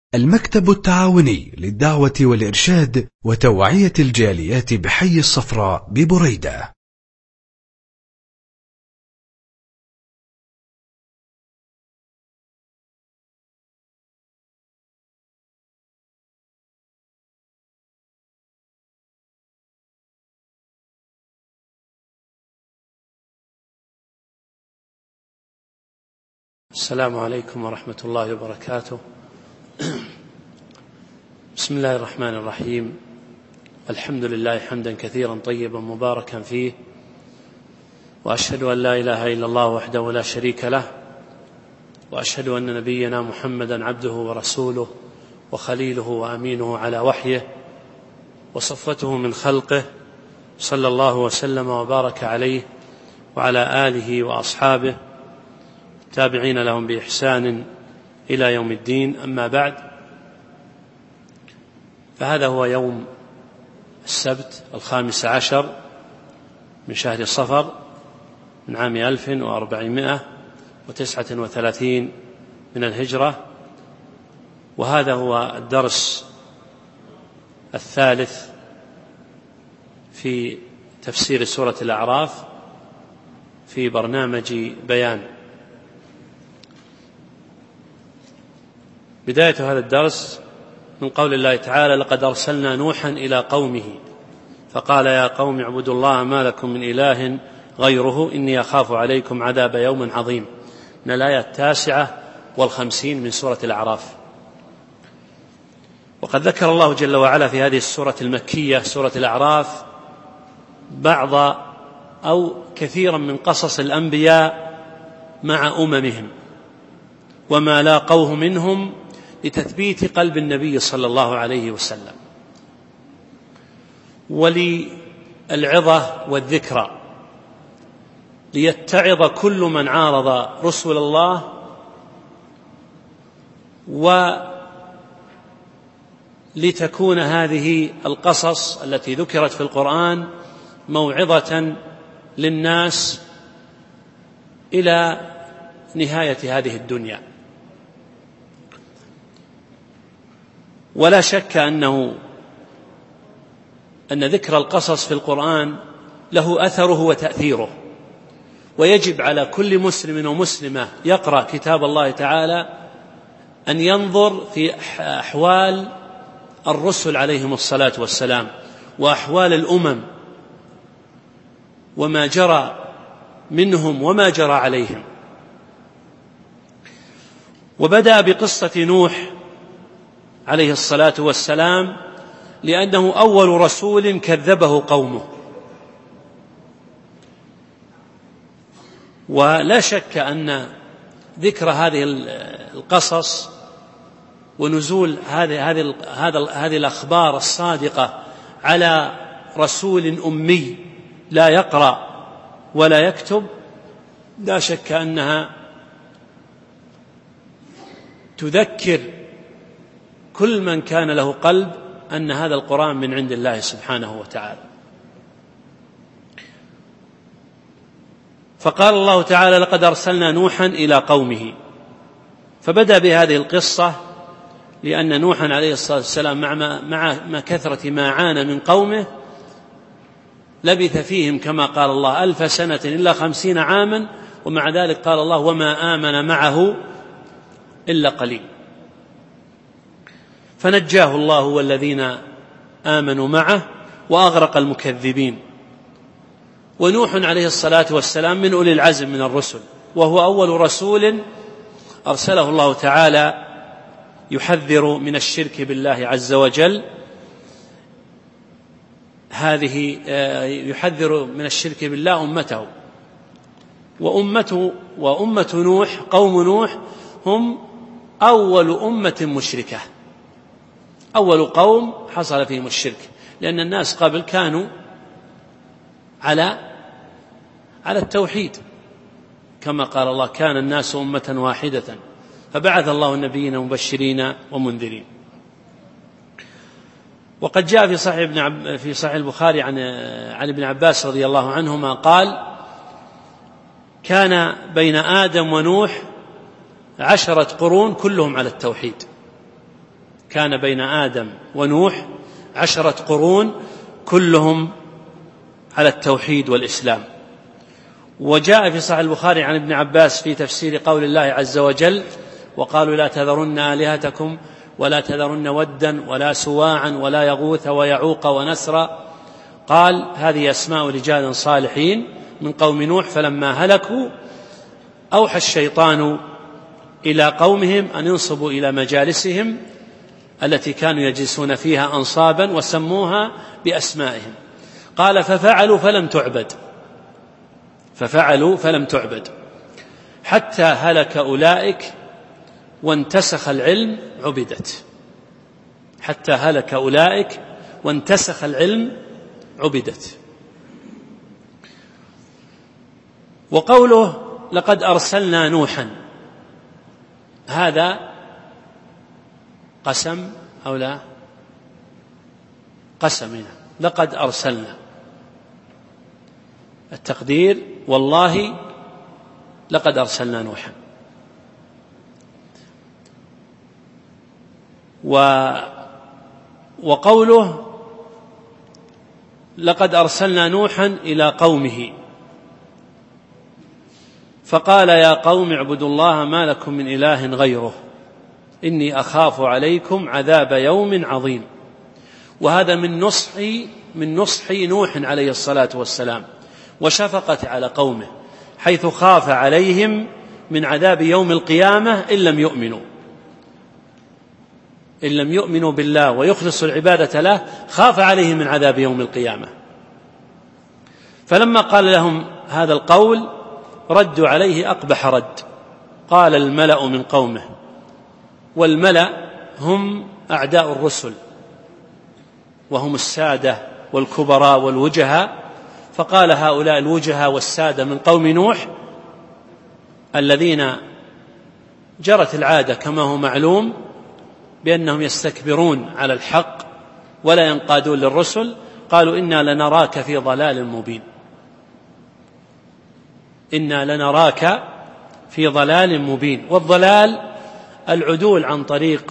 المكتب التعاوني للدعوة والإرشاد وتوعية الجاليات بحي الصفراء ببريدة. السلام عليكم ورحمة الله وبركاته. بسم الله الرحمن الرحيم. الحمد لله حمدا كثيرا طيبا مباركا فيه، وأشهد أن لا إله إلا الله وحده لا شريك له، وأشهد أن نبينا محمدا عبده ورسوله وخليله وأمينه على وحيه وصفته من خلقه، صلى الله وسلم وبارك عليه وعلى آله وأصحابه تابعين لهم بإحسان إلى يوم الدين. أما بعد، فهذا هو يوم السبت 15 من شهر صفر من عام 1439 من الهجرة، وهذا هو الدرس الثالث في تفسير سورة الأعراف في برنامج بيان. بداية هذا الدرس من قول الله تعالى: لقد أرسلنا نوحا إلى قومه فقال يا قوم اعبدوا الله ما لكم من إله غيره إني أخاف عليكم عذاب يوم عظيم، من الآية 59 من سورة الأعراف. وقد ذكر الله جل وعلا في هذه السورة المكية سورة الأعراف بعض أو كثيرا من قصص الأنبياء مع أممهم وما لاقوه منهم لتثبيت قلب النبي صلى الله عليه وسلم وللعظة والذكرى، ليتعظ كل من عارض رسل الله، ولتكون هذه القصص التي ذكرت في القرآن موعظة للناس إلى نهاية هذه الدنيا. ولا شك أن ذكر القصص في القرآن له أثره وتأثيره، ويجب على كل مسلم ومسلمة يقرأ كتاب الله تعالى أن ينظر في أحوال الرسل عليهم الصلاة والسلام وأحوال الأمم وما جرى منهم وما جرى عليهم. وبدأ بقصة نوح عليه الصلاة والسلام لأنه أول رسول كذبه قومه، ولا شك أن ذكر هذه القصص ونزول هذه الأخبار الصادقة على رسول أمي لا يقرأ ولا يكتب، لا شك أنها تذكر كل من كان له قلب أن هذا القرآن من عند الله سبحانه وتعالى. فقال الله تعالى: لقد أرسلنا نوحا إلى قومه، فبدأ بهذه القصة لأن نوحا عليه الصلاة والسلام مع كثرة ما عانى من قومه لبث فيهم كما قال الله 1000 سنة إلا 50 عاما، ومع ذلك قال الله: وما آمن معه إلا قليل. فنجاه الله والذين آمنوا معه وأغرق المكذبين. ونوح عليه الصلاة والسلام من أولي العزم من الرسل، وهو أول رسول أرسله الله تعالى يحذر من الشرك بالله عز وجل، يحذر من الشرك بالله أمته. وأمة نوح قوم نوح هم أول أمة مشركة، أول قوم حصل فيهم الشرك، لأن الناس قبل كانوا على التوحيد، كما قال الله: كان الناس أمة واحدة فبعث الله النبيين مبشرين ومنذرين. وقد جاء في صحيح البخاري عن ابن عباس رضي الله عنهما قال: كان بين آدم ونوح 10 قرون كلهم على التوحيد، كان بين آدم ونوح 10 قرون كلهم على التوحيد والإسلام. وجاء في صحيح البخاري عن ابن عباس في تفسير قول الله عز وجل: وقالوا لا تذرن آلهتكم ولا تذرن ودا ولا سواعا ولا يغوث ويعوق ونسرا، قال: هذه أسماء رجال صالحين من قوم نوح فلما هلكوا أوحى الشيطان إلى قومهم أن ينصبوا إلى مجالسهم التي كانوا يجلسون فيها أنصابا وسموها بأسمائهم. قال: ففعلوا فلم تعبد حتى هلك أولئك وانتسخ العلم عبدت. وقوله: لقد أرسلنا نوحا، هذا قسم أو لا؟ قسمنا. لقد أرسلنا، التقدير: والله لقد أرسلنا نوحا. وقوله: لقد أرسلنا نوحا إلى قومه فقال: يا قوم اعبدوا الله ما لكم من إله غيره إني أخاف عليكم عذاب يوم عظيم. وهذا من نصح نوح عليه الصلاة والسلام وشفقة على قومه، حيث خاف عليهم من عذاب يوم القيامة إن لم يؤمنوا بالله ويخلصوا العبادة له، خاف عليهم من عذاب يوم القيامة. فلما قال لهم هذا القول ردوا عليه أقبح رد. قال الملأ من قومه، والملأ هم أعداء الرسل وهم السادة والكبراء والوجهاء، فقال هؤلاء الوجهاء والسادة من قوم نوح الذين جرت العادة كما هو معلوم بأنهم يستكبرون على الحق ولا ينقادون للرسل، قالوا: إنا لنراك في ضلال مبين. والضلال العدول عن طريق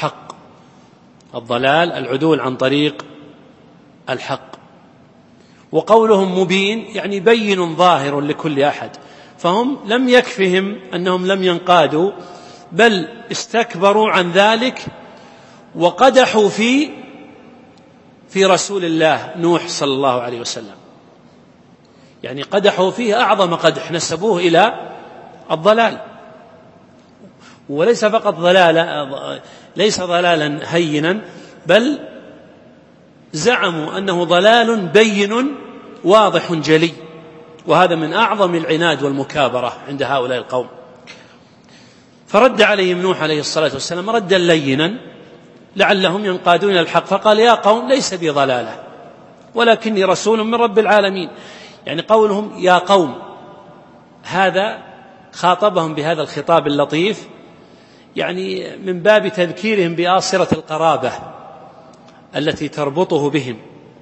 الحق. وقولهم مبين يعني بين ظاهر لكل أحد، فهم لم يكفهم أنهم لم ينقادوا، بل استكبروا عن ذلك وقدحوا في رسول الله نوح صلى الله عليه وسلم، يعني قدحوا فيه أعظم قدح، نسبوه إلى الضلال. وليس فقط ليس ضلالا هينا، بل زعموا أنه ضلال بين واضح جلي، وهذا من أعظم العناد والمكابرة عند هؤلاء القوم. فرد عليهم نوح عليه الصلاة والسلام ردا لينا لعلهم ينقادون إلى الحق، فقال: يا قوم ليس بي ضلالة ولكني رسول من رب العالمين. يعني قولهم يا قوم هذا خاطبهم بهذا الخطاب اللطيف، يعني من باب تذكيرهم بآصرة القرابة التي تربطه بهم،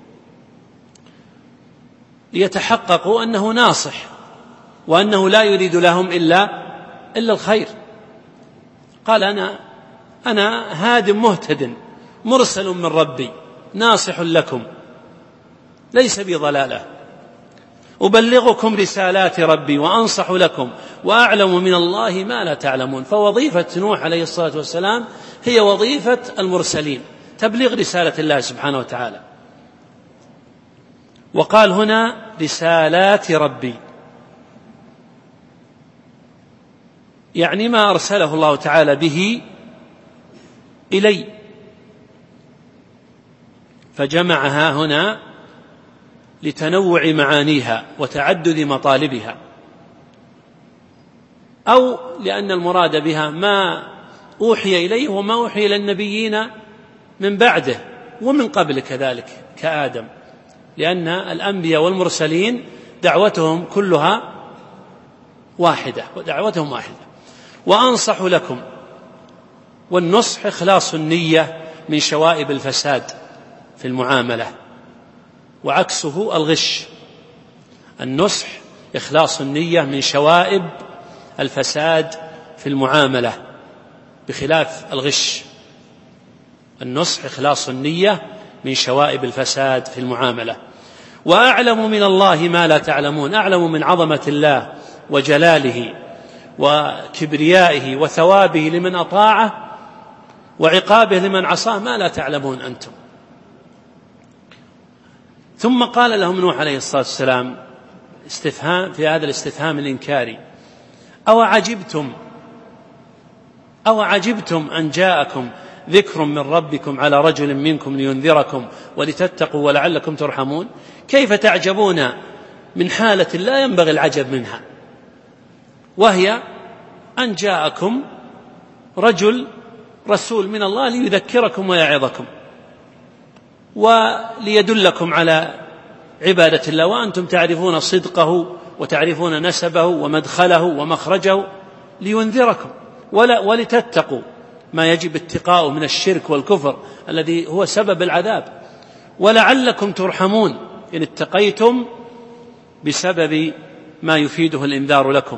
ليتحققوا أنه ناصح وأنه لا يريد لهم إلا الخير. قال: أنا هاد مهتد مرسل من ربي ناصح لكم ليس بي ضلالة، أبلغكم رسالات ربي وأنصح لكم وأعلم من الله ما لا تعلمون. فوظيفة نوح عليه الصلاة والسلام هي وظيفة المرسلين، تبليغ رسالة الله سبحانه وتعالى. وقال هنا رسالات ربي، يعني ما أرسله الله تعالى به إلي، فجمعها هنا لتنوع معانيها وتعدد مطالبها، أو لأن المراد بها ما أوحي إليه وما أوحي إلى النبيين من بعده ومن قبل كذلك كآدم، لأن الأنبياء والمرسلين دعوتهم كلها واحدة ودعوتهم واحدة. وأنصح لكم، والنصح إخلاص النية من شوائب الفساد في المعاملة، وعكسه الغش. النصح إخلاص النية من شوائب الفساد في المعاملة بخلاف الغش. النصح إخلاص النية من شوائب الفساد في المعاملة. وأعلم من الله ما لا تعلمون، أعلم من عظمة الله وجلاله وكبريائه وثوابه لمن أطاعه وعقابه لمن عصاه ما لا تعلمون أنتم. ثم قال لهم نوح عليه الصلاة والسلام استفهام في هذا الاستفهام الإنكاري: أو عجبتم أن جاءكم ذكر من ربكم على رجل منكم لينذركم ولتتقوا ولعلكم ترحمون. كيف تعجبون من حالة لا ينبغي العجب منها، وهي أن جاءكم رسول من الله ليذكركم ويعظكم وليدلكم على عبادة الله، وأنتم تعرفون صدقه وتعرفون نسبه ومدخله ومخرجه، لينذركم ولتتقوا ما يجب اتقاؤه من الشرك والكفر الذي هو سبب العذاب، ولعلكم ترحمون إن اتقيتم بسبب ما يفيده الإنذار لكم.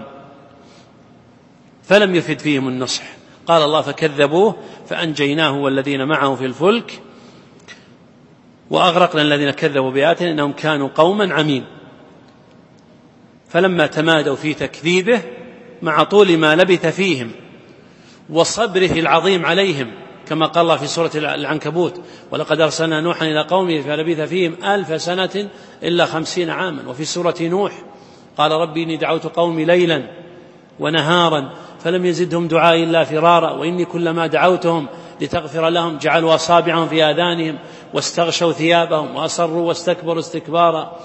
فلم يفد فيهم النصح. قال الله: فكذبوه فأنجيناه والذين معه في الفلك وأغرقنا الذين كذبوا بآياتنا إنهم كانوا قوما عمين. فلما تمادوا في تكذيبه مع طول ما لبث فيهم وصبره العظيم عليهم، كما قال الله في سورة العنكبوت: ولقد أرسلنا نوحا إلى قومه فلبث فيهم 1000 سنة إلا 50 عاما. وفي سورة نوح قال: ربي إني دعوت قومي ليلا ونهارا فلم يزدهم دعائي إلا فرارا وإني كلما دعوتهم لتغفر لهم جعلوا أصابعهم في آذانهم واستغشوا ثيابهم وأصروا واستكبروا استكبارا.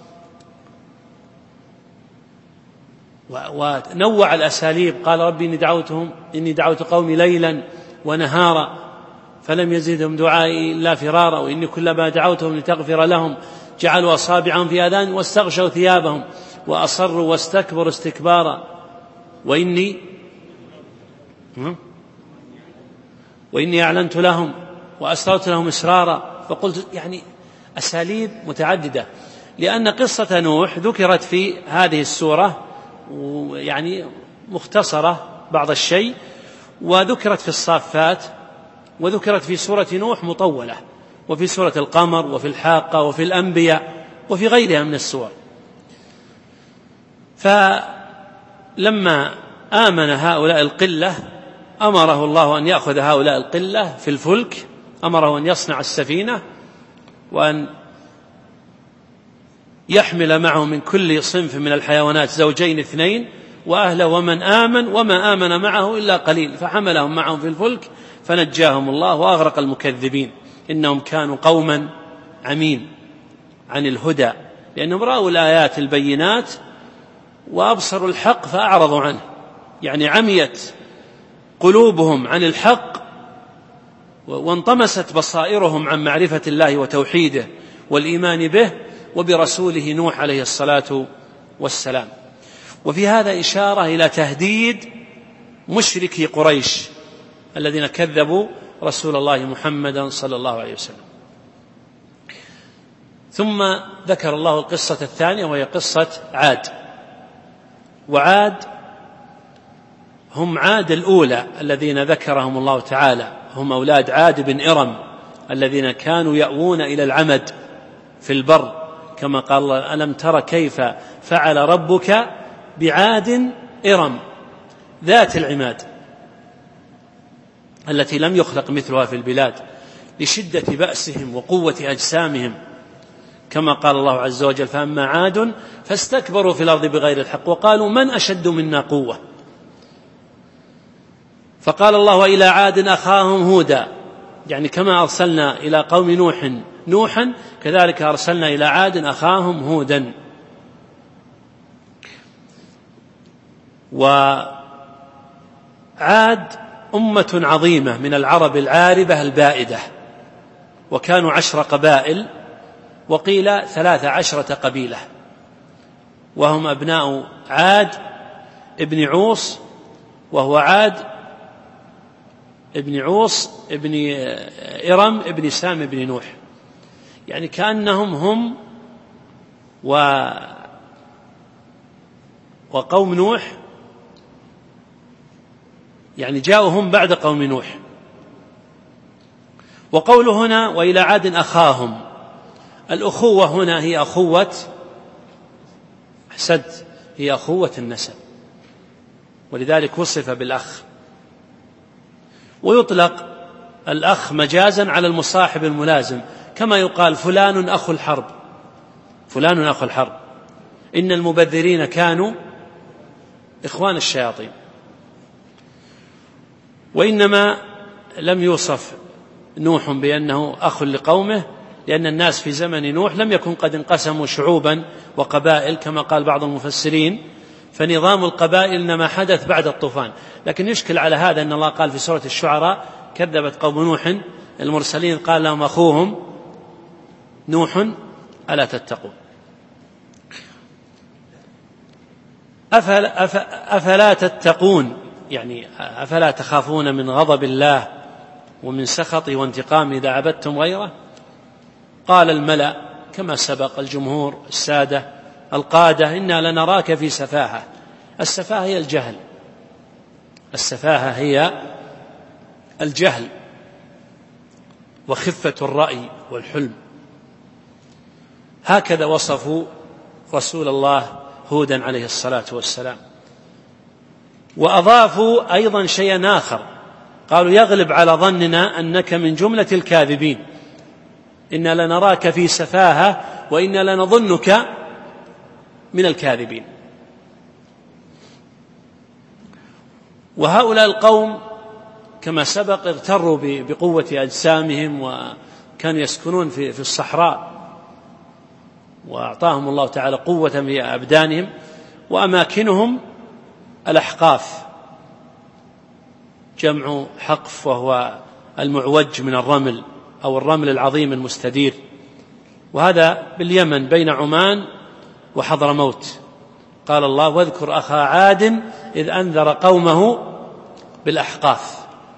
ونوع الأساليب، قال: ربي إني دعوت قومي ليلا ونهارا فلم يزدهم دعائي إلا فرارا وإني كلما دعوتهم لتغفر لهم جعلوا أصابعهم في آذانهم واستغشوا ثيابهم وأصروا واستكبروا استكبارا وإني أعلنت لهم وأسررت لهم إسرارا. فقلت يعني أساليب متعددة، لأن قصة نوح ذكرت في هذه السورة يعني مختصرة بعض الشيء، وذكرت في الصافات، وذكرت في سورة نوح مطولة، وفي سورة القمر، وفي الحاقة، وفي الأنبياء، وفي غيرها من السور. فلما آمن هؤلاء القلة أمره الله أن يأخذ هؤلاء القلة في الفلك، أمره أن يصنع السفينة وأن يحمل معه من كل صنف من الحيوانات 2 2 وأهله ومن آمن وما آمن معه إلا قليل، فحملهم معهم في الفلك فنجاهم الله وأغرق المكذبين إنهم كانوا قوما عمين عن الهدى، لأنهم رأوا الآيات البينات وأبصروا الحق فأعرضوا عنه، يعني عميت قلوبهم عن الحق وانطمست بصائرهم عن معرفة الله وتوحيده والإيمان به وبرسوله نوح عليه الصلاة والسلام. وفي هذا إشارة إلى تهديد مشركي قريش الذين كذبوا رسول الله محمدا صلى الله عليه وسلم. ثم ذكر الله القصة الثانية وهي قصة عاد. وعاد هم عاد الأولى الذين ذكرهم الله تعالى، هم أولاد عاد بن إرم الذين كانوا يأوون إلى العمد في البر، كما قال الله: ألم تر كيف فعل ربك بعاد إرم ذات العماد التي لم يخلق مثلها في البلاد لشدة بأسهم وقوة أجسامهم، كما قال الله عز وجل: فأما عاد فاستكبروا في الأرض بغير الحق وقالوا من أشد منا قوة. فقال الله: وإلى عاد أخاهم هودا، يعني كما أرسلنا إلى قوم نوحا كذلك أرسلنا إلى عاد أخاهم هودا. وعاد أمة عظيمة من العرب العاربة البائدة، وكانوا 10 قبائل، وقيل 13 قبيلة، وهم أبناء عاد ابن عوص، وهو عاد ابن عوص ابن إرم ابن سام ابن نوح، يعني كأنهم هم وقوم نوح، يعني جاءوا هم بعد قوم نوح. وقوله هنا وإلى عاد أخاهم، الأخوة هنا هي أخوة حسد، هي أخوة النسب، ولذلك وصف بالأخ. ويطلق الأخ مجازا على المصاحب الملازم، كما يقال فلان أخو الحرب، فلان أخو الحرب، إن المبذرين كانوا إخوان الشياطين. وإنما لم يوصف نوح بأنه أخ لقومه، لأن الناس في زمن نوح لم يكن قد انقسموا شعوبا وقبائل كما قال بعض المفسرين، فنظام القبائل إنما حدث بعد الطوفان. لكن يشكل على هذا أن الله قال في سورة الشعراء كذبت قوم نوح المرسلين قال لهم أخوهم نوح ألا تتقون. أفلا تتقون، يعني أفلا تخافون من غضب الله ومن سخطه وانتقامه إذا عبدتم غيره. قال الملأ كما سبق الجمهور السادة القادة إنا لنراك في سفاهة. السفاهة هي الجهل، السفاهة هي الجهل وخفة الرأي والحلم. هكذا وصفوا رسول الله هودا عليه الصلاة والسلام. وأضافوا أيضا شيئا آخر، قالوا يغلب على ظننا أنك من جملة الكاذبين، إنا لنراك في سفاهة وإنا لنظنك من الكاذبين. وهؤلاء القوم كما سبق اغتروا بقوة أجسامهم، وكانوا يسكنون في الصحراء، وأعطاهم الله تعالى قوة في أبدانهم، وأماكنهم الأحقاف، جمع حقف وهو المعوج من الرمل أو الرمل العظيم المستدير، وهذا باليمن بين عمان وحضرموت. قال الله واذكر أخا عاد إذ أنذر قومه بالأحقاف.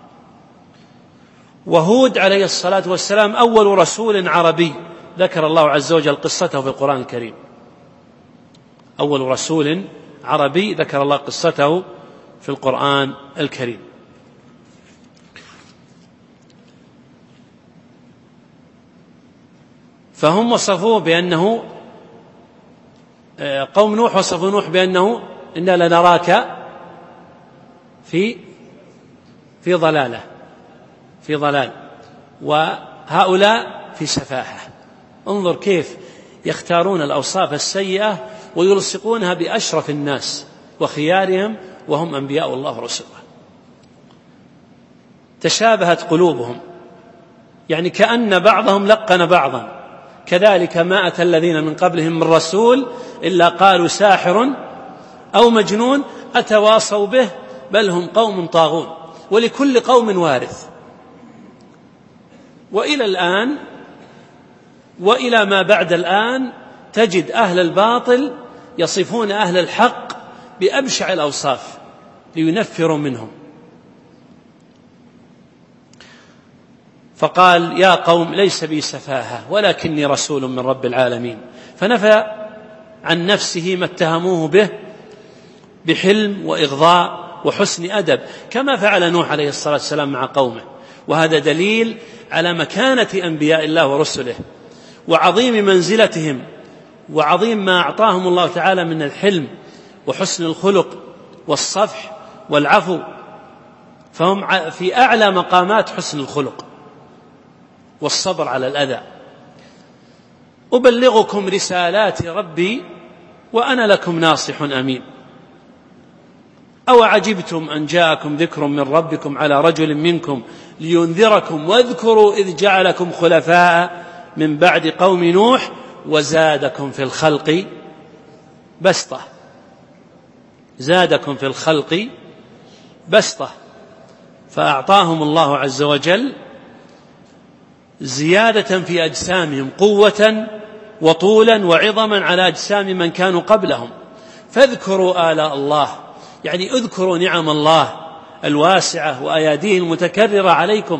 وهود عليه الصلاة والسلام أول رسول عربي ذكر الله عز وجل قصته في القرآن الكريم، أول رسول عربي ذكر الله قصته في القرآن الكريم. فهم وصفوه بأنه قوم نوح وصفوا نوح بأنه إنا لنراك في ضلالة، في ضلال، وهؤلاء في سفاهة. انظر كيف يختارون الأوصاف السيئة ويلصقونها بأشرف الناس وخيارهم وهم أنبياء الله ورسله. تشابهت قلوبهم، يعني كأن بعضهم لقن بعضا. كذلك ما أتى الذين من قبلهم من رسول إلا قالوا ساحر أو مجنون أتواصوا به بل هم قوم طاغون. ولكل قوم وارث. وإلى الآن وإلى ما بعد الآن تجد أهل الباطل يصفون أهل الحق بأبشع الأوصاف لينفروا منهم. فقال يا قوم ليس بي سفاهة ولكني رسول من رب العالمين، فنفى عن نفسه ما اتهموه به بحلم وإغضاء وحسن أدب، كما فعل نوح عليه الصلاة والسلام مع قومه. وهذا دليل على مكانة أنبياء الله ورسله وعظيم منزلتهم وعظيم ما أعطاهم الله تعالى من الحلم وحسن الخلق والصفح والعفو، فهم في أعلى مقامات حسن الخلق والصبر على الأذى. أبلغكم رسالات ربي وأنا لكم ناصح أمين. أو عجبتم أن جاءكم ذكر من ربكم على رجل منكم لينذركم واذكروا إذ جعلكم خلفاء من بعد قوم نوح وزادكم في الخلق بسطة. زادكم في الخلق بسطة، فأعطاهم الله عز وجل زيادة في أجسامهم قوة وطولا وعظما على أجسام من كانوا قبلهم. فاذكروا آلاء الله، يعني اذكروا نعم الله الواسعة وأياديه المتكررة عليكم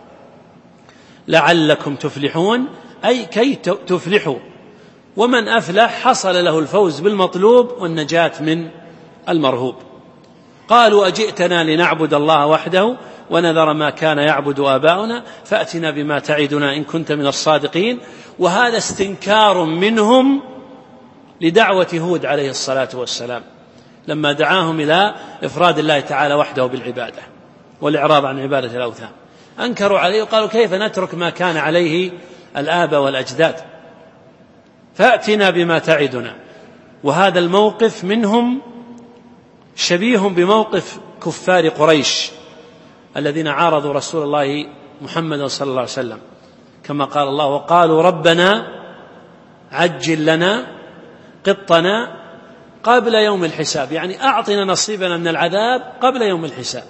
لعلكم تفلحون، أي كي تفلحوا. ومن أفلح حصل له الفوز بالمطلوب والنجاة من المرهوب. قالوا أجئتنا لنعبد الله وحده ونذر ما كان يعبد آباؤنا فأتنا بما تعدنا إن كنت من الصادقين. وهذا استنكار منهم لدعوة هود عليه الصلاة والسلام لما دعاهم إلى إفراد الله تعالى وحده بالعبادة والإعراض عن عبادة الأوثان. أنكروا عليه وقالوا كيف نترك ما كان عليه الآباء والأجداد، فأتنا بما تعدنا. وهذا الموقف منهم شبيه بموقف كفار قريش الذين عارضوا رسول الله محمد صلى الله عليه وسلم، كما قال الله وقالوا ربنا عجل لنا قطنا قبل يوم الحساب، يعني أعطنا نصيبنا من العذاب قبل يوم الحساب.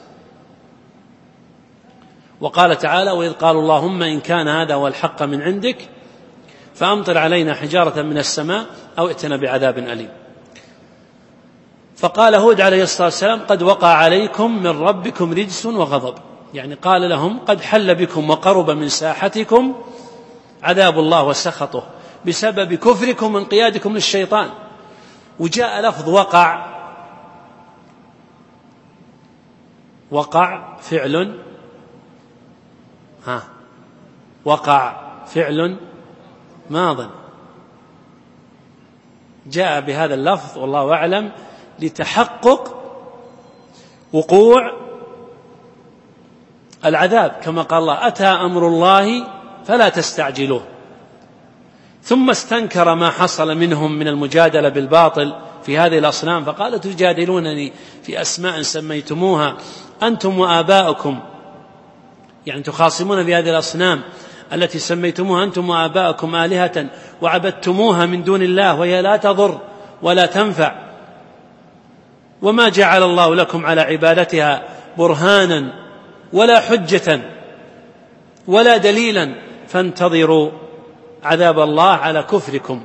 وقال تعالى وإذ قالوا اللهم إن كان هذا هو الحق من عندك فأمطر علينا حجارة من السماء أو ائتنا بعذاب أليم. فقال هود عليه الصلاة والسلام قد وقع عليكم من ربكم رجس وغضب، يعني قال لهم قد حل بكم وقرب من ساحتكم عذاب الله وسخطه بسبب كفركم وانقيادكم للشيطان. وجاء لفظ وقع فعل ماض، جاء بهذا اللفظ والله أعلم لتحقق وقوع العذاب، كما قال الله أتى أمر الله فلا تستعجلوه. ثم استنكر ما حصل منهم من المجادلة بالباطل في هذه الأصنام، فقال تجادلونني في أسماء سميتموها أنتم وآباؤكم، يعني تخاصمون في هذه الأصنام التي سميتموها أنتم وآباؤكم آلهة وعبدتموها من دون الله وهي لا تضر ولا تنفع، وما جعل الله لكم على عبادتها برهانا ولا حجة ولا دليلا فانتظروا عذاب الله على كفركم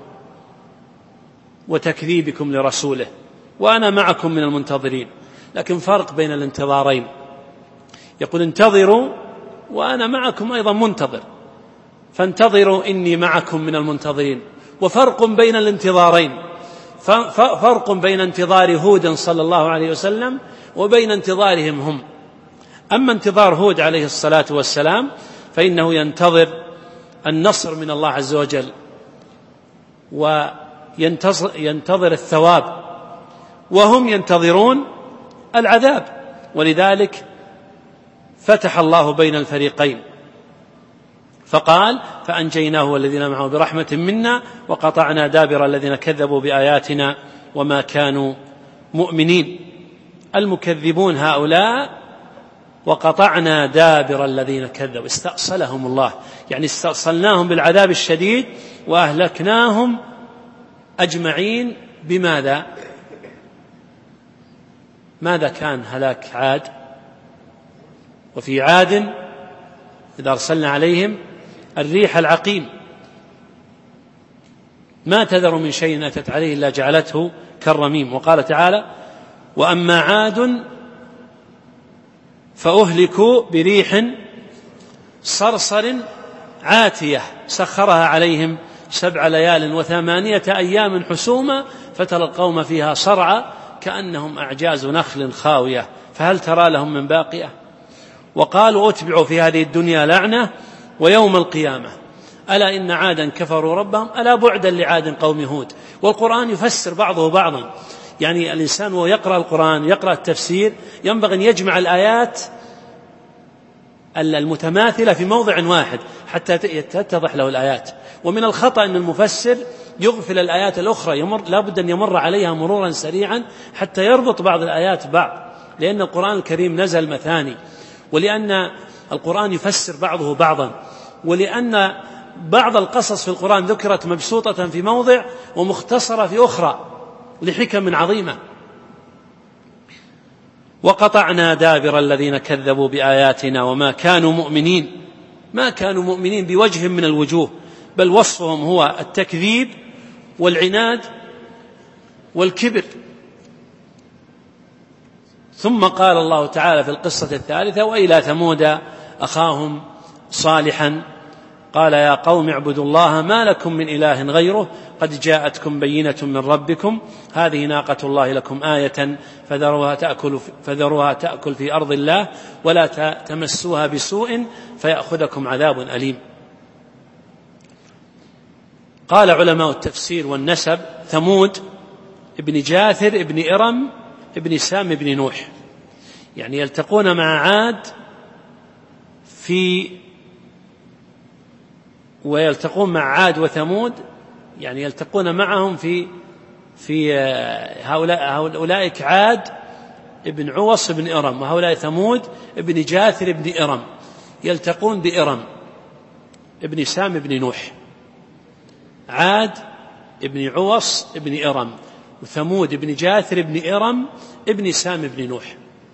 وتكذيبكم لرسوله وأنا معكم من المنتظرين. لكن فرق بين الانتظارين، يقول انتظروا وأنا معكم أيضا منتظر، فانتظروا إني معكم من المنتظرين. وفرق بين الانتظارين، فرق بين انتظار هود صلى الله عليه وسلم وبين انتظارهم هم. أما انتظار هود عليه الصلاة والسلام فإنه ينتظر النصر من الله عز وجل وينتظر الثواب، وهم ينتظرون العذاب. ولذلك فتح الله بين الفريقين فقال فأنجيناه والذين معه برحمة منا وقطعنا دابر الذين كذبوا بآياتنا وما كانوا مؤمنين. المكذبون هؤلاء وقطعنا دابر الذين كذبوا، استأصلهم الله، يعني استأصلناهم بالعذاب الشديد وأهلكناهم أجمعين. بماذا؟ ماذا كان هلاك عاد؟ وفي عاد إذا أرسلنا عليهم الريح العقيم ما تذر من شيء أتت عليه إلا جعلته كالرميم. وقال تعالى وأما عاد فأهلكوا بريح صرصر عاتية سخرها عليهم 7 ليال و8 أيام حسوما فترى القوم فيها صرعى كأنهم أعجاز نخل خاوية فهل ترى لهم من باقية. وقالوا أتبعوا في هذه الدنيا لعنة ويوم القيامة ألا إن عادا كفروا ربهم ألا بعدا لعاد قوم هود. والقرآن يفسر بعضه بعضا، يعني الإنسان وهو يقرأ القرآن يقرأ التفسير ينبغي أن يجمع الآيات المتماثلة في موضع واحد حتى تتضح له الآيات. ومن الخطأ أن المفسر يغفل الآيات الأخرى، لا بد أن يمر عليها مرورا سريعا حتى يربط بعض الآيات بعض، لأن القرآن الكريم نزل مثاني، ولأن القرآن يفسر بعضه بعضا، ولأن بعض القصص في القرآن ذكرت مبسوطة في موضع ومختصرة في أخرى لحكم عظيمة. وقطعنا دابر الذين كذبوا بآياتنا وما كانوا مؤمنين، ما كانوا مؤمنين بوجه من الوجوه، بل وصفهم هو التكذيب والعناد والكبر. ثم قال الله تعالى في القصة الثالثة وإلى ثمود أخاهم صالحا قال يا قوم اعبدوا الله ما لكم من إله غيره قد جاءتكم بينة من ربكم هذه ناقة الله لكم آية فذروها تأكل في أرض الله ولا تمسوها بسوء فيأخذكم عذاب أليم. قال علماء التفسير والنسب ثمود ابن جاثر ابن إرم ابن سام ابن نوح، يعني يلتقون مع عاد ويلتقون مع عاد وثمود، يعني يلتقون معهم في هؤلاء عاد ابن عوص ابن إرم، وهؤلاء ثمود ابن جاثر ابن إرم يلتقون بإرم ابن سام ابن نوح. عاد ابن عوص ابن إرم وثمود ابن جاثر ابن إرم ابن سام ابن نوح.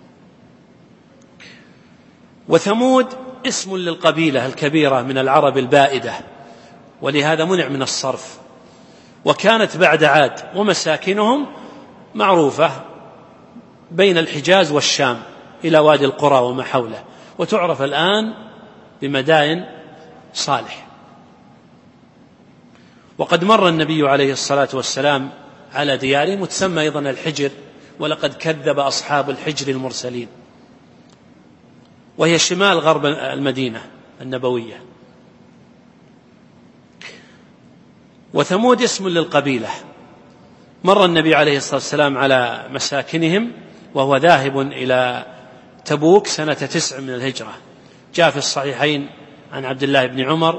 وثمود اسم للقبيلة الكبيرة من العرب البائدة، ولهذا منع من الصرف، وكانت بعد عاد، ومساكنهم معروفة بين الحجاز والشام إلى وادي القرى وما حوله، وتعرف الآن بمدائن صالح. وقد مر النبي عليه الصلاة والسلام على ديارهم، وتسمى أيضا الحجر، ولقد كذب أصحاب الحجر المرسلين، وهي شمال غرب المدينة النبوية. وثمود اسم للقبيلة. مر النبي عليه الصلاة والسلام على مساكنهم وهو ذاهب إلى تبوك سنة 9 من الهجرة. جاء في الصحيحين عن عبد الله بن عمر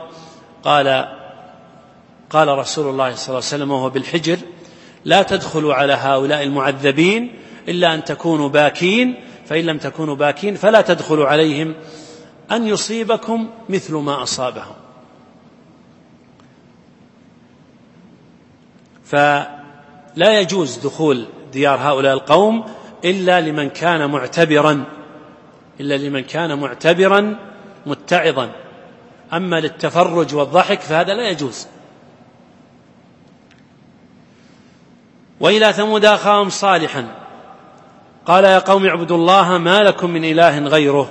قال رسول الله صلى الله عليه وسلم وهو بالحجر لا تدخلوا على هؤلاء المعذبين إلا أن تكونوا باكين، فإن لم تكونوا باكين فلا تدخلوا عليهم أن يصيبكم مثل ما أصابهم. فلا يجوز دخول ديار هؤلاء القوم إلا لمن كان معتبرا متعظا، أما للتفرج والضحك فهذا لا يجوز. وإلى ثمود أخاهم صالحا قال يا قوم اعبدوا الله ما لكم من إله غيره،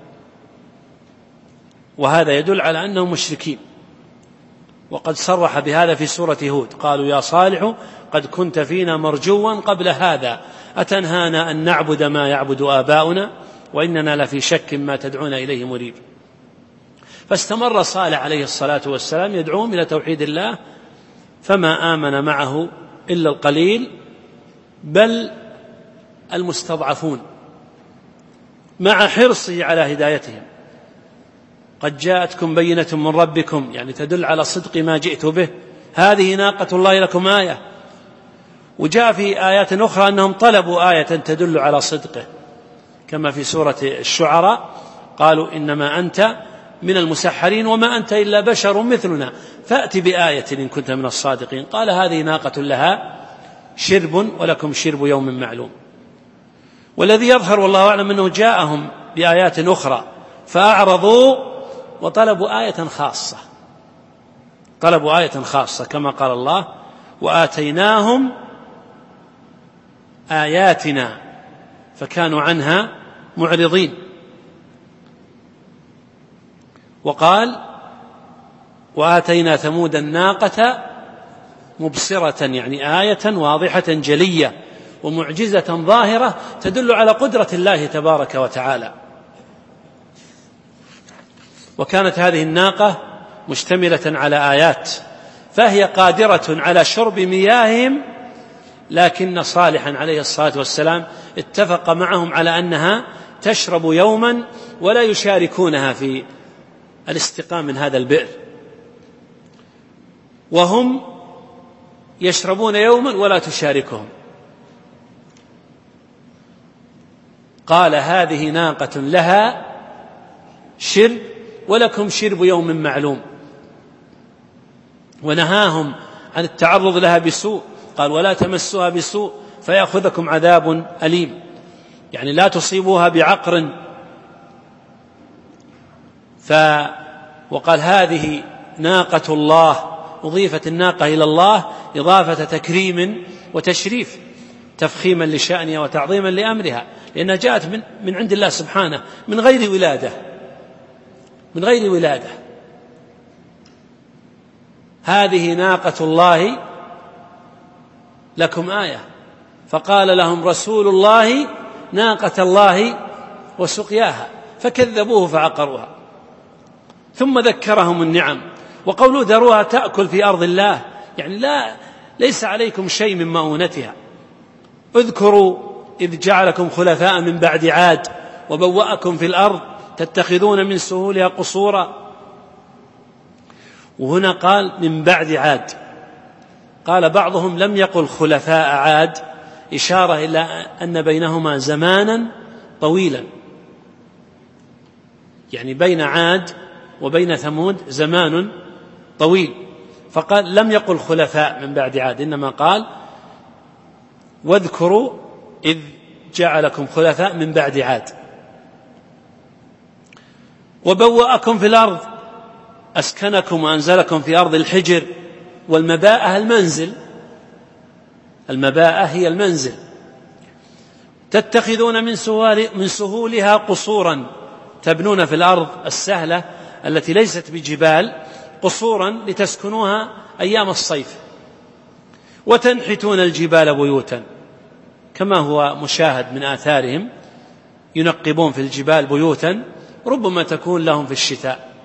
وهذا يدل على أنهم مشركين، وقد صرح بهذا في سورة هود قالوا يا صالح قد كنت فينا مرجوا قبل هذا أتنهانا أن نعبد ما يعبد آباؤنا وإننا لفي شك ما تدعون إليه مريب. فاستمر صالح عليه الصلاة والسلام يدعوهم إلى توحيد الله، فما آمن معه إلا القليل، بل المستضعفون، مع حرصه على هدايتهم. قد جاءتكم بينة من ربكم، يعني تدل على صدق ما جئت به، هذه ناقة الله لكم آية. وجاء في آيات أخرى أنهم طلبوا آية تدل على صدقه، كما في سورة الشعراء قالوا إنما أنت من المسحرين وما أنت إلا بشر مثلنا فأت بآية إن كنت من الصادقين. قال هذه ناقة لها شرب ولكم شرب يوم معلوم. والذي يظهر والله أعلم أنه جاءهم بآيات أخرى فأعرضوا وطلبوا آية خاصة كما قال الله وآتيناهم آياتنا فكانوا عنها معرضين. وقال وآتينا ثمود الناقة مبصرة، يعني آية واضحة جلية ومعجزة ظاهرة تدل على قدرة الله تبارك وتعالى. وكانت هذه الناقة مشتملة على آيات، فهي قادرة على شرب مياههم، لكن صالحا عليه الصلاة والسلام اتفق معهم على أنها تشرب يوما ولا يشاركونها في الاستقاء من هذا البئر، وهم يشربون يوما ولا تشاركهم. قال هذه ناقة لها شرب ولكم شرب يوم معلوم، ونهاهم عن التعرض لها بسوء، قال ولا تمسوها بسوء فيأخذكم عذاب أليم، يعني لا تصيبوها بعقر. وقال هذه ناقة الله، أضيفت الناقة إلى الله إضافة تكريم وتشريف، تفخيما لشأنها وتعظيما لأمرها، لأنها جاءت من عند الله سبحانه من غير ولادة. هذه ناقة الله لكم آية. فقال لهم رسول الله ناقة الله وسقياها، فكذبوه فعقروها. ثم ذكرهم النعم، وقولوا ذروها تأكل في أرض الله، يعني ليس عليكم شيء من مؤونتها. اذكروا إذ جعلكم خلفاء من بعد عاد وبوأكم في الأرض تتخذون من سهولها قصورا. وهنا قال من بعد عاد، قال بعضهم لم يقل خلفاء عاد، إشارة إلى أن بينهما زمانا طويلا، يعني بين عاد وبين ثمود زمان طويل. فقال لم يقل خلفاء من بعد عاد، إنما قال واذكروا إذ جعلكم خلفاء من بعد عاد وبوأكم في الأرض، أسكنكم وأنزلكم في أرض الحجر. والمباءة المنزل، المباءة هي المنزل. تتخذون من سهولها قصورا، تبنون في الأرض السهلة التي ليست بجبال قصورا لتسكنوها أيام الصيف. وتنحتون الجبال بيوتا، كما هو مشاهد من آثارهم، ينقبون في الجبال بيوتا ربما تكون لهم في الشتاء.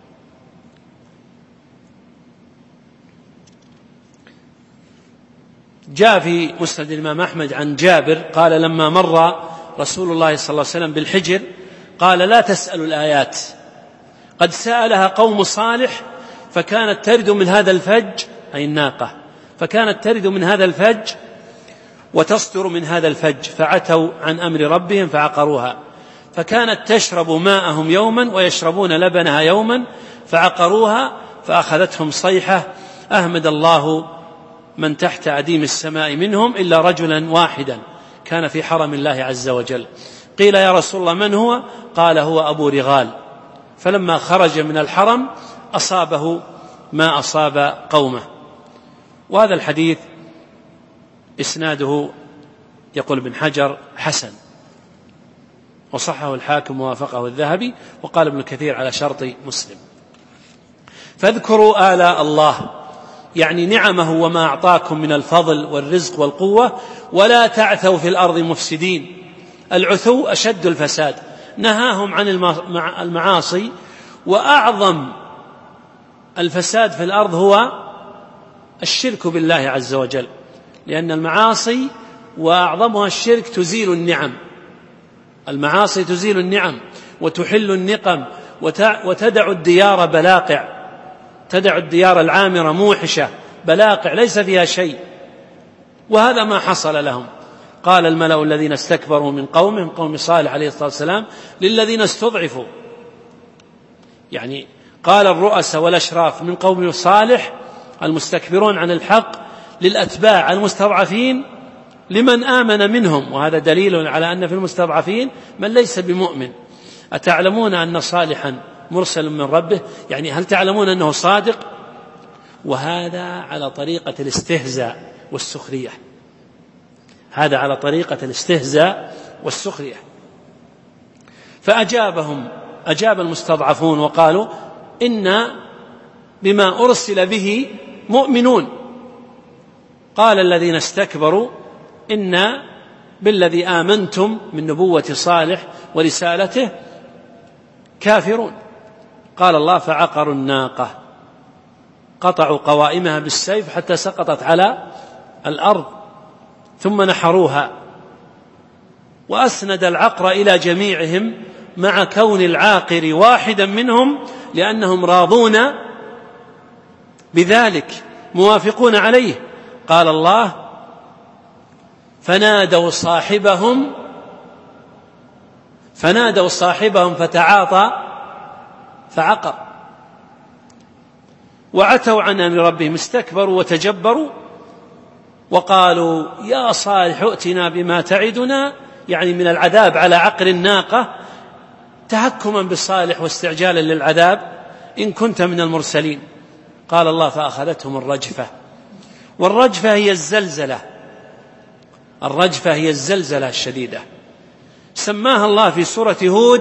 جاء في مسند الإمام أحمد عن جابر قال لما مر رسول الله صلى الله عليه وسلم بالحجر قال لا تسألوا الآيات، قد سألها قوم صالح فكانت ترد من هذا الفج، أي الناقة، فكانت ترد من هذا الفج وتصدر من هذا الفج، فعتوا عن أمر ربهم فعقروها، فكانت تشرب ماءهم يوما ويشربون لبنها يوما فعقروها، فأخذتهم صيحة أهمد الله من تحت أديم السماء منهم إلا رجلا واحدا كان في حرم الله عز وجل. قيل يا رسول الله من هو؟ قال هو أبو رغال. فلما خرج من الحرم أصابه ما أصاب قومه. وهذا الحديث إسناده يقول ابن حجر حسن، وصحه الحاكم ووافقه الذهبي، وقال ابن كثير على شرط مسلم. فاذكروا آلاء الله، يعني نعمه وما أعطاكم من الفضل والرزق والقوة، ولا تعثوا في الأرض مفسدين. العثو أشد الفساد، نهاهم عن المعاصي، وأعظم الفساد في الأرض هو الشرك بالله عز وجل، لأن المعاصي وأعظمها الشرك تزيل النعم. المعاصي تزيل النعم وتحل النقم وتدع الديار بلاقع، تدع الديار العامرة موحشة بلاقع ليس فيها شيء. وهذا ما حصل لهم. قال الملأ الذين استكبروا من قومهم، قوم صالح عليه الصلاة والسلام، للذين استضعفوا، يعني قال الرؤساء والأشراف من قوم صالح المستكبرون عن الحق للأتباع المستضعفين لمن آمن منهم، وهذا دليل على أن في المستضعفين من ليس بمؤمن. أتعلمون أن صالحا مرسل من ربه، يعني هل تعلمون أنه صادق؟ وهذا على طريقة الاستهزاء والسخرية، هذا على طريقة الاستهزاء والسخرية. أجاب المستضعفون وقالوا إنا بما أرسل به مؤمنون. قال الذين استكبروا إنا بالذي آمنتم من نبوة صالح ورسالته كافرون. قال الله فعقروا الناقة، قطعوا قوائمها بالسيف حتى سقطت على الأرض، ثم نحروها. وأسند العقر إلى جميعهم مع كون العاقر واحدا منهم، لأنهم راضون بذلك موافقون عليه. قال الله فنادوا صاحبهم فتعاطى فعقر. وعتوا عن أمر ربهم، استكبروا وتجبروا وقالوا يا صالح ائتنا بما تعدنا، يعني من العذاب على عقر الناقة، تهكما بالصالح واستعجالا للعذاب إن كنت من المرسلين. قال الله فأخذتهم الرجفة. والرجفة هي الزلزلة، الرجفة هي الزلزلة الشديدة، سماها الله في سورة هود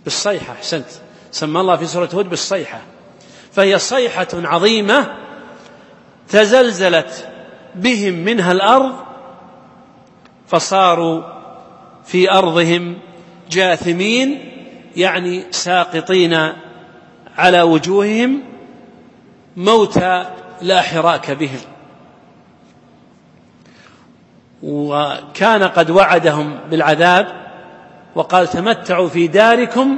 بالصيحة، أحسنت، سمى الله في سورة هود بالصيحة، فهي صيحة عظيمة تزلزلت بهم منها الأرض فصاروا في أرضهم جاثمين، يعني ساقطين على وجوههم موتى لا حراك بهم. وكان قد وعدهم بالعذاب وقال تمتعوا في داركم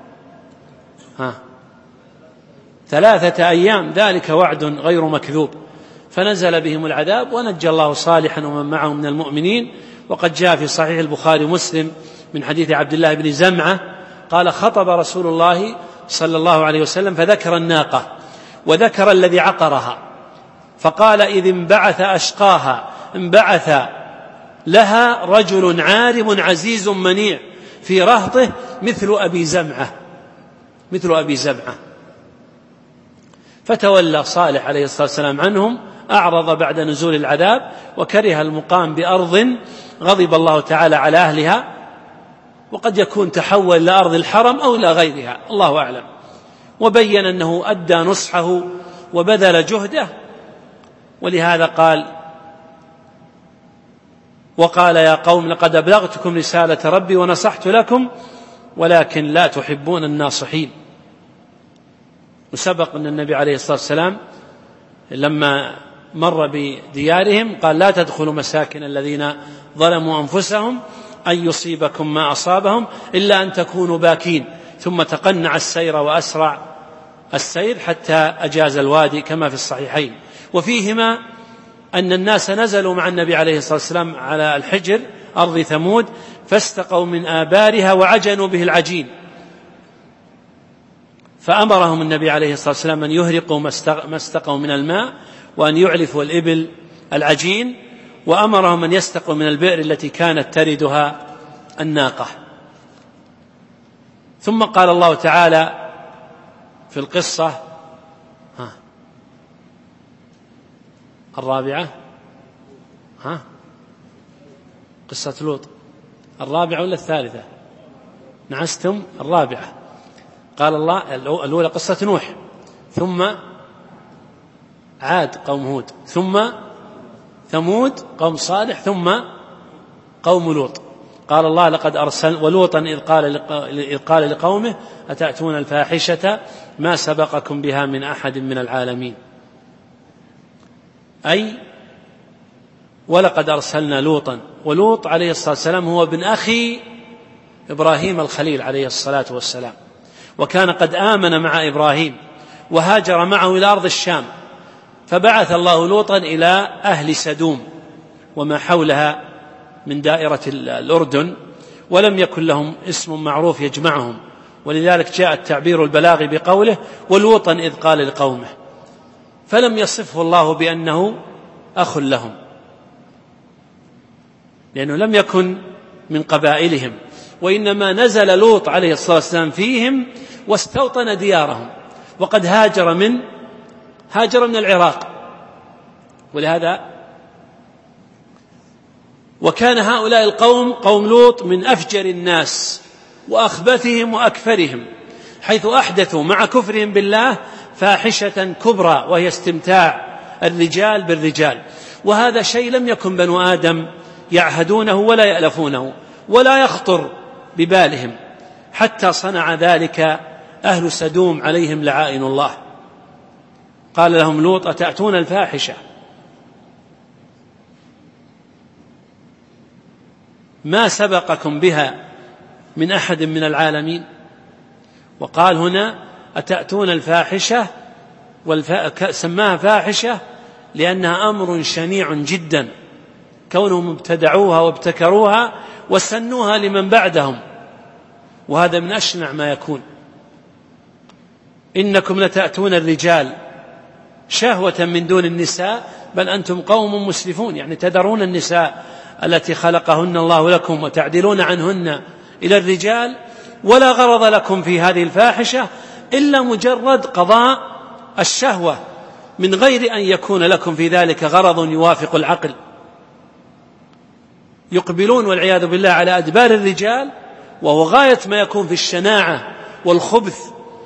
3 أيام، ذلك وعد غير مكذوب. فنزل بهم العذاب ونجى الله صالحا ومن معه من المؤمنين. وقد جاء في صحيح البخاري ومسلم من حديث عبد الله بن زمعة قال خطب رسول الله صلى الله عليه وسلم فذكر الناقة وذكر الذي عقرها، فقال إذ انبعث أشقاها انبعث لها رجل عارم عزيز منيع في رهطه مثل أبي زمعة. فتولى صالح عليه الصلاة والسلام عنهم، أعرض بعد نزول العذاب وكره المقام بأرض غضب الله تعالى على أهلها، وقد يكون تحول إلى أرض الحرم أو إلى غيرها، الله أعلم. وبين أنه أدى نصحه وبذل جهده، ولهذا وقال يا قوم لقد أبلغتكم رسالة ربي ونصحت لكم ولكن لا تحبون الناصحين. وسبق أن النبي عليه الصلاة والسلام لما مر بديارهم قال لا تدخلوا مساكن الذين ظلموا أنفسهم أن يصيبكم ما أصابهم إلا أن تكونوا باكين، ثم تقنع السير وأسرع السير حتى أجاز الوادي كما في الصحيحين. وفيهما أن الناس نزلوا مع النبي عليه الصلاة والسلام على الحجر أرض ثمود فاستقوا من آبارها وعجنوا به العجين، فأمرهم النبي عليه الصلاة والسلام أن يهرقوا ما استقوا من الماء وأن يعلفوا الإبل العجين، وأمرهم أن يستقوا من البئر التي كانت تردها الناقة. ثم قال الله تعالى في القصة الرابعة قصة لوط، الرابعة ولا الثالثة؟ نعستم، الرابعة. قال الله الأولى قصة نوح، ثم عاد قوم هود، ثم ثمود قوم صالح، ثم قوم لوط. قال الله لقد أرسل ولوطا إذ قال لقومه أتأتون الفاحشة ما سبقكم بها من أحد من العالمين، أي ولقد أرسلنا لوطا. ولوط عليه الصلاة والسلام هو ابن أخي إبراهيم الخليل عليه الصلاة والسلام، وكان قد آمن مع إبراهيم وهاجر معه إلى أرض الشام، فبعث الله لوطا إلى أهل سدوم وما حولها من دائرة الأردن، ولم يكن لهم اسم معروف يجمعهم، ولذلك جاء التعبير البلاغي بقوله ولوطا إذ قال لقومه، فلم يصفه الله بأنه أخ لهم، لأنه لم يكن من قبائلهم، وإنما نزل لوط عليه الصلاة والسلام فيهم واستوطن ديارهم، وقد هاجر من العراق. ولهذا وكان هؤلاء القوم قوم لوط من أفجر الناس وأخبثهم وأكفرهم، حيث أحدثوا مع كفرهم بالله فاحشة كبرى وهي استمتاع الرجال بالرجال، وهذا شيء لم يكن بنو آدم يعهدونه ولا يألفونه ولا يخطر ببالهم، حتى صنع ذلك أهل سدوم عليهم لعائن الله. قال لهم لوط أتأتون الفاحشة ما سبقكم بها من أحد من العالمين. وقال هنا أتأتون الفاحشة، سماها فاحشة لأنها أمر شنيع جدا، كونهم ابتدعوها وابتكروها وسنوها لمن بعدهم، وهذا من أشنع ما يكون. إنكم لتأتون الرجال شهوة من دون النساء بل أنتم قوم مسرفون، يعني تذرون النساء التي خلقهن الله لكم وتعدلون عنهن إلى الرجال، ولا غرض لكم في هذه الفاحشة إلا مجرد قضاء الشهوة من غير أن يكون لكم في ذلك غرض يوافق العقل. يقبلون والعياذ بالله على أدبار الرجال، وهو غاية ما يكون في الشناعة والخبث،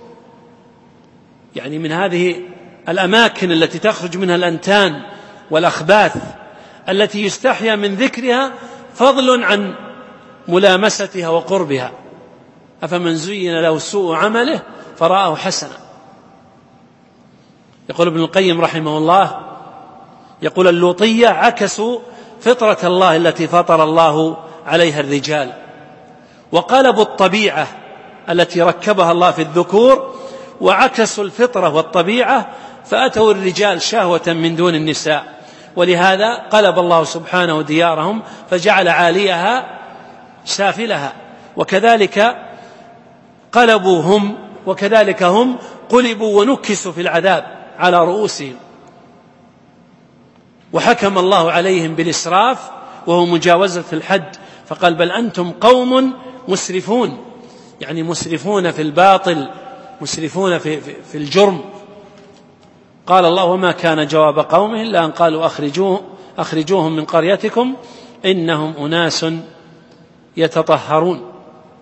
يعني من هذه الأماكن التي تخرج منها الأنتان والأخباث التي يستحيا من ذكرها فضل عن ملامستها وقربها. أفمن زين له سوء عمله فرآه حسنا. يقول ابن القيم رحمه الله، يقول اللوطية عكسوا فطرة الله التي فطر الله عليها الرجال، وقلبوا الطبيعة التي ركبها الله في الذكور، وعكسوا الفطرة والطبيعة فأتوا الرجال شهوة من دون النساء، ولهذا قلب الله سبحانه ديارهم فجعل عاليها سافلها، وكذلك قلبوا هم، وكذلك هم قلبوا ونكسوا في العذاب على رؤوسهم، وحكم الله عليهم بالإسراف وهو مجاوزة الحد، فقال بل أنتم قوم مسرفون، يعني مسرفون في الباطل، مسرفون في الجرم. قال الله وما كان جواب قومه إلا أن قالوا أخرجوهم من قريتكم إنهم أناس يتطهرون.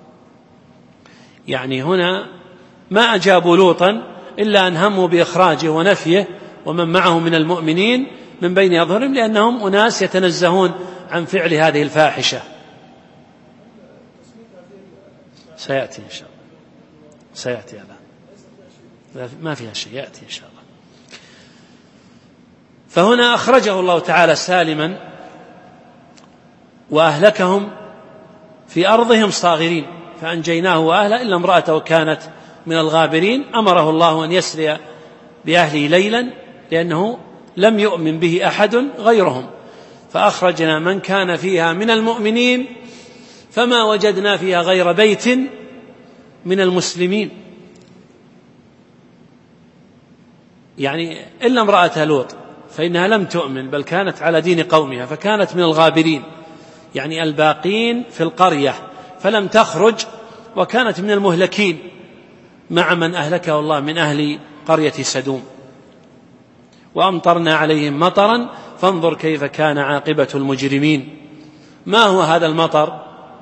يعني هنا ما أجابوا لوطا إلا أن هموا بإخراجه ونفيه ومن معه من المؤمنين من بين أظهرهم، لأنهم أناس يتنزهون عن فعل هذه الفاحشة. سيأتي إن شاء الله، سيأتي هذا ما فيها شيء، يأتي إن شاء الله. فهنا أخرجه الله تعالى سالما وأهلكهم في أرضهم صاغرين، فأنجيناه وأهله إلا امرأته كانت من الغابرين. أمره الله أن يسري بأهله ليلا لأنه لم يؤمن به أحد غيرهم، فأخرجنا من كان فيها من المؤمنين فما وجدنا فيها غير بيت من المسلمين، يعني إلا امرأة لوط فإنها لم تؤمن بل كانت على دين قومها فكانت من الغابرين، يعني الباقين في القرية، فلم تخرج وكانت من المهلكين مع من أهلكه الله من أهل قرية سدوم. وأمطرنا عليهم مطرا فانظر كيف كان عاقبة المجرمين. ما هو هذا المطر؟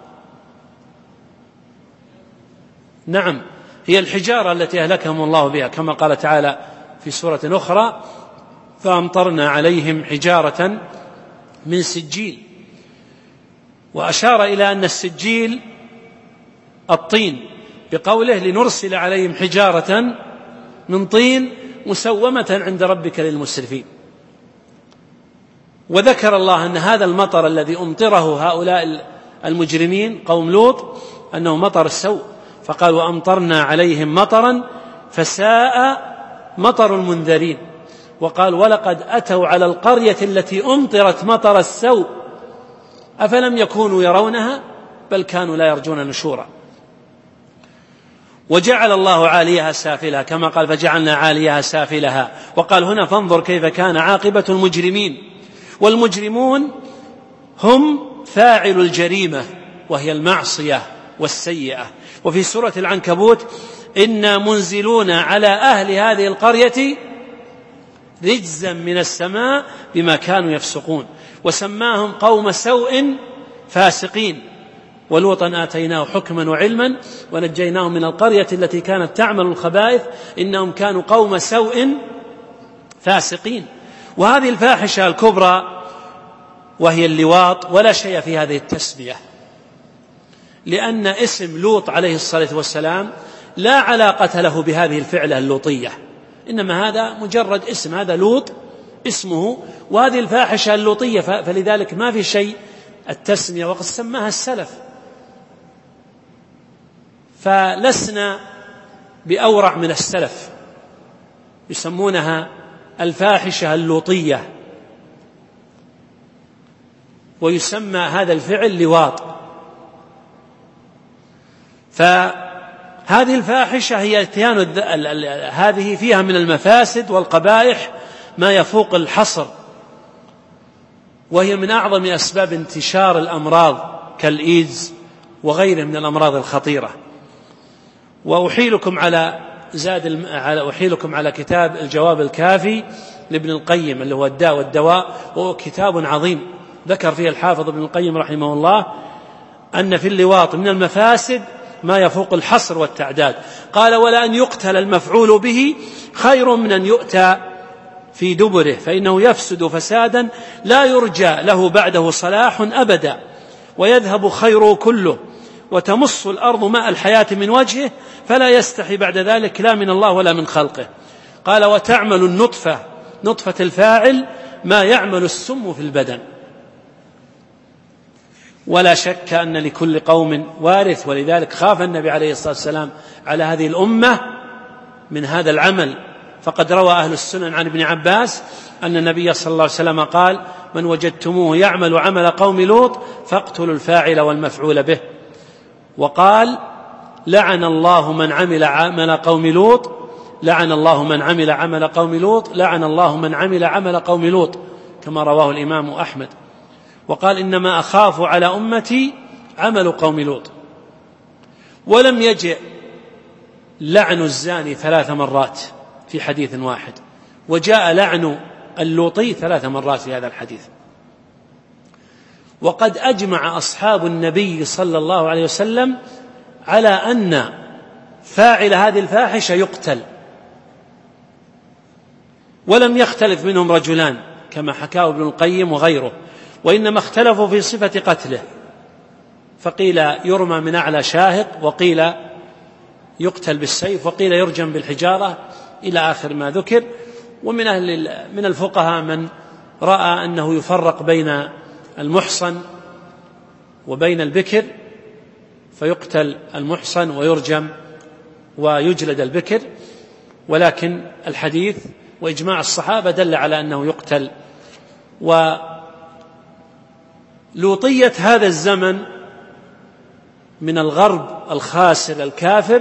نعم، هي الحجارة التي أهلكهم الله بها، كما قال تعالى في سورة أخرى فأمطرنا عليهم حجارة من سجيل، وأشار إلى أن السجيل الطين بقوله لنرسل عليهم حجارة من طين مسومة عند ربك للمسرفين. وذكر الله أن هذا المطر الذي أمطره هؤلاء المجرمين قوم لوط أنه مطر السوء، فقال وأمطرنا عليهم مطرا فساء مطر المنذرين. وقال ولقد أتوا على القرية التي أمطرت مطر السوء أفلم يكونوا يرونها بل كانوا لا يرجون نشورا. وجعل الله عاليها سافلها كما قال فجعلنا عاليها سافلها. وقال هنا فانظر كيف كان عاقبة المجرمين. والمجرمون هم فاعل الجريمة وهي المعصية والسيئة. وفي سورة العنكبوت إنا منزلون على أهل هذه القرية رجزا من السماء بما كانوا يفسقون. وسماهم قوم سوء فاسقين. ولوطا آتيناه حكما وعلما ونجيناه من القرية التي كانت تعمل الخبائث إنهم كانوا قوم سوء فاسقين. وهذه الفاحشة الكبرى وهي اللواط ولا شيء في هذه التسمية، لأن اسم لوط عليه الصلاة والسلام لا علاقة له بهذه الفعلة اللوطية، إنما هذا مجرد اسم، هذا لوط اسمه، وهذه الفاحشة اللوطية، فلذلك ما في شيء التسمية، وقد سماها السلف. فلسنا بأورع من السلف، يسمونها الفاحشة اللوطية، ويسمى هذا الفعل لواط. فهذه الفاحشة هي اتيان هذه فيها من المفاسد والقبائح ما يفوق الحصر، وهي من أعظم أسباب انتشار الأمراض كالإيدز وغيره من الأمراض الخطيرة. وأحيلكم على كتاب الجواب الكافي لابن القيم اللي هو الداء والدواء، وهو كتاب عظيم ذكر فيه الحافظ ابن القيم رحمه الله أن في اللواط من المفاسد ما يفوق الحصر والتعداد. قال: ولا أن يقتل المفعول به خير من أن يؤتى في دبره، فإنه يفسد فسادا لا يرجى له بعده صلاح أبدا، ويذهب خيره كله، وتمص الأرض ماء الحياة من وجهه، فلا يستحي بعد ذلك لا من الله ولا من خلقه. قال: وتعمل النطفة، نطفة الفاعل، ما يعمل السم في البدن. ولا شك أن لكل قوم وارث، ولذلك خاف النبي عليه الصلاة والسلام على هذه الأمة من هذا العمل. فقد روى أهل السنن عن ابن عباس أن النبي صلى الله عليه وسلم قال: من وجدتموه يعمل عمل قوم لوط فاقتلوا الفاعل والمفعول به. وقال: لعن الله من عمل عمل قوم لوط، لعن الله من عمل عمل قوم لوط، لعن الله من عمل عمل قوم لوط، كما رواه الإمام أحمد. وقال: إنما أخاف على أمتي عمل قوم لوط. ولم يجئ لعن الزاني 3 مرات في حديث واحد، وجاء لعن اللوطي 3 مرات في هذا الحديث. وقد أجمع أصحاب النبي صلى الله عليه وسلم على أن فاعل هذه الفاحشة يقتل، ولم يختلف منهم رجلان كما حكاه ابن القيم وغيره، وإنما اختلفوا في صفة قتله، فقيل يرمى من أعلى شاهق، وقيل يقتل بالسيف، وقيل يرجم بالحجارة، إلى آخر ما ذكر. ومن من الفقهاء من رأى أنه يفرق بين المحصن وبين البكر، فيقتل المحصن ويرجم ويجلد البكر، ولكن الحديث وإجماع الصحابة دل على أنه يقتل. ولوطية هذا الزمن من الغرب الخاسر الكافر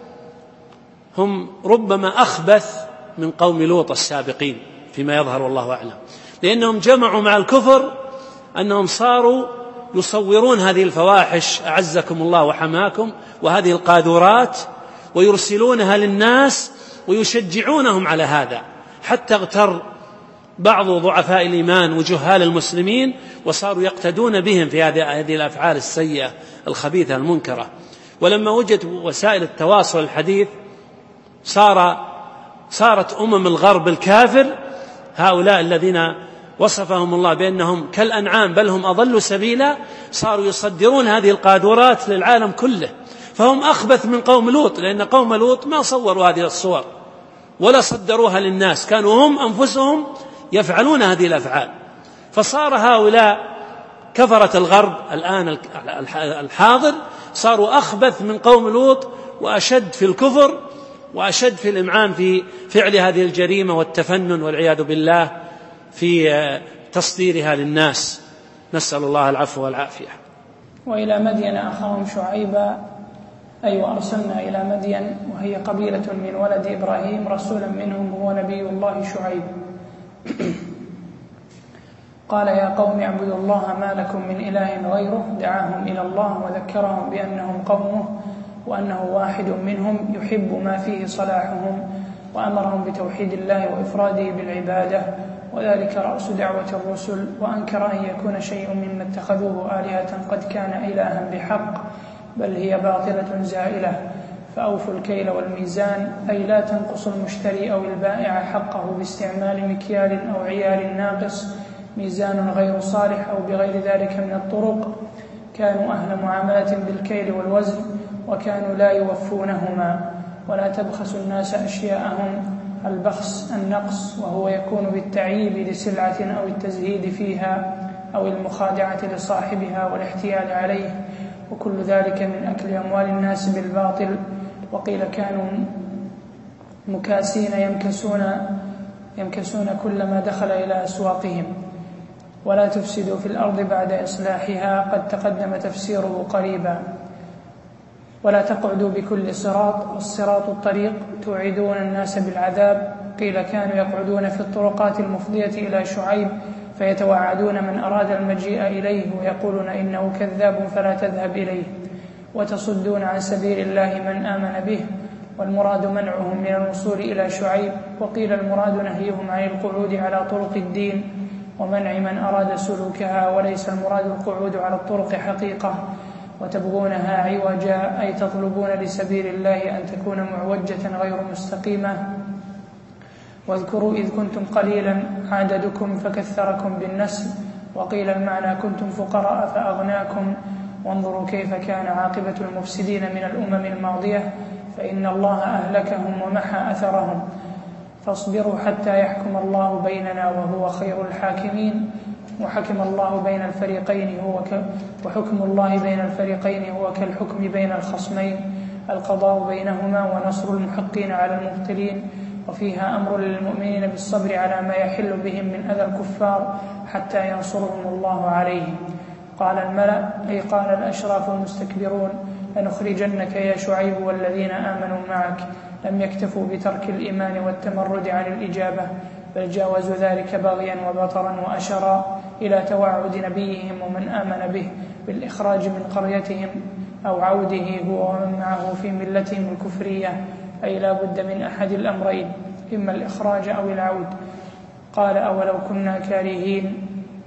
هم ربما أخبث من قوم لوط السابقين فيما يظهر والله أعلم، لأنهم جمعوا مع الكفر أنهم صاروا يصورون هذه الفواحش أعزكم الله وحماكم وهذه القاذورات ويرسلونها للناس ويشجعونهم على هذا، حتى اغتر بعض ضعفاء الإيمان وجهال المسلمين وصاروا يقتدون بهم في هذه الأفعال السيئة الخبيثة المنكرة. ولما وجدت وسائل التواصل الحديث صارت الغرب الكافر، هؤلاء الذين وصفهم الله بأنهم كالأنعام بل هم أضل سبيلا، صاروا يصدرون هذه القاذورات للعالم كله، فهم أخبث من قوم لوط، لأن قوم لوط ما صوروا هذه الصور ولا صدروها للناس، كانوا هم أنفسهم يفعلون هذه الأفعال. فصار هؤلاء كفرة الغرب الآن الحاضر صاروا أخبث من قوم لوط، وأشد في الكفر، وأشد في الإمعان في فعل هذه الجريمة والتفنن والعياذ بالله في تصديرها للناس، نسأل الله العفو والعافية. وإلى مدين أخاهم شعيبا، أي وأرسلنا إلى مدين وهي قبيلة من ولد إبراهيم رسولا منهم هو نبي الله شعيب. قال: يا قوم اعبدوا الله ما لكم من إله غيره، دعاهم إلى الله وذكرهم بأنهم قومه وأنه واحد منهم يحب ما فيه صلاحهم، وأمرهم بتوحيد الله وإفراده بالعبادة، وذلك رأس دعوة الرسل، وأنكر أن يكون شيء مما اتخذوه آلهة قد كان إلها بحق، بل هي باطلة زائلة. فأوفوا الكيل والميزان، أي لا تنقصوا المشتري أو البائع حقه باستعمال مكيال أو عيار ناقص، ميزان غير صالح أو بغير ذلك من الطرق. كانوا أهل معاملة بالكيل والوزن، وكانوا لا يوفونهما. ولا تبخسوا الناس أشياءهم، البخس النقص، وهو يكون بالتعييب لسلعة أو التزهيد فيها أو المخادعة لصاحبها والاحتيال عليه، وكل ذلك من أكل أموال الناس بالباطل. وقيل كانوا مكاسين يمكسون كل ما دخل إلى أسواقهم. ولا تفسدوا في الأرض بعد إصلاحها، قد تقدم تفسيره قريبا. ولا تقعدوا بكل صراط، والصراط الطريق توعدون الناس بالعذاب. قيل كانوا يقعدون في الطرقات المفضية إلى شعيب فيتوعدون من أراد المجيء إليه ويقولون إنه كذاب فلا تذهب إليه، وتصدون عن سبيل الله من آمن به، والمراد منعهم من الوصول إلى شعيب. وقيل المراد نهيهم عن القعود على طرق الدين ومنع من أراد سلوكها، وليس المراد القعود على الطرق حقيقة، وتبغونها عوجا أي تطلبون لسبيل الله أن تكون معوجة غير مستقيمة. واذكروا إذ كنتم قليلا عددكم فكثركم بالنسل، وقيل المعنى كنتم فقراء فأغناكم. وانظروا كيف كان عاقبة المفسدين من الأمم الماضية، فإن الله أهلكهم ومحى أثرهم. فاصبروا حتى يحكم الله بيننا وهو خير الحاكمين. وحكم الله بين الفريقين وحكم الله بين الفريقين هو كالحكم بين الخصمين، القضاء بينهما ونصر المحقين على المبطلين. وفيها أمر للمؤمنين بالصبر على ما يحل بهم من أذى الكفار حتى ينصرهم الله عليهم. قال الملأ أي قال الأشراف المستكبرون: لنخرجنك يا شعيب والذين آمنوا معك. لم يكتفوا بترك الإيمان والتمرد عن الإجابة، بل جاوزوا ذلك بغيا وبطرا وأشرا إلى توعد نبيهم ومن آمن به بالإخراج من قريتهم أو عوده هو ومن معه في ملتهم الكفرية، أي لا بد من أحد الأمرين، إما الإخراج أو العود. قال: أولو كنا كارهين،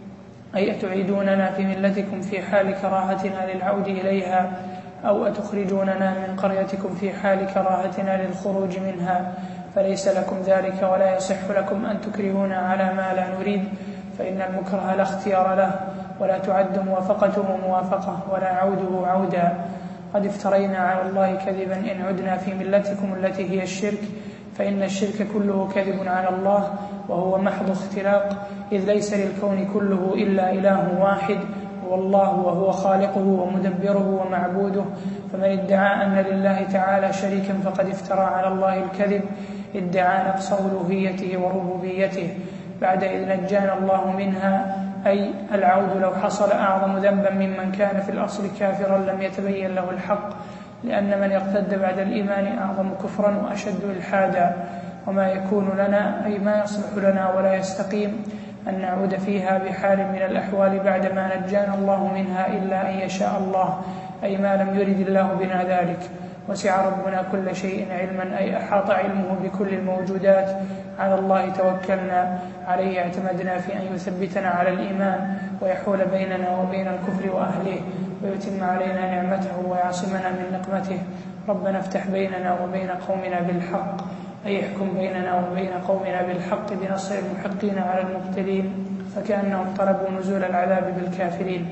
أي أتعيدوننا في ملتكم في حال كراهتنا للعود إليها، أو أتخرجوننا من قريتكم في حال كراهتنا للخروج منها، فليس لكم ذلك ولا يصح لكم أن تكرهونا على ما لا نريد، فإن المكره لا اختيار له، ولا تعد موافقته موافقة ولا عوده عودا. قد افترينا على الله كذبا إن عدنا في ملتكم التي هي الشرك، فإن الشرك كله كذب على الله وهو محض اختلاق، إذ ليس للكون كله إلا إله واحد هو الله، وهو خالقه ومدبره ومعبوده. فمن ادعى أن لله تعالى شريكا فقد افترى على الله الكذب، ادعى نقص ألوهيته وربوبيته بعد إذ نجانا الله منها، أي العود لو حصل أعظم ذنبا ممن كان في الأصل كافرا لم يتبين له الحق، لأن من ارتد بعد الإيمان أعظم كفرا وأشد إلحادا. وما يكون لنا أي ما يصلح لنا ولا يستقيم أن نعود فيها بحال من الأحوال بعدما نجانا الله منها إلا أن يشاء الله، أي ما لم يرد الله بنا ذلك. وسع ربنا كل شيء علما، أي أحاط علمه بكل الموجودات. على الله توكلنا، عليه اعتمدنا في أن يثبتنا على الإيمان ويحول بيننا وبين الكفر وأهله، ويتم علينا نعمته ويعصمنا من نقمته. ربنا افتح بيننا وبين قومنا بالحق، أي يحكم بيننا وبين قومنا بالحق بنصر المحقين على المبطلين، فكأنهم طلبوا نزول العذاب بالكافرين.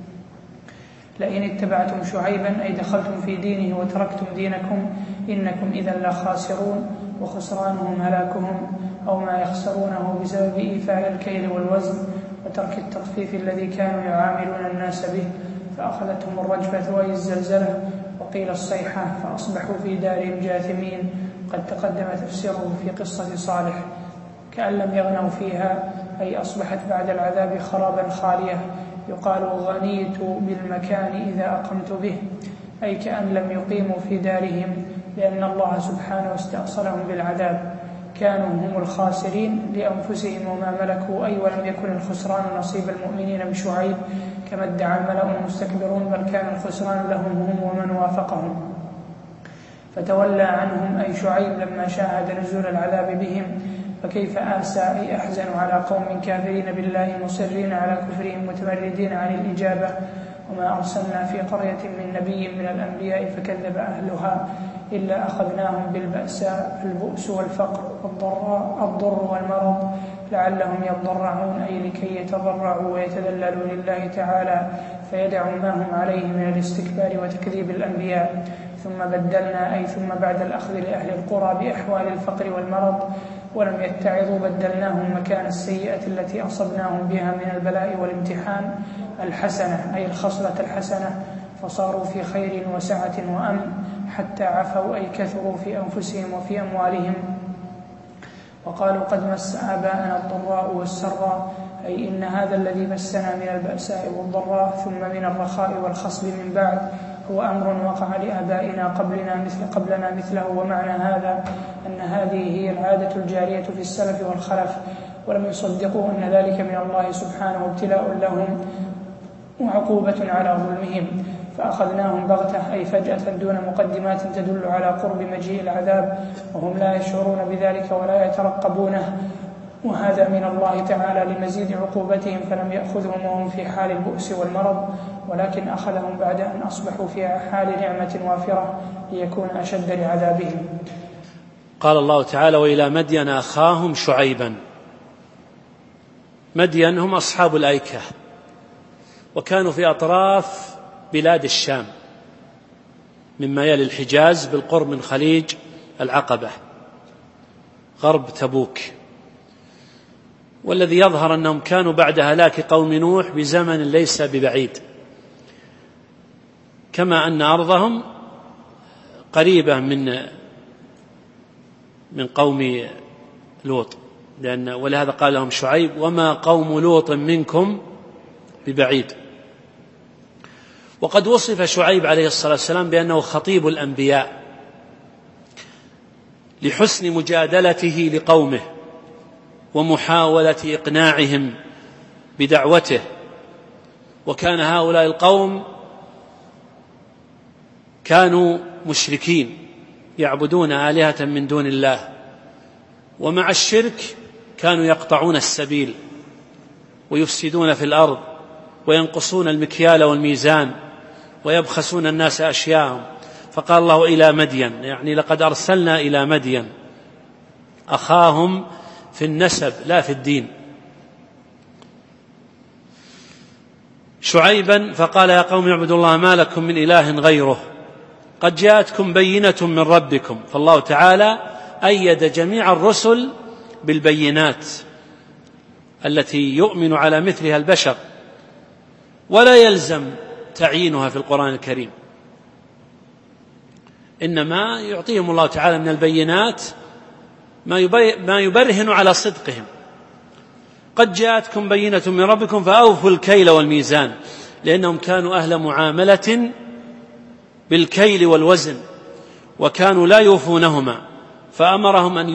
لئن اتبعتم شعيبا، أي دخلتم في دينه وتركتم دينكم، إنكم إذا لخاسرون، وخسرانهم هلاكهم أو ما يخسرونه بسبب إيفاء الكيل والوزن وترك التخفيف الذي كانوا يعاملون الناس به، فأخذتهم الرجفة وهي الزلزلة، وقيل الصيحة، فأصبحوا في دارهم جاثمين. قد تقدم تفسيره في قصة صالح، كأن لم يغنوا فيها، أي أصبحت بعد العذاب خرابا خالية. يقال غنيت بالمكان إذا أقمت به، أي كأن لم يقيموا في دارهم، لأن الله سبحانه استأصلهم بالعذاب. كانوا هم الخاسرين لأنفسهم وما ملكوا، أي ولم يكن الخسران نصيب المؤمنين بشعيب كما ادعى الملأ المستكبرون، بل كان الخسران لهم هم ومن وافقهم. فتولى عنهم أي شعيب لما شاهد نزول العذاب بهم، فكيف آسى أي أحزن على قوم كافرين بالله مصرين على كفرهم متمردين عن الإجابة. وما أرسلنا في قرية من نبي من الأنبياء فكذب أهلها إلا أخذناهم بالبأساء، البؤس والفقر الضر والمرض لعلهم يضرعون، أي لكي يتضرعوا ويتذللوا لله تعالى فيدعوا ما هم عليه من الاستكبار وتكذيب الأنبياء. ثم بدلنا، أي ثم بعد الأخذ لأهل القرى بأحوال الفقر والمرض ولم يتعظوا بدلناهم مكان السيئة التي أصبناهم بها من البلاء والامتحان الحسنة، أي الخصلة الحسنة، فصاروا في خير وسعة وأمن حتى عفوا، أي كثروا في أنفسهم وفي أموالهم. وقالوا قد مس آباءنا الضراء والسراء، أي إن هذا الذي مسنا من البأساء والضراء ثم من الرخاء والخصب من بعد هو أمر وقع لآبائنا قبلنا مثله. ومعنى هذا أن هذه هي العادة الجارية في السلف والخلف، ولم يصدقوا أن ذلك من الله سبحانه ابتلاء لهم وعقوبة على ظلمهم، فأخذناهم بغتة، أي فجأة دون مقدمات تدل على قرب مجيء العذاب، وهم لا يشعرون بذلك ولا يترقبونه. وهذا من الله تعالى لمزيد عقوبتهم، فلم يأخذهم وهم في حال البؤس والمرض، ولكن أخذهم بعد أن أصبحوا في حال نعمة وافرة ليكون أشد لعذابهم. قال الله تعالى: وإلى مدين أخاهم شعيبا. مدين هم أصحاب الأيكة، وكانوا في أطراف بلاد الشام مما يلي الحجاز بالقرب من خليج العقبة غرب تبوك. والذي يظهر أنهم كانوا بعد هلاك قوم نوح بزمن ليس ببعيد، كما أن أرضهم قريبة من قوم لوط، ولهذا قال لهم شعيب: وما قوم لوط منكم ببعيد. وقد وصف شعيب عليه الصلاة والسلام بأنه خطيب الأنبياء لحسن مجادلته لقومه ومحاولة إقناعهم بدعوته. وكان هؤلاء القوم كانوا مشركين يعبدون آلهة من دون الله، ومع الشرك كانوا يقطعون السبيل ويفسدون في الأرض وينقصون المكيال والميزان ويبخسون الناس أشياءهم. فقال الله: إلى مدين، يعني لقد أرسلنا إلى مدين أخاهم في النسب لا في الدين شعيبا فقال: يا قوم اعبدوا الله ما لكم من إله غيره قد جاءتكم بينة من ربكم. فالله تعالى أيد جميع الرسل بالبينات التي يؤمن على مثلها البشر، ولا يلزم تعيينها في القرآن الكريم، إنما يعطيهم الله تعالى من البينات ما يبرهن على صدقهم. قد جاءتكم بينة من ربكم فأوفوا الكيل والميزان، لأنهم كانوا أهل معاملة بالكيل والوزن وكانوا لا يوفونهما، فأمرهم أن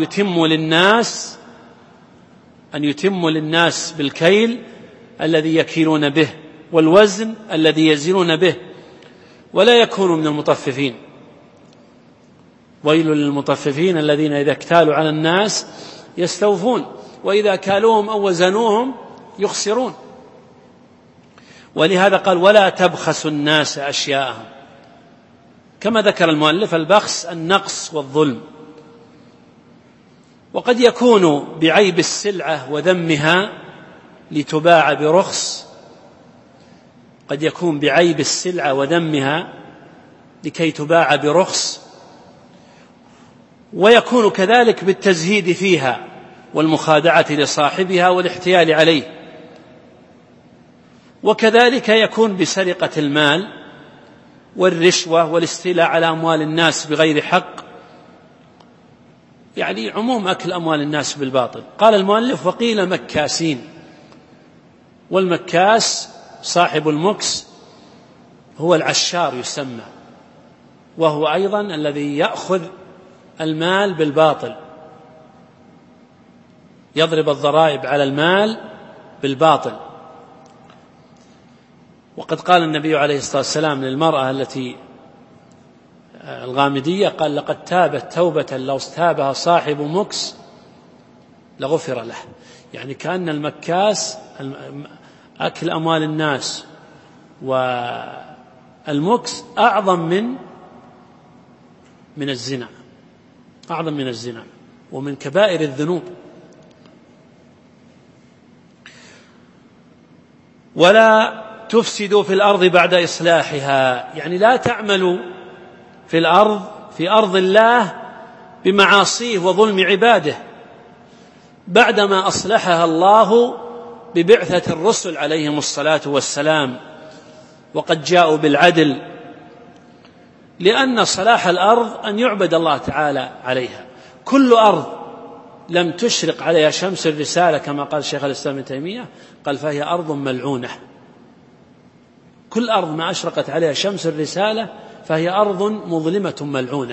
يتموا للناس بالكيل الذي يكيلون به والوزن الذي يزنون به، ولا يكونوا من المطففين. ويل للمطففين الذين إذا اكتالوا على الناس يستوفون وإذا كالوهم أو وزنوهم يخسرون. ولهذا قال: ولا تبخسوا الناس أشياءهم، كما ذكر المؤلف البخس النقص والظلم. وقد يكون بعيب السلعة وذمها لتباع برخص، قد يكون بعيب السلعة وذمها لكي تباع برخص، ويكون كذلك بالتزهيد فيها والمخادعة لصاحبها والاحتيال عليه، وكذلك يكون بسرقة المال والرشوة والاستيلاء على أموال الناس بغير حق، يعني عموم أكل أموال الناس بالباطل. قال المؤلف: وقيل مكاسين. والمكاس صاحب المكس هو العشار يسمى، وهو أيضا الذي يأخذ المال بالباطل، يضرب الضرائب على المال بالباطل. وقد قال النبي عليه الصلاة والسلام للمرأة التي الغامدية، قال: لقد تابت توبة لو استابها صاحب مكس لغفر له. يعني كأن المكاس أكل أموال الناس والمكس أعظم من الزنا، أعظم من الزنا ومن كبائر الذنوب. ولا تفسدوا في الأرض بعد إصلاحها، يعني لا تعملوا في الأرض في أرض الله بمعاصيه وظلم عباده بعدما أصلحها الله ببعثة الرسل عليهم الصلاة والسلام، وقد جاءوا بالعدل، لأن صلاح الأرض أن يعبد الله تعالى عليها. كل أرض لم تشرق عليها شمس الرسالة كما قال شيخ الإسلام ابن تيمية، قال: فهي أرض ملعونة. كل أرض ما أشرقت عليها شمس الرسالة فهي أرض مظلمة ملعونة.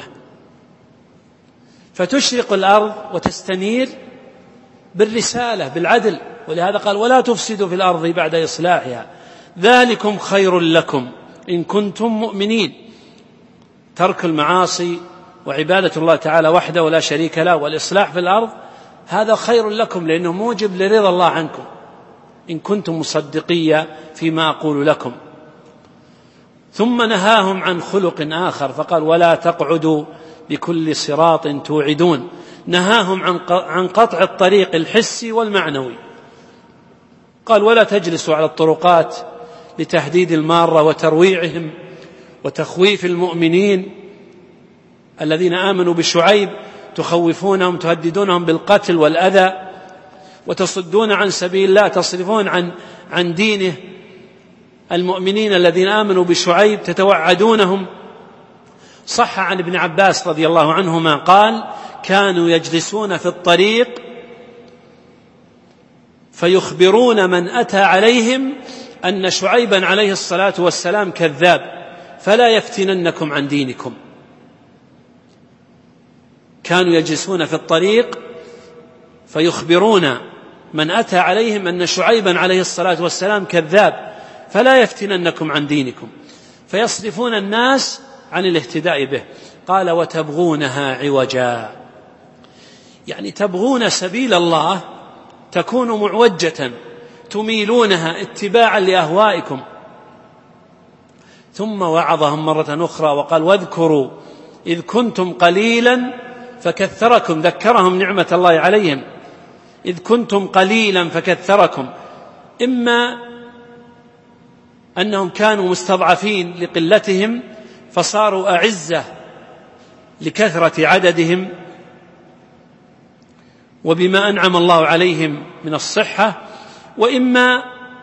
فتشرق الأرض وتستنير بالرسالة بالعدل، ولهذا قال: ولا تفسدوا في الأرض بعد إصلاحها ذلكم خير لكم إن كنتم مؤمنين. ترك المعاصي وعبادة الله تعالى وحده ولا شريك له والإصلاح في الأرض هذا خير لكم لأنه موجب لرضا الله عنكم إن كنتم مصدقية فيما أقول لكم. ثم نهاهم عن خلق آخر فقال ولا تقعدوا بكل صراط توعدون، نهاهم عن قطع الطريق الحسي والمعنوي. قال ولا تجلسوا على الطرقات لتهديد المارة وترويعهم وتخويف المؤمنين الذين آمنوا بشعيب، تخوفونهم تهددونهم بالقتل والأذى وتصدون عن سبيل الله، تصرفون عن دينه المؤمنين الذين آمنوا بشعيب، تتوعدونهم. صح عن ابن عباس رضي الله عنهما قال كانوا يجلسون في الطريق فيخبرون من أتى عليهم أن شعيبا عليه الصلاة والسلام كذاب فلا يفتننكم عن دينكم. كانوا يجلسون في الطريق فيخبرون من أتى عليهم أن شعيبا عليه الصلاة والسلام كذاب فلا يفتننكم عن دينكم، فيصرفون الناس عن الاهتداء به. قال وتبغونها عوجا، يعني تبغون سبيل الله تكون معوجة تميلونها اتباعا لأهوائكم. ثم وعظهم مرة أخرى وقال واذكروا إذ كنتم قليلا فكثركم، ذكرهم نعمة الله عليهم إذ كنتم قليلا فكثركم، إما أنهم كانوا مستضعفين لقلتهم فصاروا أعزة لكثرة عددهم وبما أنعم الله عليهم من الصحة، وإما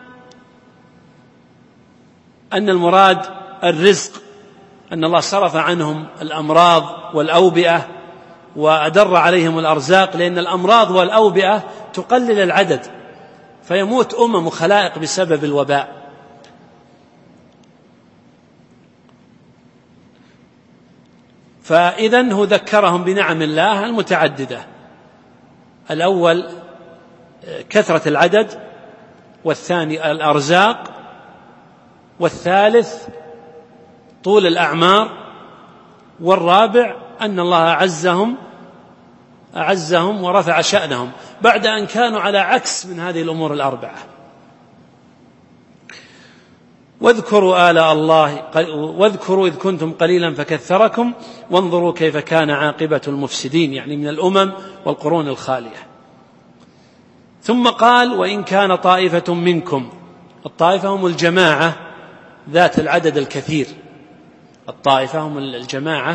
أن المراد الرزق، أن الله صرف عنهم الأمراض والأوبئة وأدر عليهم الأرزاق، لأن الأمراض والأوبئة تقلل العدد فيموت خلائق بسبب الوباء. فإذن هو ذكرهم بنعم الله المتعددة، الأول كثرة العدد، والثاني الأرزاق، والثالث طول الأعمار، والرابع أن الله أعزهم ورفع شأنهم بعد أن كانوا على عكس من هذه الأمور الأربعة. واذكروا آلاء الله واذكروا إذ كنتم قليلا فكثركم وانظروا كيف كان عاقبة المفسدين، يعني من الأمم والقرون الخالية. ثم قال وإن كان طائفة منكم، الطائفة هم الجماعة ذات العدد الكثير، الطائفة هم الجماعة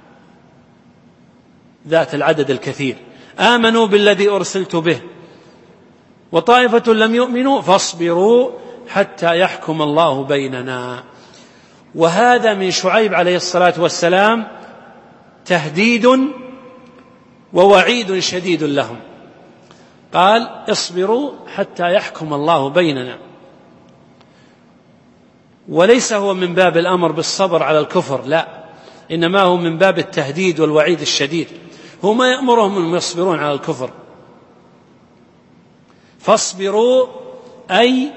ذات العدد الكثير، آمنوا بالذي أرسلت به وطائفة لم يؤمنوا فاصبروا حتى يحكم الله بيننا. وهذا من شعيب عليه الصلاة والسلام تهديد ووعيد شديد لهم. قال اصبروا حتى يحكم الله بيننا، وليس هو من باب الأمر بالصبر على الكفر، لا، إنما هو من باب التهديد والوعيد الشديد. هو ما يأمرهم أن يصبرون على الكفر، فاصبروا أي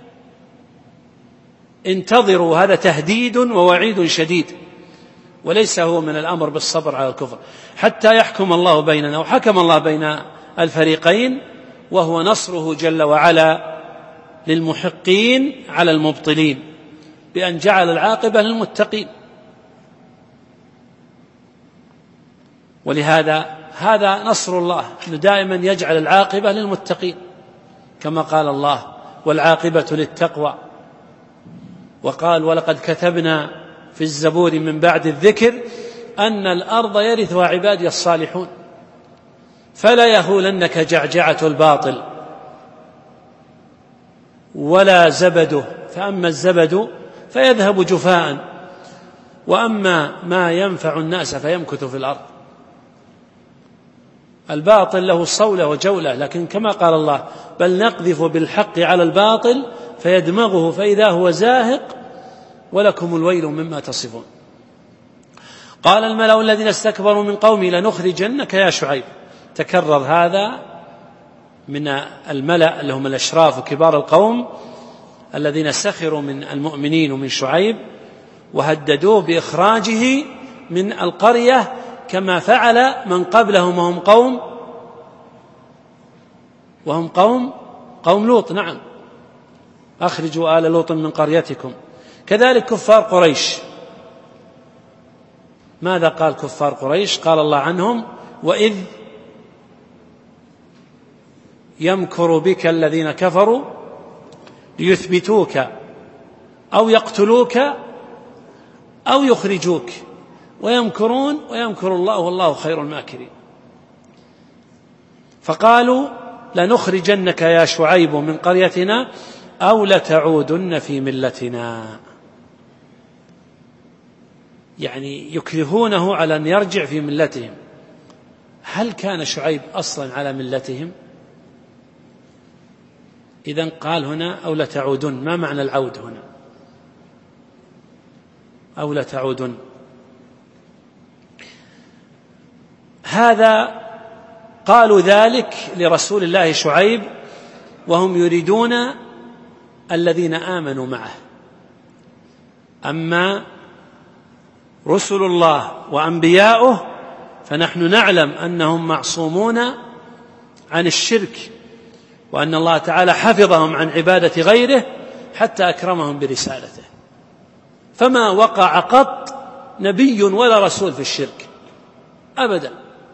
انتظروا، هذا تهديد ووعيد شديد، وليس هو من الأمر بالصبر على الكفر حتى يحكم الله بيننا. وحكم الله بين الفريقين وهو نصره جل وعلا للمحقين على المبطلين بأن جعل العاقبة للمتقين. ولهذا هذا نصر الله، أنه دائما يجعل العاقبة للمتقين كما قال الله والعاقبة للتقوى. وقال ولقد كتبنا في الزبور من بعد الذكر أن الأرض يرثها عبادي الصالحون فلا يهولنك جعجعة الباطل ولا زبده، فأما الزبد فيذهب جفاء وأما ما ينفع الناس فيمكث في الأرض. الباطل له صولة وجولة، لكن كما قال الله بل نقذف بالحق على الباطل فيدمغه فإذا هو زاهق ولكم الويل مما تصفون. قال الملأ الذين استكبروا من قومه لنخرجنك يا شعيب. تكرر هذا من الملأ اللي هم الأشراف وكبار القوم الذين سخروا من المؤمنين ومن شعيب وهددوه بإخراجه من القرية كما فعل من قبلهم وهم قوم وهم قوم لوط. نعم، أخرجوا آل لوط من قريتكم. كذلك كفار قريش، ماذا قال كفار قريش؟ قال الله عنهم: وإذ يمكر بك الذين كفروا ليثبتوك أو يقتلوك أو يخرجوك ويمكرون ويمكر الله والله خير الماكرين. فقالوا: لنخرجنك يا شعيب من قريتنا أو لتعودن في ملتنا. يعني يكرهونه على أن يرجع في ملتهم. هل كان شعيب أصلا على ملتهم؟ إذن قال هنا أو لتعودن. ما معنى العود هنا؟ أو لتعودن، هذا قالوا ذلك لرسول الله شعيب وهم يريدون الذين آمنوا معه. أما رسل الله وأنبياؤه فنحن نعلم أنهم معصومون عن الشرك، وأن الله تعالى حفظهم عن عبادة غيره حتى أكرمهم برسالته، فما وقع قط نبي ولا رسول في الشرك أبدا.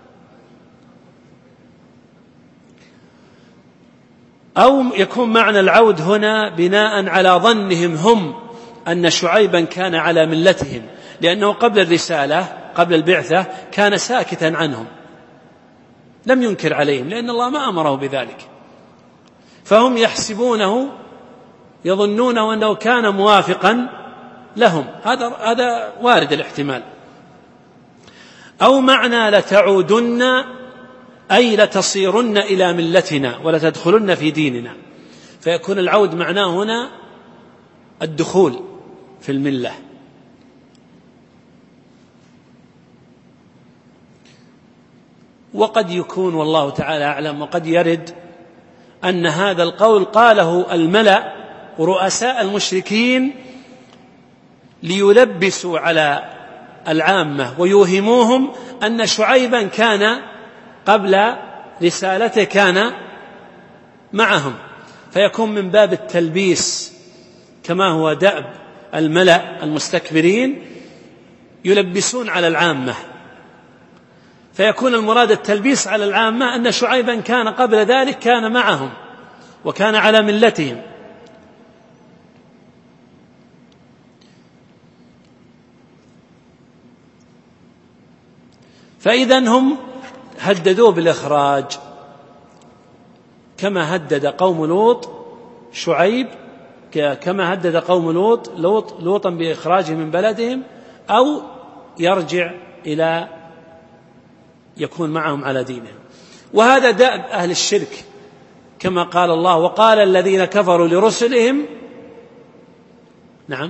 أو يكون معنى العود هنا بناء على ظنهم هم أن شعيبا كان على ملتهم، لأنه قبل الرسالة قبل البعثة كان ساكتا عنهم، لم ينكر عليهم لأن الله ما أمره بذلك، فهم يحسبونه يظنونه أنه كان موافقا لهم. هذا وارد الاحتمال. أو معنى لتعودن أي لتصيرن إلى ملتنا ولتدخلن في ديننا، فيكون العود معناه هنا الدخول في الملة. وقد يكون والله تعالى أعلم، وقد يرد أن هذا القول قاله الملأ ورؤساء المشركين ليلبسوا على العامة ويوهموهم أن شعيبا كان قبل رسالته كان معهم، فيكون من باب التلبيس كما هو دأب الملأ المستكبرين يلبسون على العامة، فيكون المراد التلبيس على العامة أن شعيبا كان قبل ذلك كان معهم وكان على ملتهم. فإذن هم هددوا بالإخراج كما هدد قوم لوط شعيب، كما هدد قوم لوطا بإخراجه من بلدهم، أو يرجع إلى يكون معهم على دينهم. وهذا دأب أهل الشرك، كما قال الله: وقال الذين كفروا لرسلهم نعم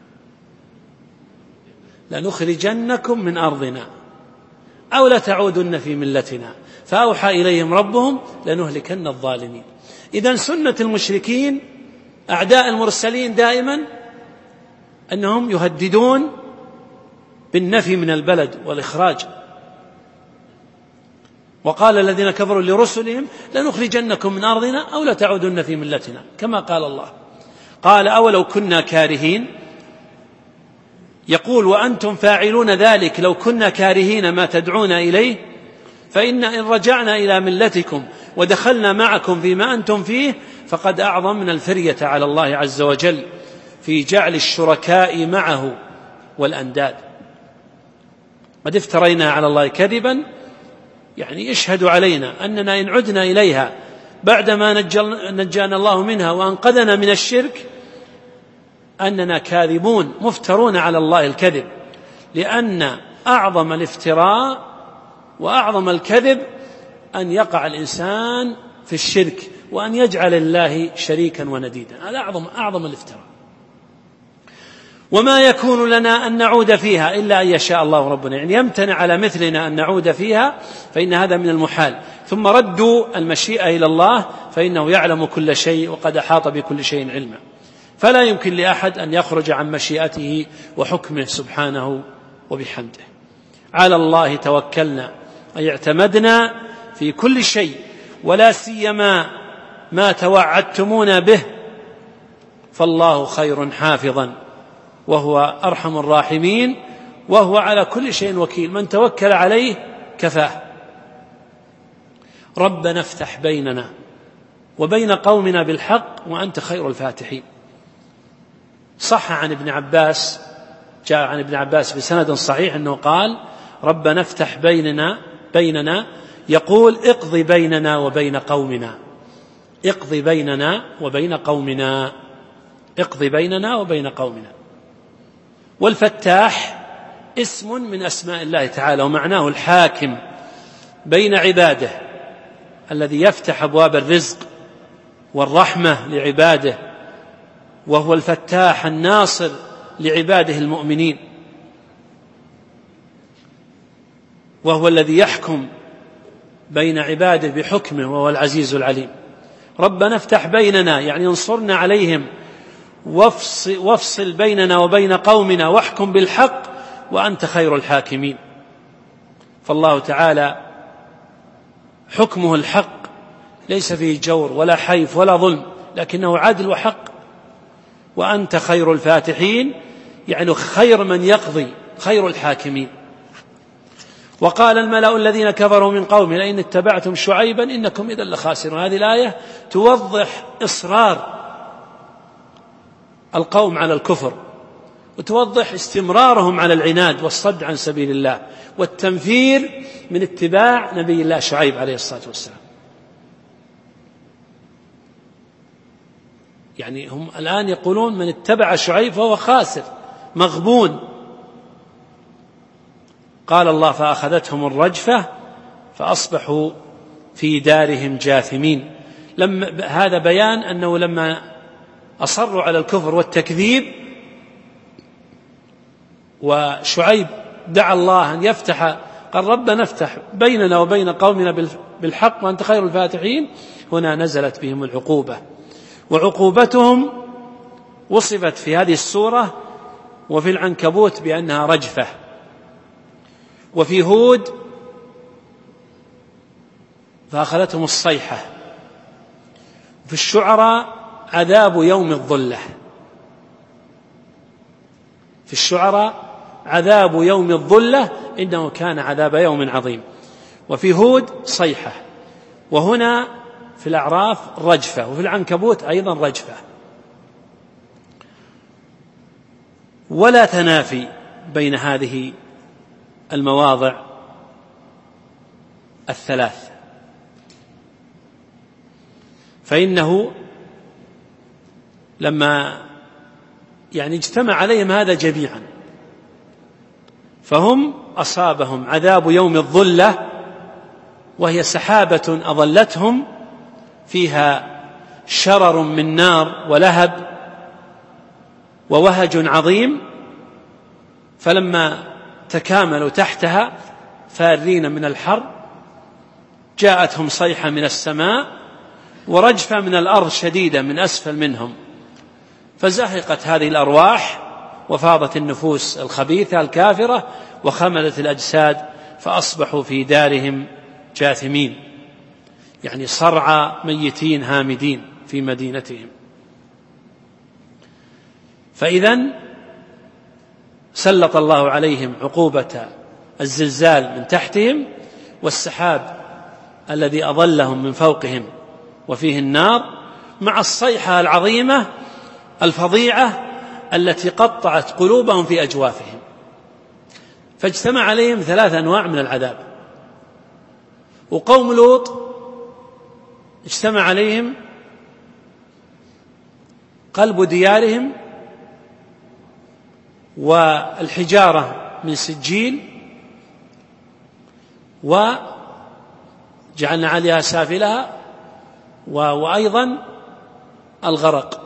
لنخرجنكم من أرضنا أو لتعودن في ملتنا فأوحى إليهم ربهم لنهلكن الظالمين. إذن سنة المشركين أعداء المرسلين دائما أنهم يهددون بالنفي من البلد والإخراج. وقال الذين كفروا لرسلهم لنخرجنكم من أرضنا أو لتعودن في ملتنا، كما قال الله. قال: أولو كنا كارهين، يقول: وأنتم فاعلون ذلك لو كنا كارهين ما تدعون إليه، فإن رجعنا إلى ملتكم ودخلنا معكم فيما أنتم فيه فقد أعظمنا الفرية على الله عز وجل في جعل الشركاء معه والأنداد. قد افترينا على الله كذبا، يعني يشهد علينا أننا إن عدنا إليها بعدما نجانا الله منها وأنقذنا من الشرك أننا كاذبون مفترون على الله الكذب، لأن أعظم الافتراء وأعظم الكذب أن يقع الإنسان في الشرك وأن يجعل الله شريكا ونديدا، هذا أعظم الافتراء. وما يكون لنا أن نعود فيها إلا أن يشاء الله ربنا، يعني يمتنع على مثلنا أن نعود فيها، فإن هذا من المحال. ثم ردوا المشيئة إلى الله فإنه يعلم كل شيء وقد أحاط بكل شيء علما، فلا يمكن لأحد أن يخرج عن مشيئته وحكمه سبحانه وبحمده. على الله توكلنا أي اعتمدنا في كل شيء، ولا سيما ما توعدتمونا به فالله خير حافظا وهو أرحم الراحمين وهو على كل شيء وكيل. من توكل عليه كفاه. ربنا افتح بيننا وبين قومنا بالحق وأنت خير الفاتحين. صح عن ابن عباس، جاء عن ابن عباس بسند صحيح أنه قال ربنا افتح بيننا يقول اقضي بيننا وبين قومنا، اقضي بيننا وبين قومنا، اقضي بيننا وبين قومنا. والفتاح اسم من أسماء الله تعالى ومعناه الحاكم بين عباده، الذي يفتح أبواب الرزق والرحمة لعباده، وهو الفتاح الناصر لعباده المؤمنين، وهو الذي يحكم بين عباده بحكمه وهو العزيز العليم. ربنا افتح بيننا يعني انصرنا عليهم وافصل بيننا وبين قومنا واحكم بالحق وأنت خير الحاكمين. فالله تعالى حكمه الحق، ليس فيه جور ولا حيف ولا ظلم، لكنه عدل وحق. وأنت خير الفاتحين يعني خير من يقضي، خير الحاكمين. وقال الملأ الذين كفروا من قومه لئن اتبعتم شعيبا إنكم إذا لخاسرون. هذه الآية توضح إصرار القوم على الكفر، وتوضح استمرارهم على العناد والصد عن سبيل الله والتنفير من اتباع نبي الله شعيب عليه الصلاة والسلام. يعني هم الآن يقولون من اتبع شعيب فهو خاسر مغبون. قال الله فأخذتهم الرجفة فأصبحوا في دارهم جاثمين. هذا بيان أنه لما أصروا على الكفر والتكذيب وشعيب دعا الله أن يفتح، قال ربنا افتح بيننا وبين قومنا بالحق وأنت خير الفاتحين، هنا نزلت بهم العقوبة. وعقوبتهم وصفت في هذه السورة وفي العنكبوت بأنها رجفة، وفي هود فأخذتهم الصيحة، وفي الشعراء عذاب يوم الظلة. في الشعراء عذاب يوم الظلة إنه كان عذاب يوم عظيم. وفي هود صيحة، وهنا في الأعراف رجفة، وفي العنكبوت أيضا رجفة. ولا تنافي بين هذه المواضع الثلاث، فإنه لما اجتمع عليهم هذا جميعا فهم أصابهم عذاب يوم الظلة، وهي سحابة أظلتهم فيها شرر من نار ولهب ووهج عظيم، فلما تكاملوا تحتها فارين من الحر جاءتهم صيحة من السماء ورجفة من الأرض شديدة من أسفل منهم، فزهقت هذه الأرواح وفاضت النفوس الخبيثة الكافرة وخملت الأجساد فأصبحوا في دارهم جاثمين، يعني صرعى ميتين هامدين في مدينتهم. فإذن سلط الله عليهم عقوبة الزلزال من تحتهم والسحاب الذي أظلهم من فوقهم وفيه النار، مع الصيحة العظيمة الفظيعة التي قطعت قلوبهم في أجوافهم. فاجتمع عليهم 3 أنواع من العذاب. وقوم لوط اجتمع عليهم قلب ديارهم والحجارة من سجيل وجعلنا عليها سافلها وأيضا الغرق.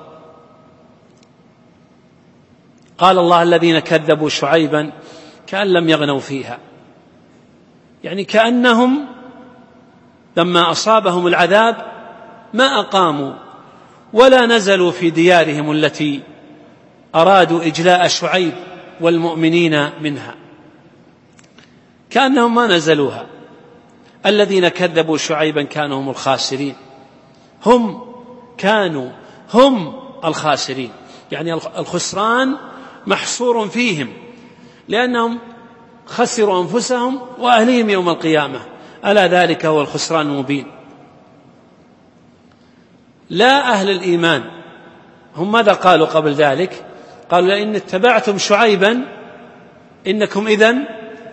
قال الله الذين كذبوا شعيبا كأن لم يغنوا فيها، يعني كأنهم لما أصابهم العذاب ما أقاموا ولا نزلوا في ديارهم التي أرادوا إجلاء شعيب والمؤمنين منها، كأنهم ما نزلوها. الذين كذبوا شعيبا كانوا هم الخاسرين، هم كانوا هم الخاسرين. يعني الخسران محصور فيهم لأنهم خسروا أنفسهم وأهليهم يوم القيامة، ألا ذلك هو الخسران المبين. لا أهل الإيمان هم ماذا قالوا قبل ذلك؟ قالوا لئن اتبعتم شعيبا إنكم إذن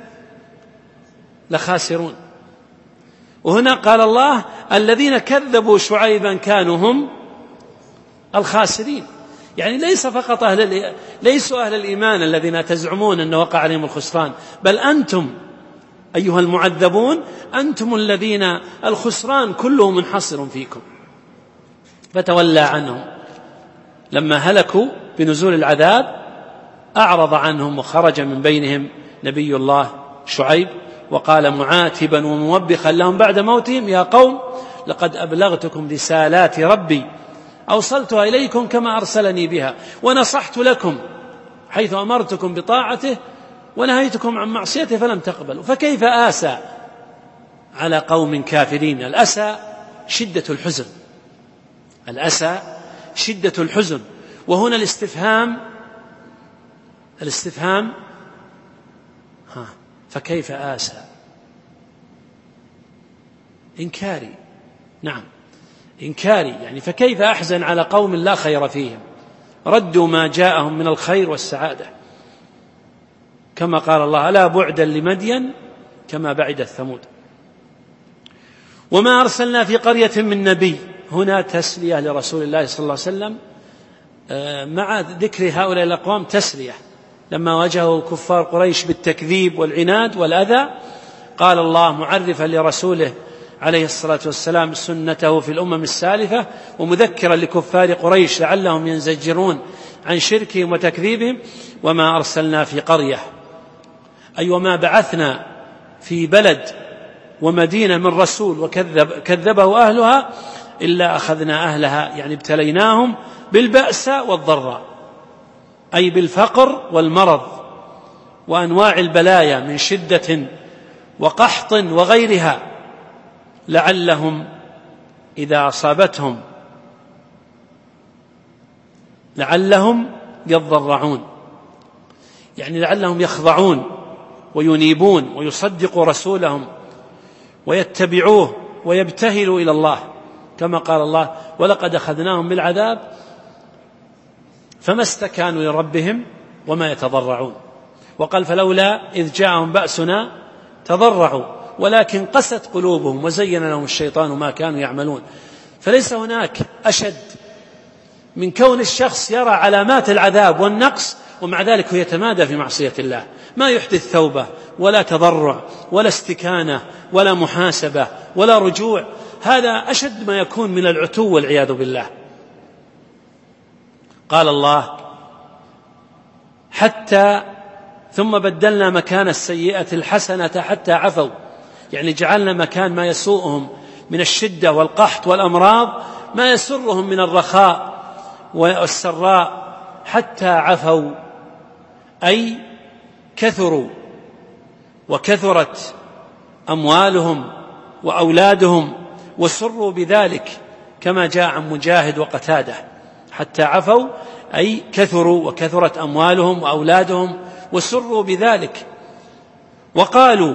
لخاسرون. وهنا قال الله الذين كذبوا شعيبا كانوا هم الخاسرين. يعني ليس فقط ليسوا أهل الإيمان الذين تزعمون أن وقع عليهم الخسران، بل أنتم أيها المعذبون أنتم الذين الخسران كله منحصر فيكم. فتولى عنهم لما هلكوا بنزول العذاب، أعرض عنهم وخرج من بينهم نبي الله شعيب، وقال معاتبا وموبخا لهم بعد موتهم يا قوم لقد أبلغتكم رسالات ربي أوصلتها إليكم كما أرسلني بها ونصحت لكم حيث أمرتكم بطاعته ونهيتكم عن معصيته فلم تقبلوا، فكيف آسى على قوم كافرين. الأسى شدة الحزن، الأسى شدة الحزن. وهنا الاستفهام فكيف آسى إنكاري، نعم إنكاري، يعني فكيف أحزن على قوم لا خير فيهم ردوا ما جاءهم من الخير والسعادة، كما قال الله ألا بعدا لمدين كما بعد الثمود. وما أرسلنا في قرية من نبي، هنا تسلية لرسول الله صلى الله عليه وسلم مع ذكر هؤلاء الأقوام، تسلية لما واجهوا كفار قريش بالتكذيب والعناد والأذى. قال الله معرفا لرسوله عليه الصلاة والسلام سنته في الأمم السالفة ومذكرا لكفار قريش لعلهم ينزجرون عن شركهم وتكذيبهم وما أرسلنا في قرية، أي وما بعثنا في بلد ومدينة من رسول وكذبه أهلها إلا أخذنا أهلها، يعني ابتليناهم بالبأس والضراء، أي بالفقر والمرض وأنواع البلايا من شدة وقحط وغيرها، لعلهم إذا أصابتهم لعلهم يضرعون، يعني لعلهم يخضعون وينيبون ويصدقوا رسولهم ويتبعوه ويبتهلوا إلى الله، كما قال الله ولقد أخذناهم بالعذاب فما استكانوا لربهم وما يتضرعون. وقال فلولا إذ جاءهم بأسنا تضرعوا ولكن قست قلوبهم وزين لهم الشيطان ما كانوا يعملون. فليس هناك أشد من كون الشخص يرى علامات العذاب والنقص ومع ذلك هو يتمادى في معصية الله، ما يحدث توبة ولا تضرع ولا استكانة ولا محاسبة ولا رجوع، هذا أشد ما يكون من العتو والعياذ بالله. قال الله حتى ثم بدلنا مكان السيئة الحسنة حتى عفوا، يعني جعلنا مكان ما يسوءهم من الشدة والقحط والأمراض ما يسرهم من الرخاء والسراء حتى عفوا، أي كثروا وكثرت أموالهم وأولادهم وسروا بذلك كما جاء عن مجاهد وقتادة، حتى عفوا أي كثروا وكثرت أموالهم وأولادهم وسروا بذلك. وقالوا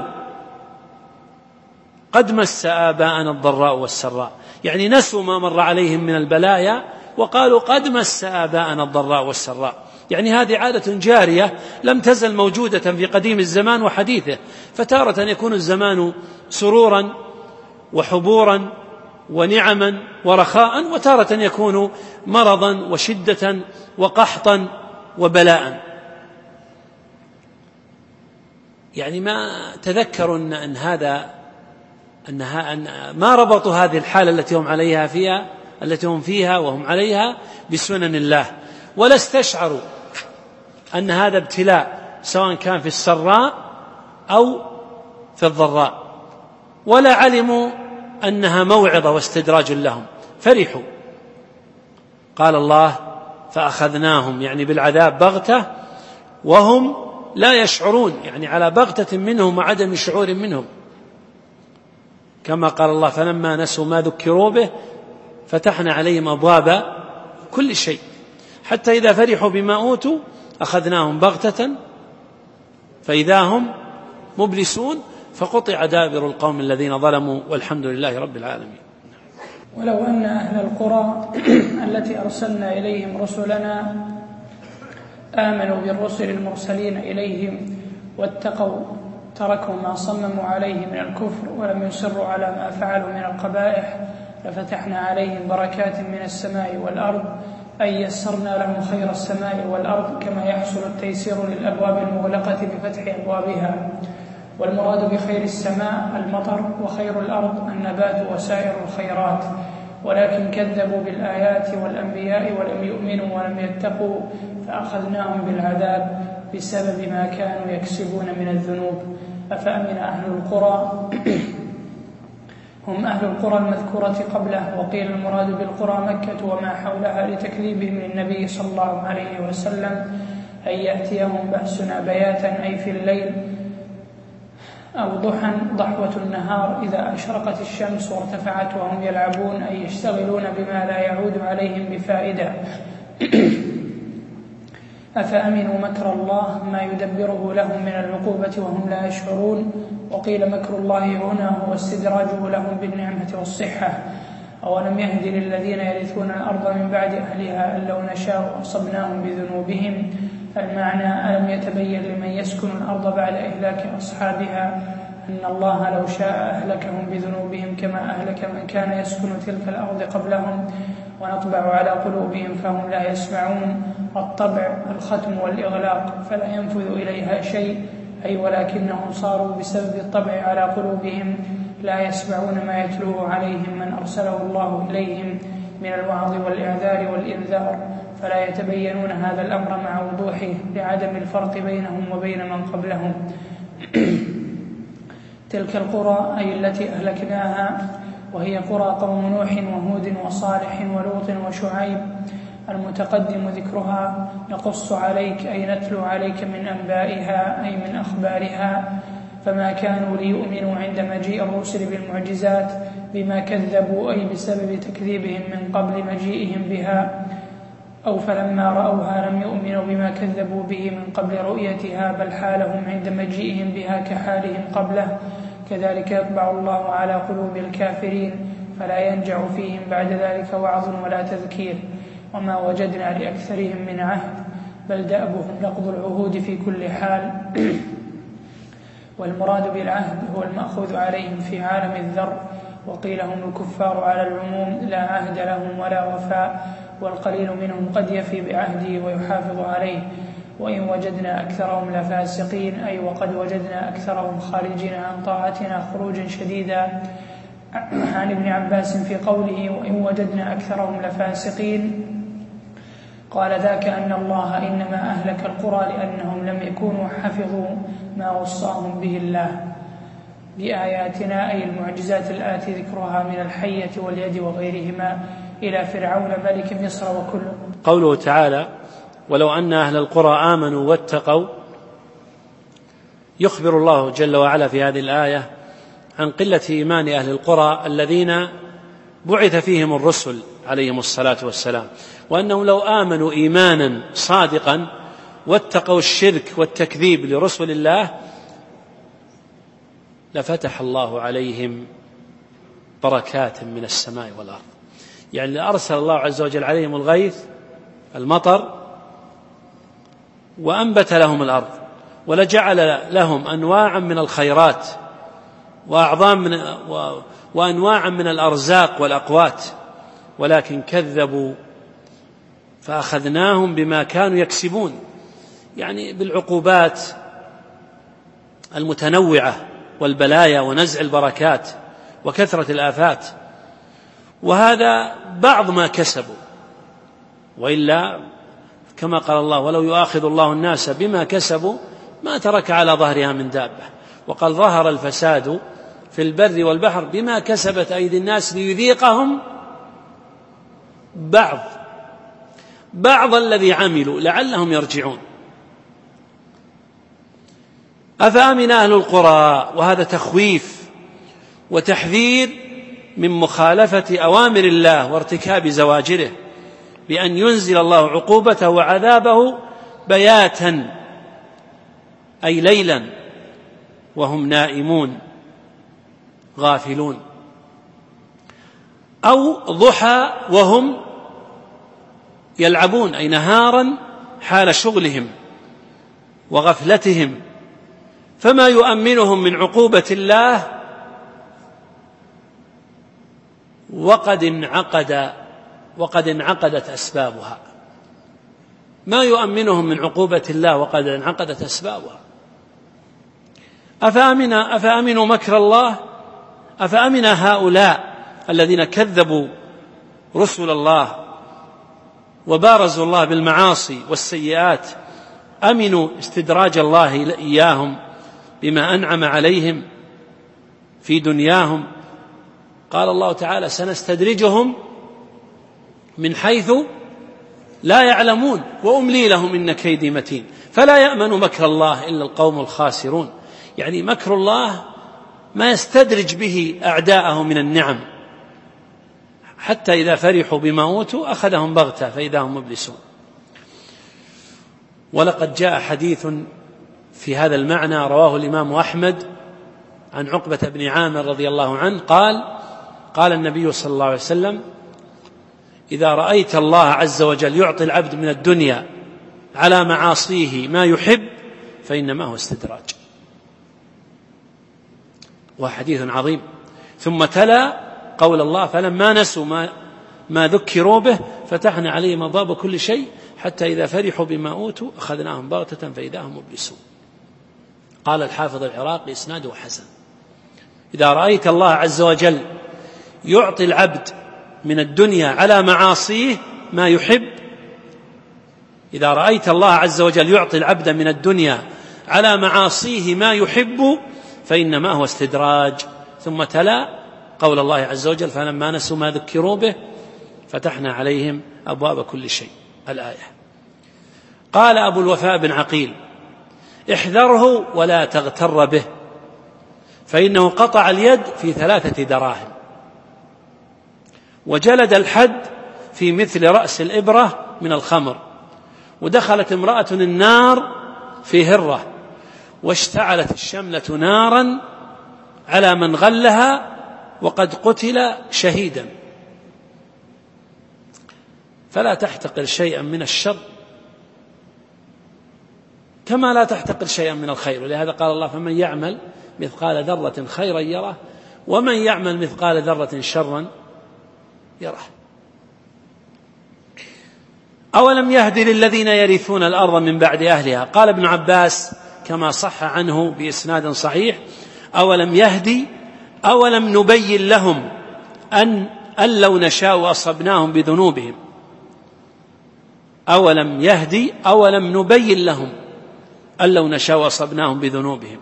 قد مس آباءنا الضراء والسراء، يعني نسوا ما مر عليهم من البلايا وقالوا قد مس آباءنا الضراء والسراء، يعني هذه عادة جارية لم تزل موجودة في قديم الزمان وحديثه، فتارة يكون الزمان سرورا وحبورا ونعما ورخاء، وتارة يكون مرضا وشدة وقحطا وبلاء. يعني ما تذكروا أن ما ربطوا هذه الحالة التي هم فيها وهم عليها بسنن الله، ولا استشعروا أن هذا ابتلاء سواء كان في السراء أو في الضراء، ولا علموا أنها موعظة واستدراج لهم، فرحوا. قال الله فأخذناهم يعني بالعذاب بغتة وهم لا يشعرون، يعني على بغتة منهم وعدم شعور منهم، كما قال الله فلما نسوا ما ذكروا به فتحنا عليهم أبواب كل شيء، حتى إذا فرحوا بما أوتوا أخذناهم بغتة فإذا هم مبلسون فقطع دابر القوم الذين ظلموا والحمد لله رب العالمين. ولو أن أهل القرى التي أرسلنا إليهم رسلنا آمنوا بالرسل المرسلين إليهم واتقوا تركوا ما صمموا عليه من الكفر ولم يصروا على ما فعلوا من القبائح لفتحنا عليهم بركات من السماء والأرض، أي يسرنا لهم خير السماء والأرض كما يحصل التيسير للأبواب المغلقة بفتح أبوابها. والمراد بخير السماء المطر، وخير الأرض النبات وسائر الخيرات، ولكن كذبوا بالآيات والأنبياء ولم يؤمنوا ولم يتقوا فأخذناهم بالعذاب بسبب ما كانوا يكسبون من الذنوب. أفأمن أهل القرى هم أهل القرى المذكورة قبله، وقيل المراد بالقرى مكة وما حولها لتكذيبهم للنبي صلى الله عليه وسلم، أن يأتيهم بأسنا بياتا أي في الليل أو ضحى ضحوة النهار إذا أشرقت الشمس وارتفعت وهم يلعبون، أي يشتغلون بما لا يعود عليهم بفائدة. أفأمنوا مكر الله ما يدبره لهم من العقوبة وهم لا يشعرون. وقيل مكر الله هنا هو استدراجه لهم بالنعمة والصحة. أولم يهد للذين يرثون الأرض من بعد أهلها أن لو نشاء أصبناهم بذنوبهم. المعنى ألم يتبين لمن يسكن الأرض بعد إهلاك أصحابها أن الله لو شاء أهلكهم بذنوبهم كما أهلك من كان يسكن تلك الأرض قبلهم، ونطبع على قلوبهم فهم لا يسمعون. الطبع الختم والإغلاق فلا ينفذ إليها شيء، أي ولكنهم صاروا بسبب الطبع على قلوبهم لا يسمعون ما يتلوه عليهم من أرسله الله إليهم من الوعظ والإعذار والإنذار، فلا يتبينون هذا الأمر مع وضوحه لعدم الفرق بينهم وبين من قبلهم. تلك القرى أي التي أهلكناها، وهي قرى قوم نوح وهود وصالح ولوط وشعيب المتقدم ذكرها، نقص عليك أي نتلو عليك من أنبائها أي من أخبارها. فما كانوا ليؤمنوا عند مجيء الرسل بالمعجزات بما كذبوا أي بسبب تكذيبهم من قبل مجيئهم بها، أو فلما رأوها لم يؤمنوا بما كذبوا به من قبل رؤيتها، بل حالهم عند مجيئهم بها كحالهم قبله. كذلك يطبع الله على قلوب الكافرين فلا ينجع فيهم بعد ذلك وعظ ولا تذكير. وما وجدنا لأكثرهم من عهد بل دأبهم نقض العهود في كل حال. والمراد بالعهد هو المأخوذ عليهم في عالم الذر، وقيل هم الكفار على العموم لا عهد لهم ولا وفاء، والقليل منهم قد يفي بعهده ويحافظ عليه. وإن وجدنا أكثرهم لفاسقين أي وقد وجدنا أكثرهم خارجين عن طاعتنا خروجا شديدا. عن ابن عباس في قوله وإن وجدنا أكثرهم لفاسقين قال ذاك أن الله إنما أهلك القرى لأنهم لم يكونوا حفظوا ما وصاهم به الله بآياتنا أي المعجزات الآتي ذكرها من الحية واليد وغيرهما إلى فرعون ملك مصر وكل. قوله تعالى ولو أن أهل القرى آمنوا واتقوا، يخبر الله جل وعلا في هذه الآية عن قلة إيمان أهل القرى الذين بعث فيهم الرسل عليهم الصلاة والسلام، وأنهم لو آمنوا إيمانا صادقا واتقوا الشرك والتكذيب لرسل الله لفتح الله عليهم بركات من السماء والأرض. يعني أرسل الله عز وجل عليهم الغيث المطر وأنبت لهم الأرض، ولجعل لهم أنواعا من الخيرات وأنواعا من الأرزاق والأقوات، ولكن كذبوا فأخذناهم بما كانوا يكسبون، يعني بالعقوبات المتنوعة والبلايا ونزع البركات وكثرة الآفات. وهذا بعض ما كسبوا، وإلا كما قال الله ولو يؤاخذ الله الناس بما كسبوا ما ترك على ظهرها من دابة، وقال ظهر الفساد في البر والبحر بما كسبت أيدي الناس ليذيقهم بعض الذي عملوا لعلهم يرجعون. أفأمن أهل القرى، وهذا تخويف وتحذير من مخالفة أوامر الله وارتكاب زواجره، بأن ينزل الله عقوبته وعذابه بياتا أي ليلا وهم نائمون غافلون، أو ضحى وهم يلعبون أي نهارا حال شغلهم وغفلتهم، فما يؤمنهم من عقوبة الله وقد انعقدت أسبابها، ما يؤمنهم من عقوبة الله وقد انعقدت أسبابها. أفأمنوا مكر الله؟ أفأمن هؤلاء الذين كذبوا رسل الله وبارزوا الله بالمعاصي والسيئات، أمنوا استدراج الله إياهم بما أنعم عليهم في دنياهم؟ قال الله تعالى: سنستدرجهم من حيث لا يعلمون وأملي لهم إن كيدي متين. فلا يأمن مكر الله إلا القوم الخاسرون، يعني مكر الله ما يستدرج به أعداءه من النعم، حتى إذا فرحوا بما أوتوا أخذهم بغتة فإذا هم مبلسون. ولقد جاء حديث في هذا المعنى رواه الإمام أحمد عن عقبة بن عامر رضي الله عنه قال النبي صلى الله عليه وسلم: إذا رأيت الله عز وجل يعطي العبد من الدنيا على معاصيه ما يحب فإنما هو استدراج. وحديث عظيم. ثم تلا قول الله: فلما نسوا ما ذكروا به فتحنا عليهم أبواب كل شيء حتى إذا فرحوا بما أوتوا أخذناهم بغتة فإذا هم مبلسون. قال الحافظ العراقي: إسناده حسن. إذا رأيت الله عز وجل يعطي العبد من الدنيا على معاصيه ما يحب، إذا رأيت الله عز وجل يعطي العبد من الدنيا على معاصيه ما يحب فإنما هو استدراج. ثم تلا قول الله عز وجل: فلما نسوا ما ذكروا به فتحنا عليهم أبواب كل شيء. الآية. قال أبو الوفاء بن عقيل: احذره ولا تغتر به، فإنه قطع اليد في 3 دراهم، وجلد الحد في مثل رأس الإبرة من الخمر، ودخلت امرأة النار في هرة، واشتعلت الشملة نارا على من غلها وقد قتل شهيدا. فلا تحتقر شيئا من الشر كما لا تحتقر شيئا من الخير. ولهذا قال الله: فمن يعمل مثقال ذرة خيرا يره ومن يعمل مثقال ذرة شرا يره. أولم يهد للذين يرثون الأرض من بعد أهلها؟ قال ابن عباس كما صح عنه بإسناد صحيح: أولم يهدي أولم نبين لهم أن لو نشاء أصبناهم بذنوبهم. أولم يهدي أولم نبين لهم أن لو نشاء أصبناهم بذنوبهم،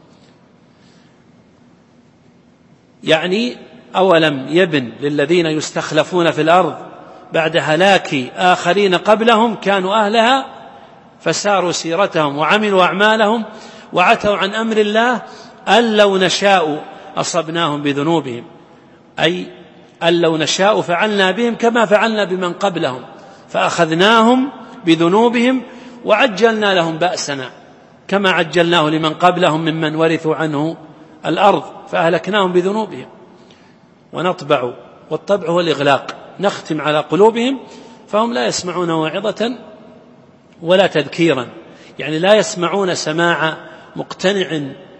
يعني أولم يبن للذين يستخلفون في الأرض بعد هلاك آخرين قبلهم كانوا أهلها فساروا سيرتهم وعملوا أعمالهم وعتوا عن أمر الله أن لو نشاء أصبناهم بذنوبهم، أي أن لو نشاء فعلنا بهم كما فعلنا بمن قبلهم فأخذناهم بذنوبهم وعجلنا لهم بأسنا كما عجلناه لمن قبلهم ممن ورثوا عنه الأرض فأهلكناهم بذنوبهم. ونطبع، والطبع هو الإغلاق، نختم على قلوبهم فهم لا يسمعون موعظة ولا تذكيرا، يعني لا يسمعون سماع مقتنع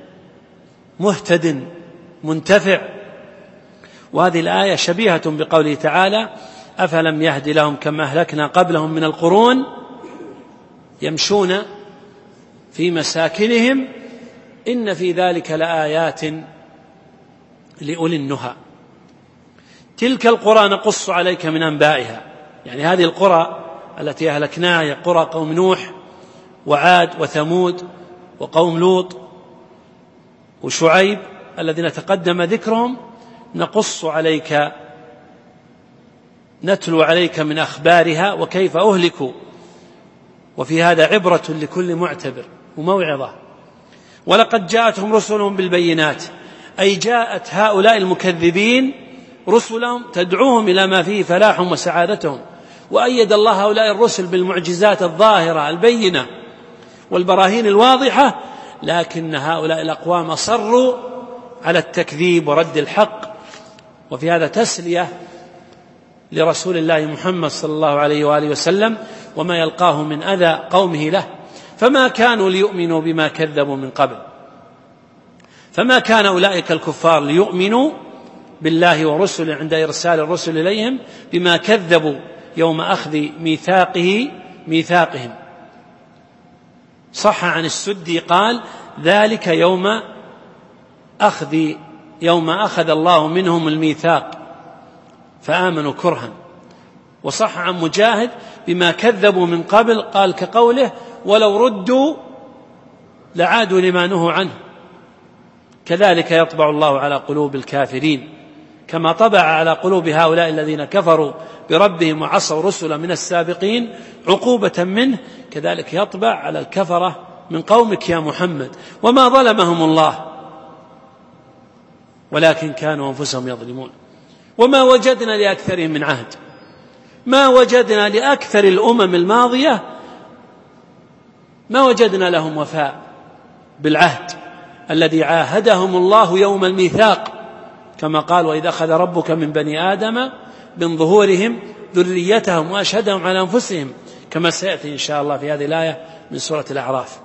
مهتد منتفع. وهذه الآية شبيهة بقوله تعالى: أفلم يهد لهم كما أهلكنا قبلهم من القرون يمشون في مساكنهم إن في ذلك لآيات لأولي النهى. تلك القرى نقص عليك من أنبائها، يعني هذه القرى التي أهلكناها هي قرى قوم نوح وعاد وثمود وقوم لوط وشعيب الذين تقدم ذكرهم، نقص عليك نتلو عليك من أخبارها وكيف أهلكوا، وفي هذا عبرة لكل معتبر وموعظة. ولقد جاءتهم رسلهم بالبينات، أي جاءت هؤلاء المكذبين رسلهم تدعوهم إلى ما فيه فلاحهم وسعادتهم، وأيد الله هؤلاء الرسل بالمعجزات الظاهرة البينة والبراهين الواضحة، لكن هؤلاء الأقوام أصروا على التكذيب ورد الحق. وفي هذا تسلية لرسول الله محمد صلى الله عليه وآله وسلم وما يلقاه من أذى قومه له، فما كانوا ليؤمنوا بما كذبوا من قبل، فما كان أولئك الكفار ليؤمنوا بالله ورسله عند إرسال الرسل إليهم بما كذبوا يوم أخذ ميثاقهم. صح عن السدي قال: ذلك يوم أخذ الله منهم الميثاق فآمنوا كرها. وصح عن مجاهد: بما كذبوا من قبل، قال كقوله: ولو ردوا لعادوا لما نهوا عنه. كذلك يطبع الله على قلوب الكافرين كما طبع على قلوب هؤلاء الذين كفروا بربهم وعصوا رسلا من السابقين عقوبة منه، كذلك يطبع على الكفرة من قومك يا محمد. وما ظلمهم الله ولكن كانوا أنفسهم يظلمون. وما وجدنا لأكثرهم من عهد، ما وجدنا لأكثر الأمم الماضية، ما وجدنا لهم وفاء بالعهد الذي عاهدهم الله يوم الميثاق، كما قال: وإذا أخذ ربك من بني آدم من ظهورهم ذريتهم وأشهدهم على أنفسهم، كما سيأتي إن شاء الله في هذه الآية من سورة الأعراف.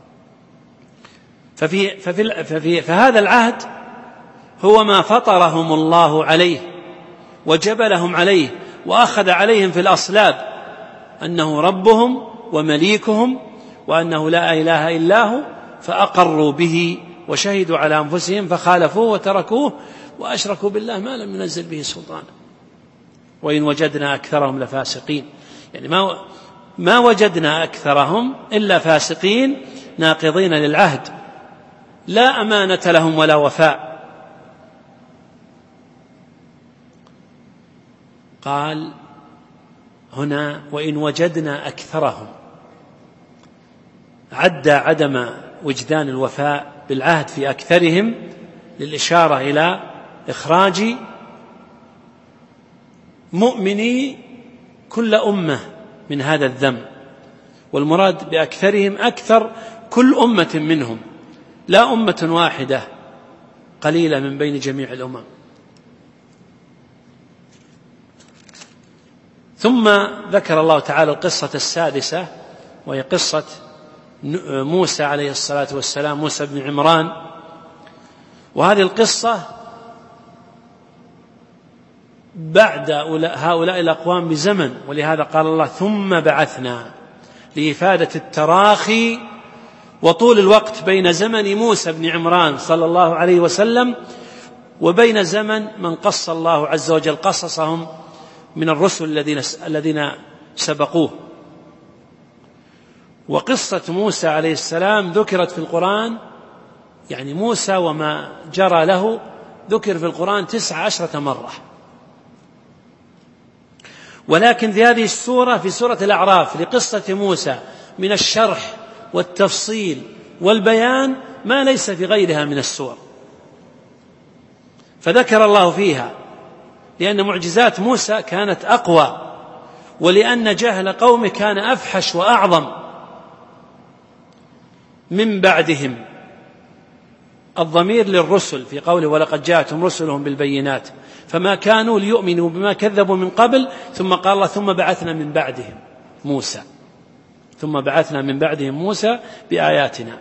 فهذا العهد هو ما فطرهم الله عليه وجبلهم عليه وأخذ عليهم في الأصلاب أنه ربهم ومليكهم وأنه لا إله إلا هو، فأقروا به وشهدوا على أنفسهم فخالفوه وتركوه وأشركوا بالله ما لم ينزل به سلطانا. وإن وجدنا أكثرهم لفاسقين، يعني ما وجدنا أكثرهم إلا فاسقين ناقضين للعهد، لا أمانة لهم ولا وفاء. قال هنا: وإن وجدنا أكثرهم، عد عدم وجدان الوفاء بالعهد في أكثرهم للإشارة إلى إخراج مؤمني كل أمة من هذا الذنب، والمراد بأكثرهم أكثر كل أمة منهم، لا أمة واحدة قليلة من بين جميع الأمم. ثم ذكر الله تعالى القصة السادسة، وهي قصة موسى عليه الصلاة والسلام، موسى بن عمران. وهذه القصة بعد هؤلاء الأقوام بزمن، ولهذا قال الله: ثم بعثنا، لإفادة التراخي وطول الوقت بين زمن موسى بن عمران صلى الله عليه وسلم وبين زمن من قص الله عز وجل قصصهم من الرسل الذين سبقوه. وقصة موسى عليه السلام ذكرت في القرآن، يعني موسى وما جرى له ذكر في القرآن 19 مرة، ولكن في هذه السورة، في سورة الأعراف، لقصة موسى من الشرح والتفصيل والبيان ما ليس في غيرها من السور، فذكر الله فيها لأن معجزات موسى كانت أقوى، ولأن جهل قومه كان أفحش وأعظم من بعدهم. الضمير للرسل في قوله: ولقد جاءتهم رسلهم بالبينات، فما كانوا ليؤمنوا بما كذبوا من قبل. ثم قال الله: ثم بعثنا من بعدهم موسى، ثم بعثنا من بعدهم موسى بآياتنا.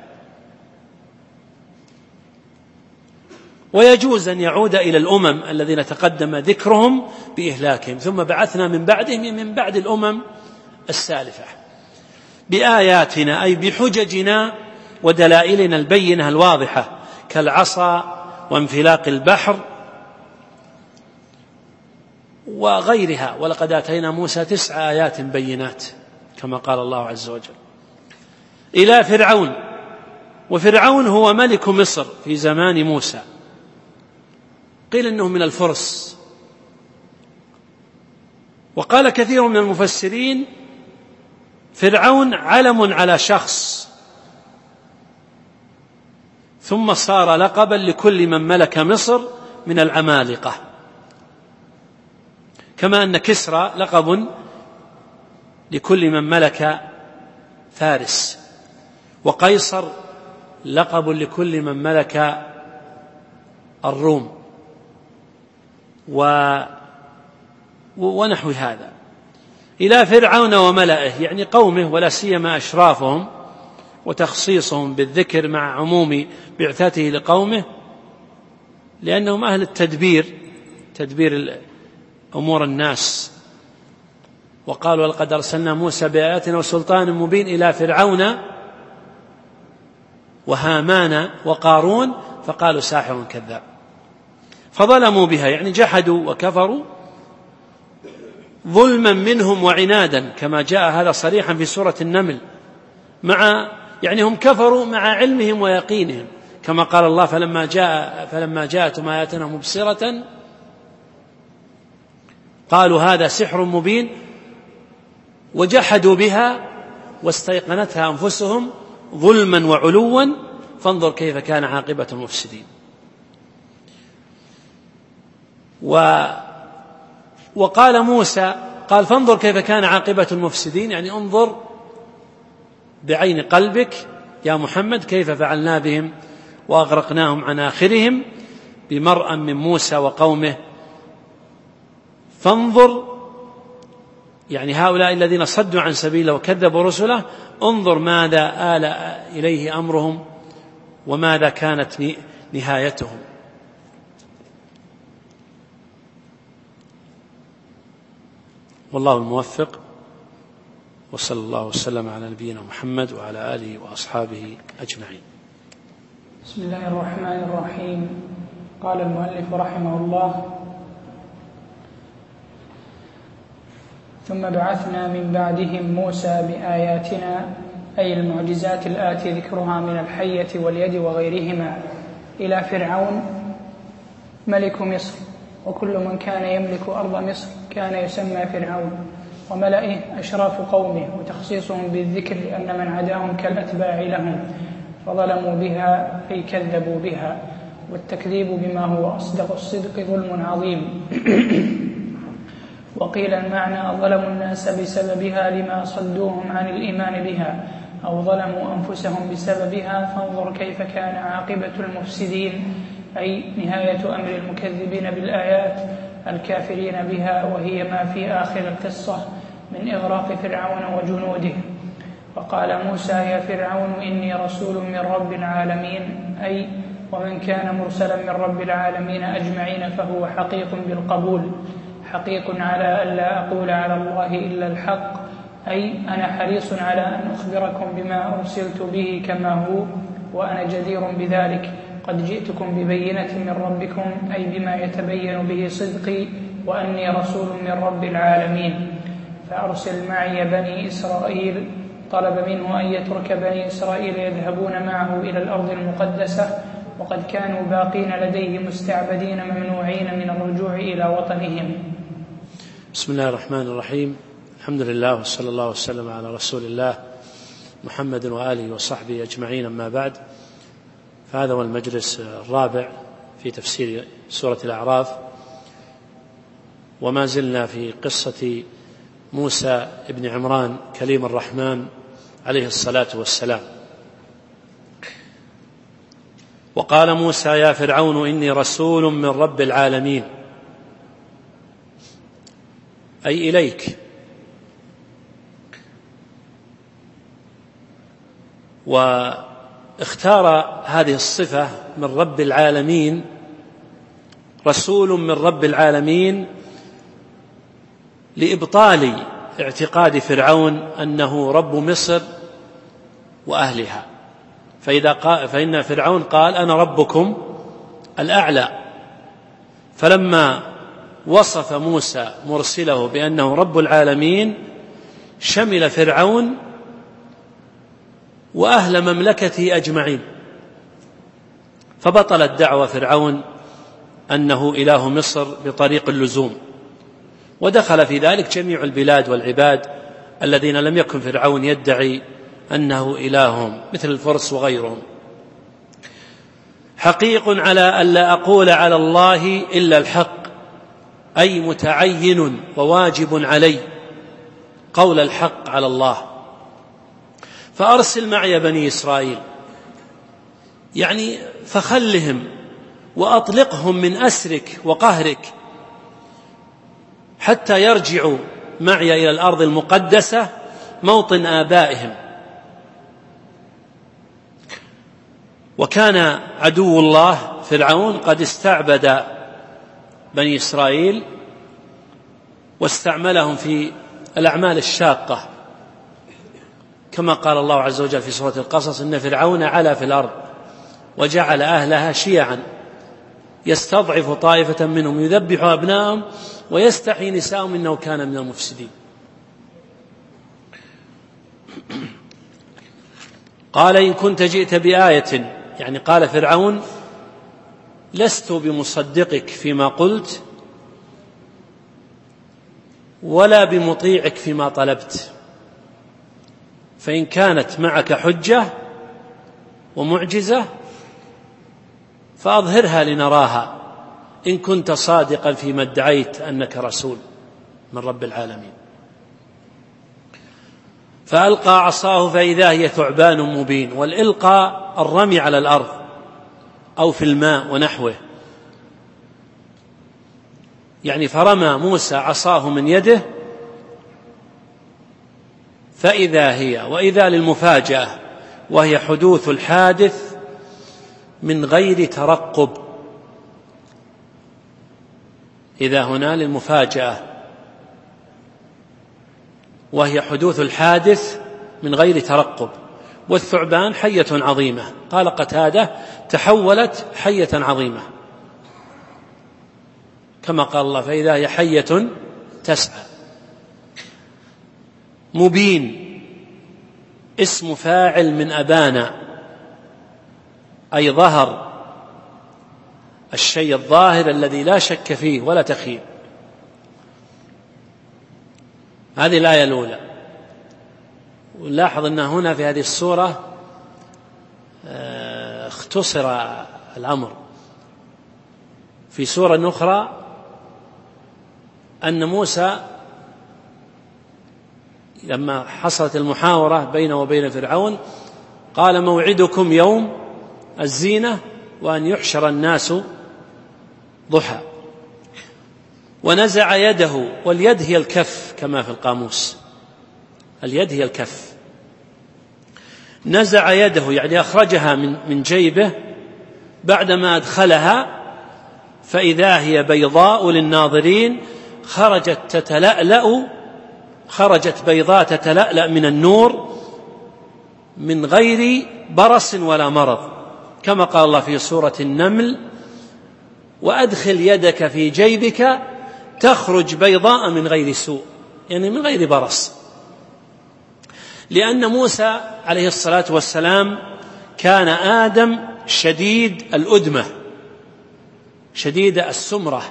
ويجوز أن يعود إلى الأمم الذين تقدم ذكرهم بإهلاكهم، ثم بعثنا من بعدهم من بعد الأمم السالفة بآياتنا، أي بحججنا ودلائلنا البينة الواضحة، كالعصا وانفلاق البحر وغيرها. ولقد آتينا موسى 9 آيات بينات كما قال الله عز وجل. إلى فرعون، وفرعون هو ملك مصر في زمان موسى، قيل إنه من الفرس. وقال كثير من المفسرين: فرعون علم على شخص، ثم صار لقبا لكل من ملك مصر من العمالقة. كما أن كسرى لقب لكل من ملك فارس، وقيصر لقب لكل من ملك الروم، ونحو هذا، إلى فرعون وملئه، يعني قومه ولا سيما أشرافهم، وتخصيصهم بالذكر مع عموم بعثته لقومه لأنهم أهل تدبير أمور الناس. وقال ولقد أرسلنا موسى بآياتنا وسلطان مبين إلى فرعون وهامان وقارون فقالوا ساحر كذاب، فظلموا بها، يعني جحدوا وكفروا ظلما منهم وعنادا، كما جاء هذا صريحا في سورة النمل، يعني هم كفروا مع علمهم ويقينهم، كما قال الله فلما جاءتهم آياتنا مبصرة قالوا هذا سحر مبين وجحدوا بها واستيقنتها أنفسهم ظلما وعلوا فانظر كيف كان عاقبة المفسدين. وقال موسى قال فانظر كيف كان عاقبة المفسدين، يعني انظر بعين قلبك يا محمد كيف فعلنا بهم وأغرقناهم عن آخرهم بمرأ من موسى وقومه، فانظر يعني هؤلاء الذين صدوا عن سبيله وكذبوا رسله، انظر ماذا آل إليه أمرهم وماذا كانت نهايتهم. والله الموفق، وصلى الله وسلم على نبينا محمد وعلى آله وأصحابه أجمعين. بسم الله الرحمن الرحيم. قال المؤلف رحمه الله: ثم بعثنا من بعدهم موسى بآياتنا، أي المعجزات الآتي ذكرها من الحية واليد وغيرهما، إلى فرعون ملك مصر، وكل من كان يملك أرض مصر كان يسمى فرعون، وملئه أشراف قومه، وتخصيصهم بالذكر لأن من عداهم كالأتباع لهم، فظلموا بها أي كذبوا بها، والتكذيب بما هو أصدق الصدق ظلم عظيم. وقيل المعنى ظلموا الناس بسببها لما صدوهم عن الإيمان بها، أو ظلموا أنفسهم بسببها، فانظر كيف كان عاقبة المفسدين، أي نهاية أمر المكذبين بالآيات الكافرين بها، وهي ما في آخر القصة من إغراق فرعون وجنوده. وقال موسى يا فرعون إني رسول من رب العالمين، أي ومن كان مرسلا من رب العالمين أجمعين فهو حقيق بالقبول، حقيق على ألا أقول على الله إلا الحق، أي أنا حريص على أن أخبركم بما أرسلت به كما هو، وأنا جدير بذلك، قد جئتكم ببينة من ربكم، أي بما يتبين به صدقي وأني رسول من رب العالمين، فأرسل معي بني إسرائيل. طلب منه أن يترك بني إسرائيل يذهبون معه إلى الأرض المقدسة، وقد كانوا باقين لديه مستعبدين ممنوعين من الرجوع إلى وطنهم. بسم الله الرحمن الرحيم. الحمد لله وصلى الله وسلم على رسول الله محمد وآله وصحبه أجمعين، أما بعد، فهذا هو المجلس الرابع في تفسير سورة الأعراف، وما زلنا في قصة موسى ابن عمران كليم الرحمن عليه الصلاة والسلام. وقال موسى يا فرعون إني رسول من رب العالمين، أي إليك. واختار هذه الصفة من رب العالمين، رسول من رب العالمين، لإبطال اعتقاد فرعون أنه رب مصر وأهلها، فإن فرعون قال أنا ربكم الأعلى، فلما وصف موسى مرسله بأنه رب العالمين شمل فرعون وأهل مملكته أجمعين، فبطلت دعوى فرعون أنه إله مصر بطريق اللزوم، ودخل في ذلك جميع البلاد والعباد الذين لم يكن فرعون يدعي أنه إلههم، مثل الفرس وغيرهم. حقيق على ألا أقول على الله إلا الحق، أي متعين وواجب علي قول الحق على الله، فأرسل معي بني إسرائيل، يعني فخلهم وأطلقهم من أسرك وقهرك حتى يرجعوا معي إلى الأرض المقدسة موطن آبائهم. وكان عدو الله فرعون قد استعبد بني إسرائيل واستعملهم في الأعمال الشاقة، كما قال الله عز وجل في سورة القصص: إن فرعون علا في الأرض وجعل أهلها شيعا يستضعف طائفة منهم يذبح أبناءهم ويستحيي نساءهم إنه كان من المفسدين. قال: إن كنت جئت بآية، يعني قال فرعون: لست بمصدقك فيما قلت ولا بمطيعك فيما طلبت، فإن كانت معك حجة ومعجزة فأظهرها لنراها إن كنت صادقا فيما ادعيت أنك رسول من رب العالمين. فألقى عصاه فإذا هي ثعبان مبين. والإلقاء الرمي على الأرض أو في الماء ونحوه، يعني فرمى موسى عصاه من يده فإذا هي، وإذا للمفاجأة وهي حدوث الحادث من غير ترقب. إذا هنا للمفاجأة وهي حدوث الحادث من غير ترقب. والثعبان حية عظيمة، قال قتادة: تحولت حية عظيمة، كما قال الله: فإذا هي حية تسعى. مبين اسم فاعل من أبانا، أي ظهر الشيء الظاهر الذي لا شك فيه ولا تخيل. هذه الآية الأولى. ونلاحظ أن هنا في هذه السورة اختصر الأمر. في سورة أخرى أن موسى لما حصلت المحاورة بينه وبين فرعون قال: موعدكم يوم الزينة وأن يحشر الناس ضحى. ونزع يده، واليد هي الكف كما في القاموس، اليد هي الكف. نزع يده يعني أخرجها من جيبه بعدما أدخلها، فإذا هي بيضاء للناظرين، خرجت بيضاء تتلألأ من النور من غير برص ولا مرض، كما قال الله في سورة النمل: وأدخل يدك في جيبك تخرج بيضاء من غير سوء، يعني من غير برص. لأن موسى عليه الصلاة والسلام كان آدم شديد الأدمة شديد السمرة،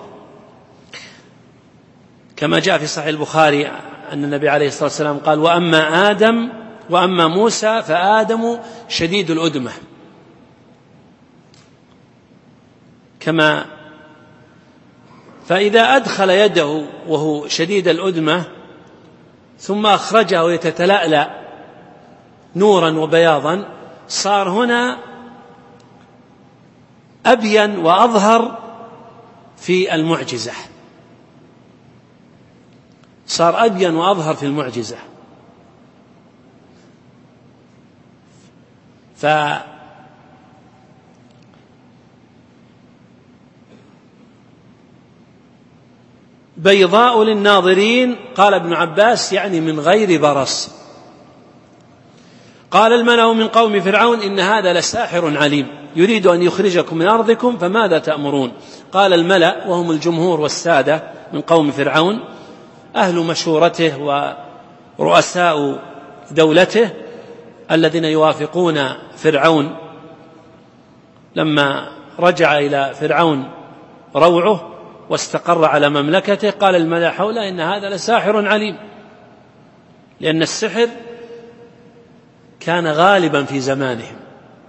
كما جاء في صحيح البخاري أن النبي عليه الصلاة والسلام قال: وأما موسى فآدم شديد الأدمة. فإذا أدخل يده وهو شديد الأدمة ثم أخرجه ويتتلألأ نورا وبياضا، صار هنا أبين وأظهر في المعجزة، صار أبين وأظهر في المعجزة. بيضاء للناظرين، قال ابن عباس يعني من غير برص. قال الملأ من قوم فرعون: إن هذا لساحر عليم يريد أن يخرجكم من أرضكم فماذا تأمرون؟ قال الملأ، وهم الجمهور والسادة من قوم فرعون، أهل مشورته ورؤساء دولته الذين يوافقون فرعون لما رجع إلى فرعون روعه واستقر على مملكته. قال الملأ حوله: إن هذا لساحر عليم، لأن السحر كان غالبا في زمانهم،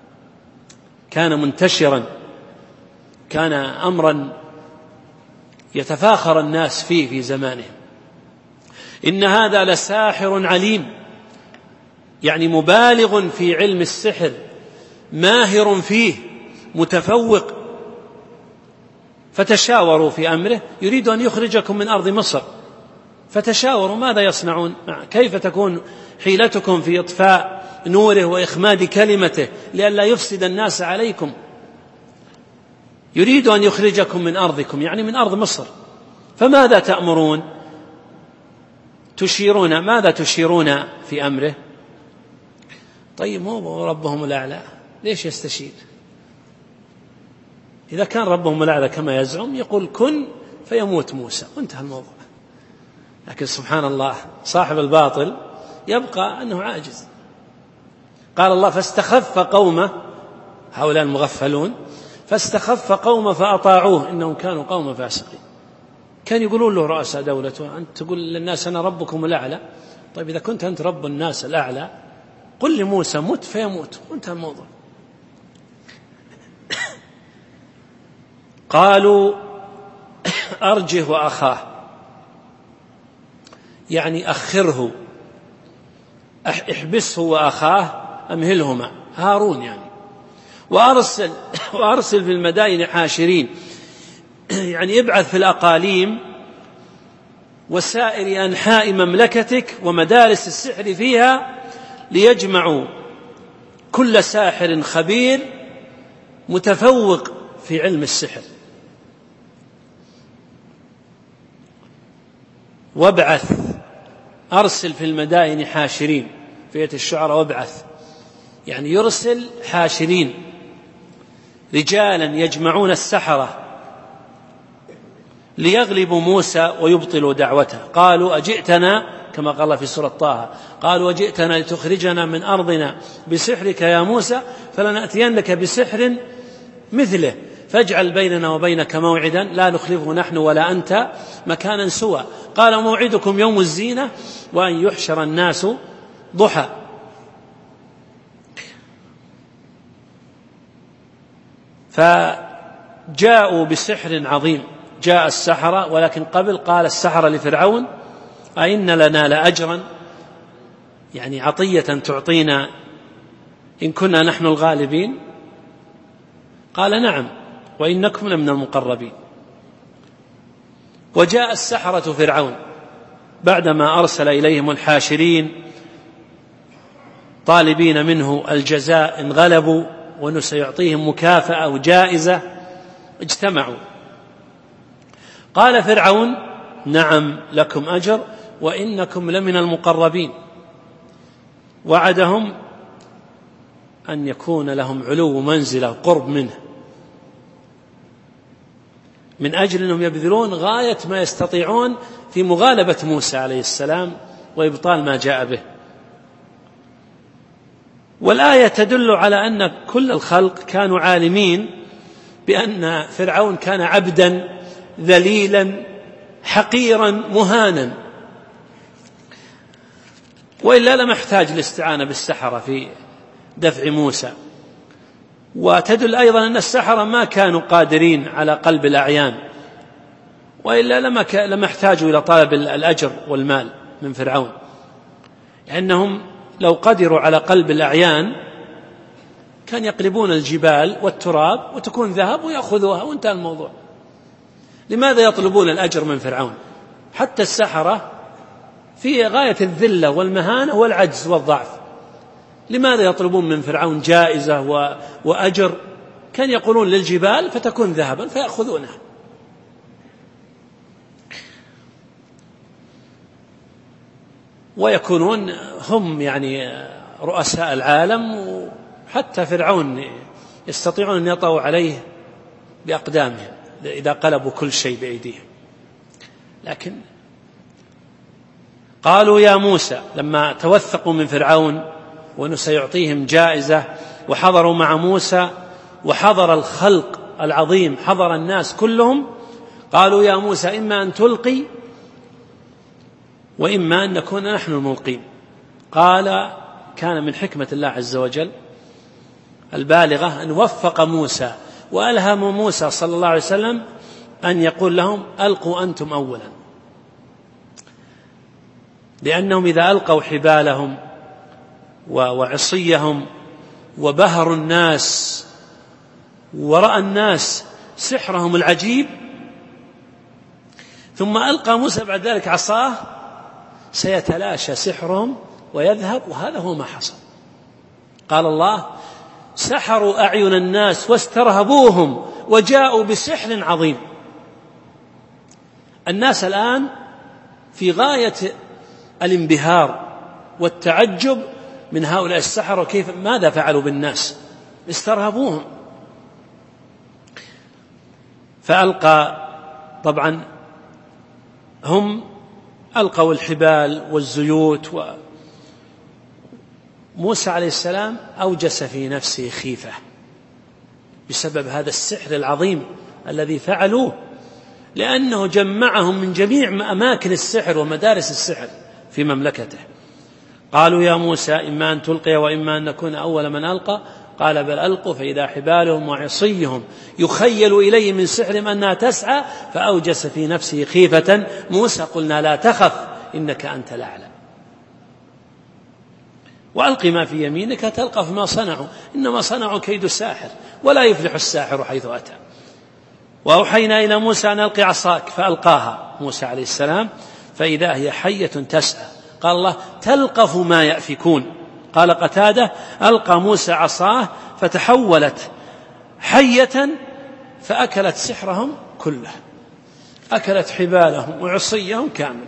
كان منتشرا، كان أمرا يتفاخر الناس فيه في زمانهم. إن هذا لساحر عليم، يعني مبالغ في علم السحر، ماهر فيه، متفوق. فتشاوروا في أمره، يريد أن يخرجكم من أرض مصر، فتشاوروا ماذا يصنعون، كيف تكون حيلتكم في إطفاء نوره وإخماد كلمته لئلا يفسد الناس عليكم. يريد أن يخرجكم من أرضكم، يعني من أرض مصر، فماذا تأمرون؟ ماذا تشيرون في أمره؟ طيب هو ربهم الأعلى، ليش يستشير؟ إذا كان ربهم الأعلى كما يزعم يقول كن فيموت موسى وانتهى الموضوع. لكن سبحان الله صاحب الباطل يبقى أنه عاجز. قال الله فاستخف قومه، هؤلاء المغفلون، فاستخف قومه فأطاعوه إنهم كانوا قوم فاسقين. كان يقولون له رؤساء دولته أنت تقول للناس أنا ربكم الأعلى، طيب إذا كنت أنت رب الناس الأعلى قل لموسى مت فيموت وانتهى الموضوع. قالوا أرجه وأخاه، يعني أخره، احبسه وأخاه أمهلهما، هارون يعني، وأرسل في المدائن حاشرين، يعني ابعث في الأقاليم وسائر أنحاء مملكتك ومدارس السحر فيها ليجمعوا كل ساحر خبير متفوق في علم السحر. أرسل في المدائن حاشرين، في آية الشعراء وابعث، يعني يرسل حاشرين رجالا يجمعون السحرة ليغلبوا موسى ويبطلوا دعوته. قالوا أجئتنا، كما قال في سورة طه، قالوا أجئتنا لتخرجنا من أرضنا بسحرك يا موسى فلنأتينك بسحر مثله فاجعل بيننا وبينك موعدا لا نخلفه نحن ولا أنت مكانا سوى. قال موعدكم يوم الزينة وأن يحشر الناس ضحى. فجاءوا بسحر عظيم. جاء السحرة، ولكن قبل قال السحرة لفرعون أئن لنا لأجرا، يعني عطية تعطينا إن كنا نحن الغالبين؟ قال نعم وإنكم لمن المقربين. وجاء السحرة فرعون بعدما أرسل إليهم الحاشرين طالبين منه الجزاء إن غلبوا وأنه سيعطيهم مكافأة وجائزة. اجتمعوا، قال فرعون نعم لكم أجر وإنكم لمن المقربين. وعدهم أن يكون لهم علو منزلة قرب منه، من أجل أنهم يبذلون غاية ما يستطيعون في مغالبة موسى عليه السلام وإبطال ما جاء به. والآية تدل على أن كل الخلق كانوا عالمين بأن فرعون كان عبدا ذليلا حقيرا مهانا، وإلا لم يحتاج الاستعانة بالسحرة في دفع موسى. وتدل أيضا أن السحرة ما كانوا قادرين على قلب الأعيان، وإلا لم يحتاجوا إلى طلب الأجر والمال من فرعون، لأنهم لو قدروا على قلب الأعيان كان يقلبون الجبال والتراب وتكون ذهب ويأخذوها وانتهى الموضوع. لماذا يطلبون الأجر من فرعون؟ حتى السحرة في غاية الذلة والمهانة والعجز والضعف، لماذا يطلبون من فرعون جائزة وأجر؟ كان يقولون للجبال فتكون ذهبا فيأخذونها. ويكونون هم يعني رؤساء العالم، وحتى فرعون يستطيعون أن يطأوا عليه بأقدامهم إذا قلبوا كل شيء بأيديهم. لكن قالوا يا موسى لما توثقوا من فرعون وأنه سيعطيهم جائزة، وحضروا مع موسى وحضر الخلق العظيم، حضر الناس كلهم، قالوا يا موسى إما أن تلقي وإما أن نكون نحن الملقين. قال كان من حكمة الله عز وجل البالغة أن وفق موسى وألهم موسى صلى الله عليه وسلم أن يقول لهم ألقوا أنتم أولا، لأنهم إذا ألقوا حبالهم وعصيهم وبهروا الناس ورأى الناس سحرهم العجيب، ثم ألقى موسى بعد ذلك عصاه، سيتلاشى سحرهم ويذهب، وهذا هو ما حصل. قال الله: سحروا أعين الناس واسترهبوهم وجاءوا بسحر عظيم. الناس الآن في غاية الانبهار والتعجب من هؤلاء السحرة، وكيف ماذا فعلوا بالناس، استرهبوهم. فألقى، طبعا هم ألقوا الحبال والزيوت، وموسى عليه السلام أوجس في نفسه خيفة بسبب هذا السحر العظيم الذي فعلوه، لأنه جمعهم من جميع أماكن السحر ومدارس السحر في مملكته. قالوا: يا موسى إما أن تلقي وإما أن نكون أول من ألقى. قال: بل ألقوا، فإذا حبالهم وعصيهم يخيل إليه من سحرهم أنها تسعى، فأوجس في نفسه خيفة موسى. قلنا: لا تخف إنك أنت الأعلى، وألق ما في يمينك تلقف ما صنعوا، إنما صنعوا كيد ساحر، ولا يفلح الساحر حيث أتى. وأوحينا إلى موسى أن ألقي عصاك، فألقاها موسى عليه السلام، فإذا هي حية تسعى. قال الله: تلقف ما يأفكون. قال قتادة: ألقى موسى عصاه فتحولت حية فأكلت سحرهم كله، أكلت حبالهم وعصيهم كامل.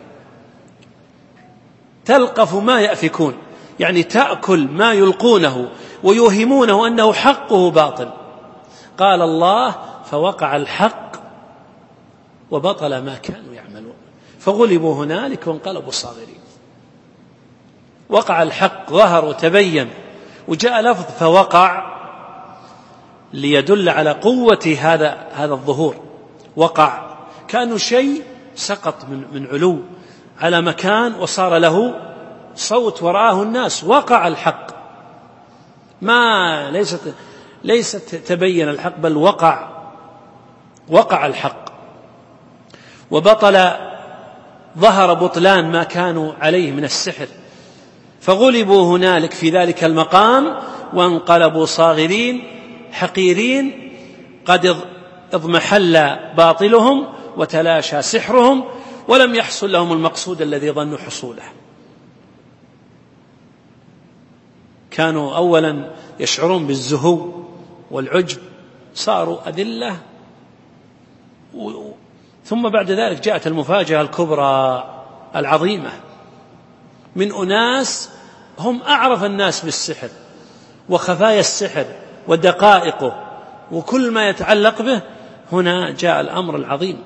تلقف ما يأفكون يعني تأكل ما يلقونه ويوهمونه أنه حقه باطل. قال الله: فوقع الحق وبطل ما كانوا يعملون، فغلبوا هنالك وانقلبوا صاغرين. وقع الحق، ظهر وتبين، وجاء لفظ فوقع ليدل على قوة هذا الظهور. وقع كأنه شيء سقط من علو على مكان وصار له صوت ورآه الناس. وقع الحق، ما ليست تبين الحق، بل وقع الحق وبطل، ظهر بطلان ما كانوا عليه من السحر. فغلبوا هنالك في ذلك المقام وانقلبوا صاغرين حقيرين، قد اضمحل باطلهم وتلاشى سحرهم، ولم يحصل لهم المقصود الذي ظنوا حصوله. كانوا أولا يشعرون بالزهو والعجب، صاروا أذلة، ثم بعد ذلك جاءت المفاجأة الكبرى العظيمة من أناس هم أعرف الناس بالسحر وخفايا السحر ودقائقه وكل ما يتعلق به. هنا جاء الأمر العظيم،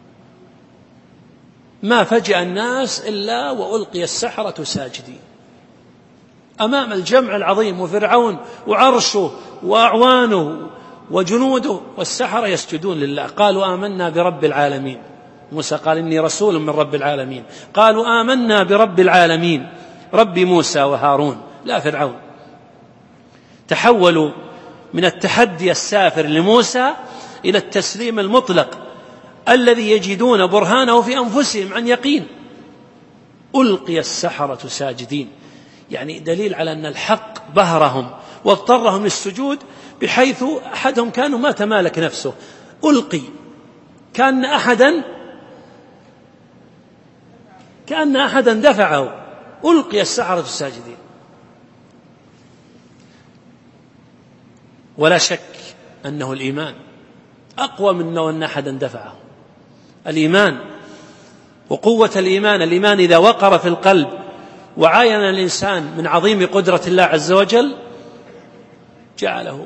ما فجأ الناس إلا وألقي السحرة ساجدين أمام الجمع العظيم، وفرعون وعرشه وأعوانه وجنوده والسحرة يسجدون لله. قالوا: آمنا برب العالمين. موسى قال: إني رسول من رب العالمين. قالوا: آمنا برب العالمين، رب موسى وهارون، لا فرعون. تحولوا من التحدي السافر لموسى إلى التسليم المطلق الذي يجدون برهانه في أنفسهم عن يقين. ألقي السحرة ساجدين، يعني دليل على أن الحق بهرهم واضطرهم للسجود، بحيث أحدهم كانوا ما تمالك نفسه. ألقي كأن أحدا دفعه. ألقي السحرة الساجدين. ولا شك أنه الإيمان أقوى من أن أحدا دفعه. الإيمان وقوة الإيمان إذا وقر في القلب وعاين الإنسان من عظيم قدرة الله عز وجل، جعله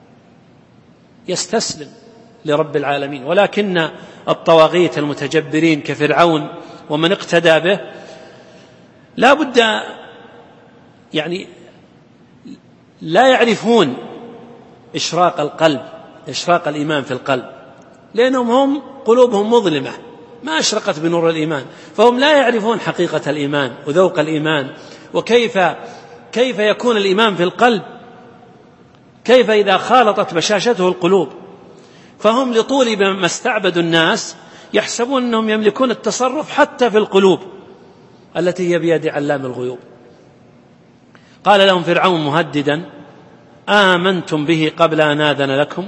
يستسلم لرب العالمين. ولكن الطواغيت المتجبرين كفرعون ومن اقتدى به لا بد، يعني لا يعرفون إشراق القلب، إشراق الإيمان في القلب، لأنهم هم قلوبهم مظلمة ما أشرقت بنور الإيمان، فهم لا يعرفون حقيقة الإيمان وذوق الإيمان، وكيف يكون الإيمان في القلب، كيف إذا خالطت بشاشته القلوب. فهم لطول ما استعبدوا الناس يحسبون أنهم يملكون التصرف حتى في القلوب التي هي بيد علام الغيوب. قال لهم فرعون مهددا: آمنتم به قبل أن آذن لكم؟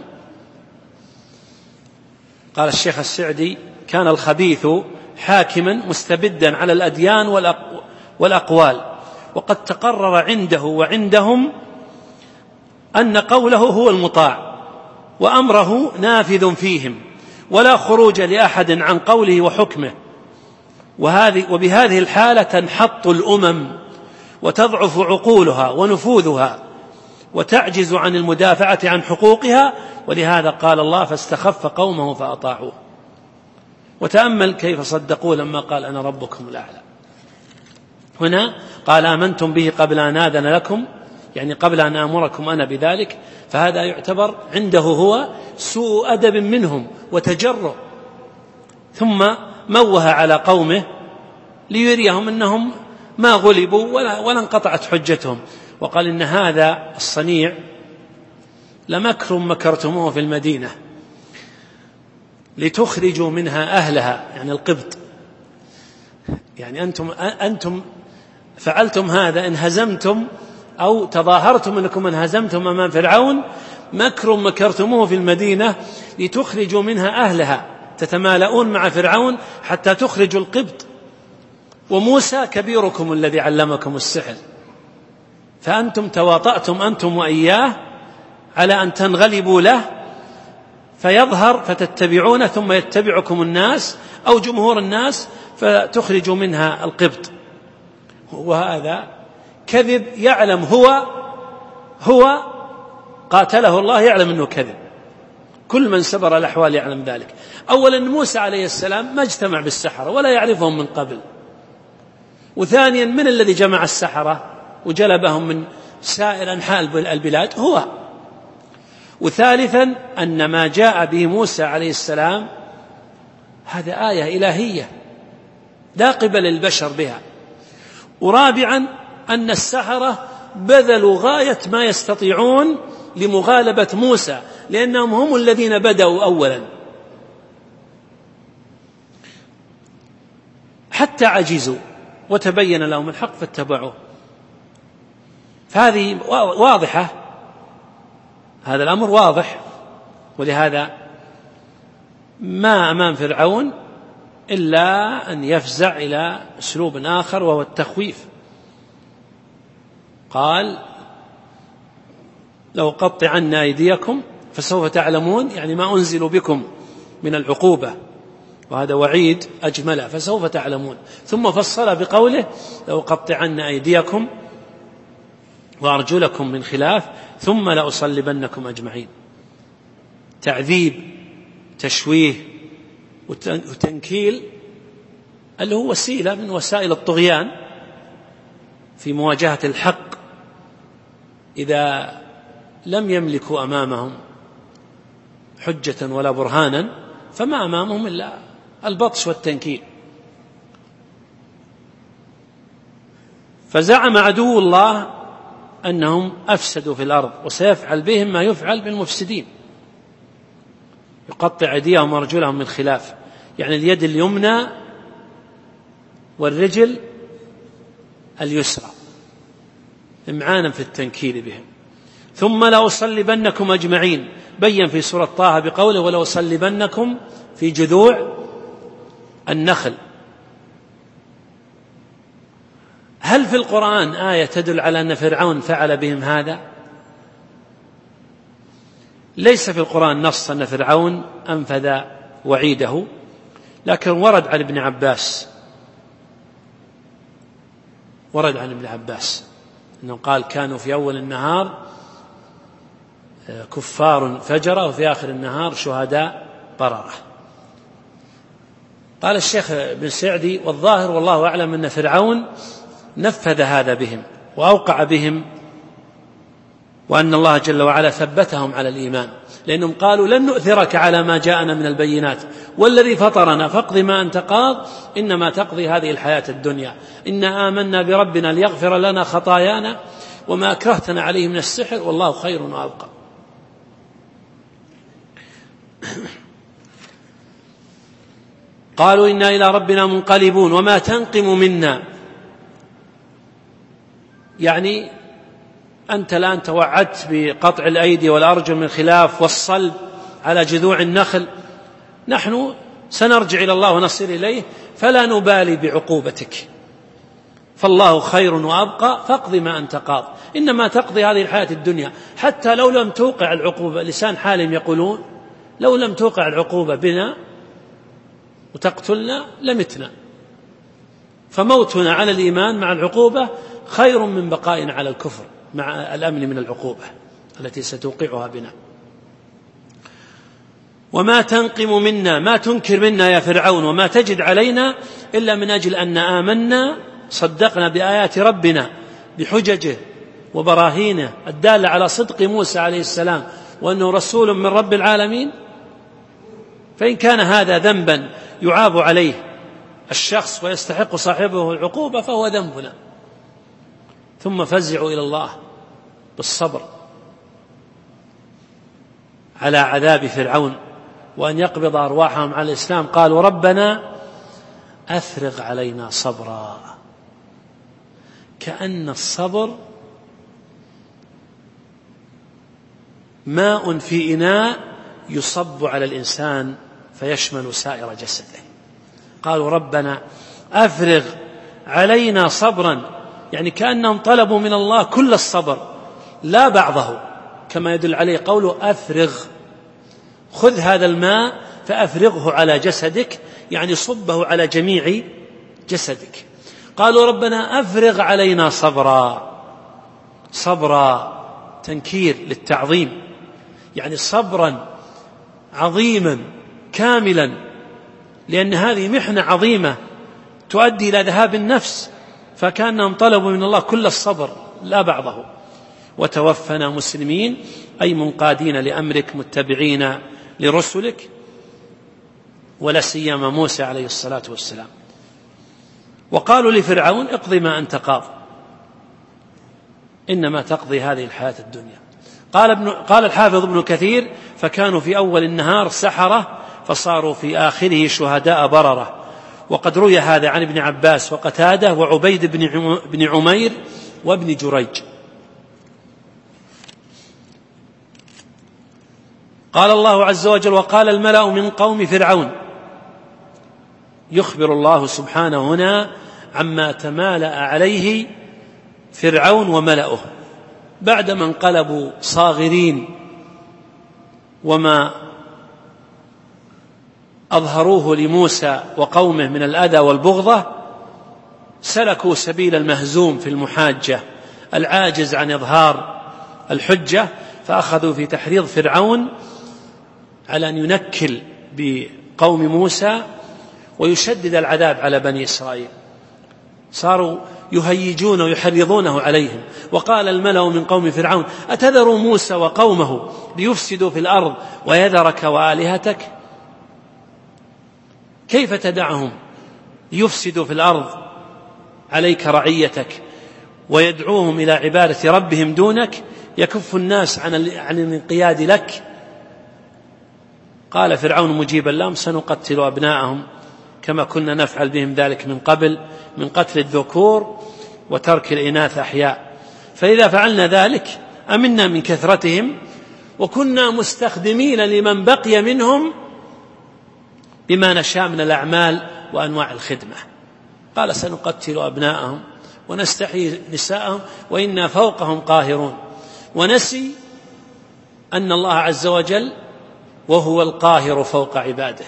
قال الشيخ السعدي: كان الخبيث حاكما مستبدا على الأديان والأقوال، وقد تقرر عنده وعندهم أن قوله هو المطاع وأمره نافذ فيهم، ولا خروج لأحد عن قوله وحكمه. وبهذه الحالة تنحط الأمم وتضعف عقولها ونفوذها وتعجز عن المدافعة عن حقوقها، ولهذا قال الله: فاستخف قومه فأطاعوه. وتأمل كيف صدقوا لما قال: أنا ربكم الأعلى. هنا قال: آمنتم به قبل أن آذن لكم، يعني قبل أن آمركم أنا بذلك، فهذا يعتبر عنده هو سوء أدب منهم وتجرؤ. ثم موه على قومه ليريهم أنهم ما غلبوا ولا انقطعت حجتهم، وقال: إن هذا الصنيع لمكر مكرتموه في المدينة لتخرجوا منها أهلها، يعني القبط. يعني أنتم فعلتم هذا إن هزمتم أو تظاهرتم أنكم انهزمتم أمام فرعون، مكر مكرتموه في المدينة لتخرجوا منها أهلها، تتمالؤون مع فرعون حتى تخرجوا القبط، وموسى كبيركم الذي علمكم السحر، فأنتم تواطأتم أنتم وإياه على أن تنغلبوا له فيظهر فتتبعونه، ثم يتبعكم الناس أو جمهور الناس فتخرجوا منها القبط. وهذا كذب يعلم هو قاتله الله، يعلم أنه كذب، كل من سبر الأحوال يعلم ذلك. أولا موسى عليه السلام ما اجتمع بالسحرة ولا يعرفهم من قبل، وثانيا من الذي جمع السحرة وجلبهم من سائر أنحاء البلاد؟ هو. وثالثا أن ما جاء به موسى عليه السلام هذا آية إلهية لا قبل البشر بها. ورابعا أن السحرة بذلوا غاية ما يستطيعون لمغالبة موسى، لأنهم هم الذين بدأوا أولا حتى عجزوا وتبين لهم الحق فاتبعوه. فهذه واضحة، هذا الأمر واضح. ولهذا ما أمام فرعون إلا أن يفزع إلى أسلوب آخر وهو التخويف. قال: لو قطعن أيديكم فسوف تعلمون، يعني ما أنزل بكم من العقوبة، وهذا وعيد أجمله، فسوف تعلمون. ثم فصل بقوله: لو قطعن أيديكم وأرجلكم من خلاف ثم لأصلبنكم أجمعين. تعذيب، تشويه وتنكيل اللي هو وسيلة من وسائل الطغيان في مواجهة الحق. إذا لم يملكوا أمامهم حجة ولا برهانا فما أمامهم إلا البطش والتنكيل. فزعم عدو الله أنهم أفسدوا في الأرض وسيفعل بهم ما يفعل بالمفسدين، يقطع أيديهم وأرجلهم من خلاف، يعني اليد اليمنى والرجل اليسرى، إمعانا في التنكيل بهم. ثم لأصلبنكم أجمعين، بين في سورة طه بقوله: ولأصلبنكم في جذوع النخل. هل في القرآن آية تدل على أن فرعون فعل بهم هذا؟ ليس في القرآن نص أن فرعون أنفذ وعيده، لكن ورد عن ابن عباس أنه قال: كانوا في أول النهار كفار فجرة وفي آخر النهار شهداء بررة. قال الشيخ بن سعدي: والظاهر والله أعلم أن فرعون نفذ هذا بهم وأوقع بهم، وأن الله جل وعلا ثبتهم على الإيمان، لأنهم قالوا: لن نؤثرك على ما جاءنا من البينات والذي فطرنا فاقض ما أنت قاض إنما تقضي هذه الحياة الدنيا، إنا آمنا بربنا ليغفر لنا خطايانا وما أكرهتنا عليه من السحر والله خير وأبقى. قالوا إنا إلى ربنا منقلبون وما تنقم منا، يعني أنت الآن توعدت بقطع الأيدي والأرجل من خلاف والصلب على جذوع النخل، نحن سنرجع إلى الله ونصير إليه فلا نبالي بعقوبتك، فالله خير وأبقى فاقض ما أنت قاض، إنما تقضي هذه الحياة الدنيا. حتى لو لم توقع العقوبة، لسان حالهم يقولون لو لم توقع العقوبة بنا وتقتلنا لمتنا، فموتنا على الإيمان مع العقوبة خير من بقائنا على الكفر مع الأمن من العقوبة التي ستوقعها بنا. وما تنقم منا، ما تنكر منا يا فرعون وما تجد علينا إلا من أجل أن آمنا صدقنا بآيات ربنا بحججه وبراهينه الدالة على صدق موسى عليه السلام وأنه رسول من رب العالمين. فإن كان هذا ذنبا يعاب عليه الشخص ويستحق صاحبه العقوبة فهو ذنبنا. ثم فزعوا إلى الله بالصبر على عذاب فرعون وأن يقبض أرواحهم على الإسلام. قالوا ربنا أفرغ علينا صبرا، كأن الصبر ماء في إناء يصب على الإنسان فيشمل سائر جسده. قالوا ربنا أفرغ علينا صبرا، يعني كأنهم طلبوا من الله كل الصبر لا بعضه، كما يدل عليه قوله أفرغ، خذ هذا الماء فأفرغه على جسدك، يعني صبه على جميع جسدك. قالوا ربنا أفرغ علينا صبرا، صبرا تنكير للتعظيم، يعني صبرا عظيما كاملا، لأن هذه محنة عظيمة تؤدي إلى ذهاب النفس، فكانهم طلبوا من الله كل الصبر لا بعضه. وتوفنا مسلمين، أي منقادين لأمرك متبعين لرسلك، ولا سيما موسى عليه الصلاة والسلام. وقالوا لفرعون اقضي ما أنت قاض، إنما تقضي هذه الحياة الدنيا. قال الحافظ ابن كثير فكانوا في أول النهار سحرة فصاروا في آخره شهداء بررة. وقد روي هذا عن ابن عباس وقتادة وعبيد بن عمير وابن جريج. قال الله عز وجل وقال الملأ من قوم فرعون، يخبر الله سبحانه هنا عما تمالأ عليه فرعون وملأه بعدما انقلبوا صاغرين وما أظهروه لموسى وقومه من الأذى والبغضة، سلكوا سبيل المهزوم في المحاجة العاجز عن إظهار الحجة، فأخذوا في تحريض فرعون على أن ينكل بقوم موسى ويشدد العذاب على بني إسرائيل، صاروا يهيجون ويحرضونه عليهم. وقال الملأ من قوم فرعون أتذر موسى وقومه ليفسدوا في الأرض ويذرك وآلهتك؟ كيف تدعهم ليفسدوا في الأرض عليك رعيتك ويدعوهم إلى عبادة ربهم دونك، يكف الناس عن الانقياد لك؟ قال فرعون مجيبا لهم سنقتل أبناءهم كما كنا نفعل بهم ذلك من قبل من قتل الذكور وترك الإناث أحياء، فإذا فعلنا ذلك أمنا من كثرتهم وكنا مستخدمين لمن بقي منهم بما نشاء من الأعمال وأنواع الخدمة. قال سنقتل أبناءهم ونستحيي نساءهم وإنا فوقهم قاهرون، ونسي أن الله عز وجل وهو القاهر فوق عباده،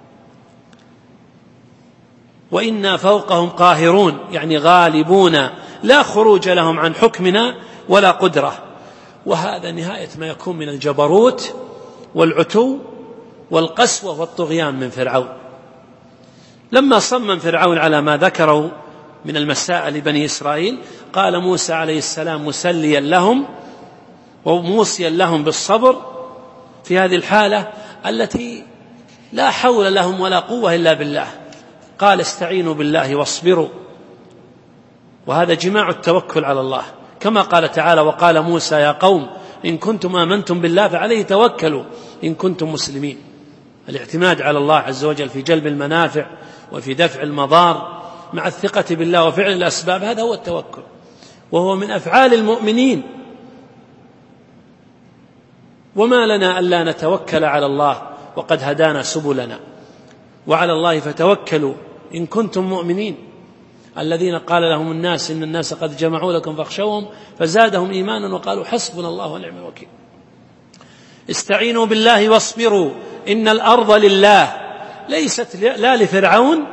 وإنا فوقهم قاهرون يعني غالبون لا خروج لهم عن حكمنا ولا قدرة. وهذا نهاية ما يكون من الجبروت والعتو والقسوة والطغيان من فرعون. لما صمم فرعون على ما ذكره من المسائل لبني إسرائيل، قال موسى عليه السلام مسليا لهم وموصيا لهم بالصبر في هذه الحالة التي لا حول لهم ولا قوة إلا بالله. قال استعينوا بالله واصبروا، وهذا جماع التوكل على الله، كما قال تعالى وقال موسى يا قوم إن كنتم آمنتم بالله فعليه توكلوا إن كنتم مسلمين. الاعتماد على الله عز وجل في جلب المنافع وفي دفع المضار مع الثقة بالله وفعل الأسباب، هذا هو التوكل، وهو من أفعال المؤمنين. وما لنا ألا نتوكل على الله وقد هدانا سبلنا، وعلى الله فتوكلوا إن كنتم مؤمنين. الذين قال لهم الناس إن الناس قد جمعوا لكم فاخشوهم فزادهم إيمانا وقالوا حسبنا الله ونعم الوكيل. استعينوا بالله واصبروا إن الأرض لله، ليست لا لفرعون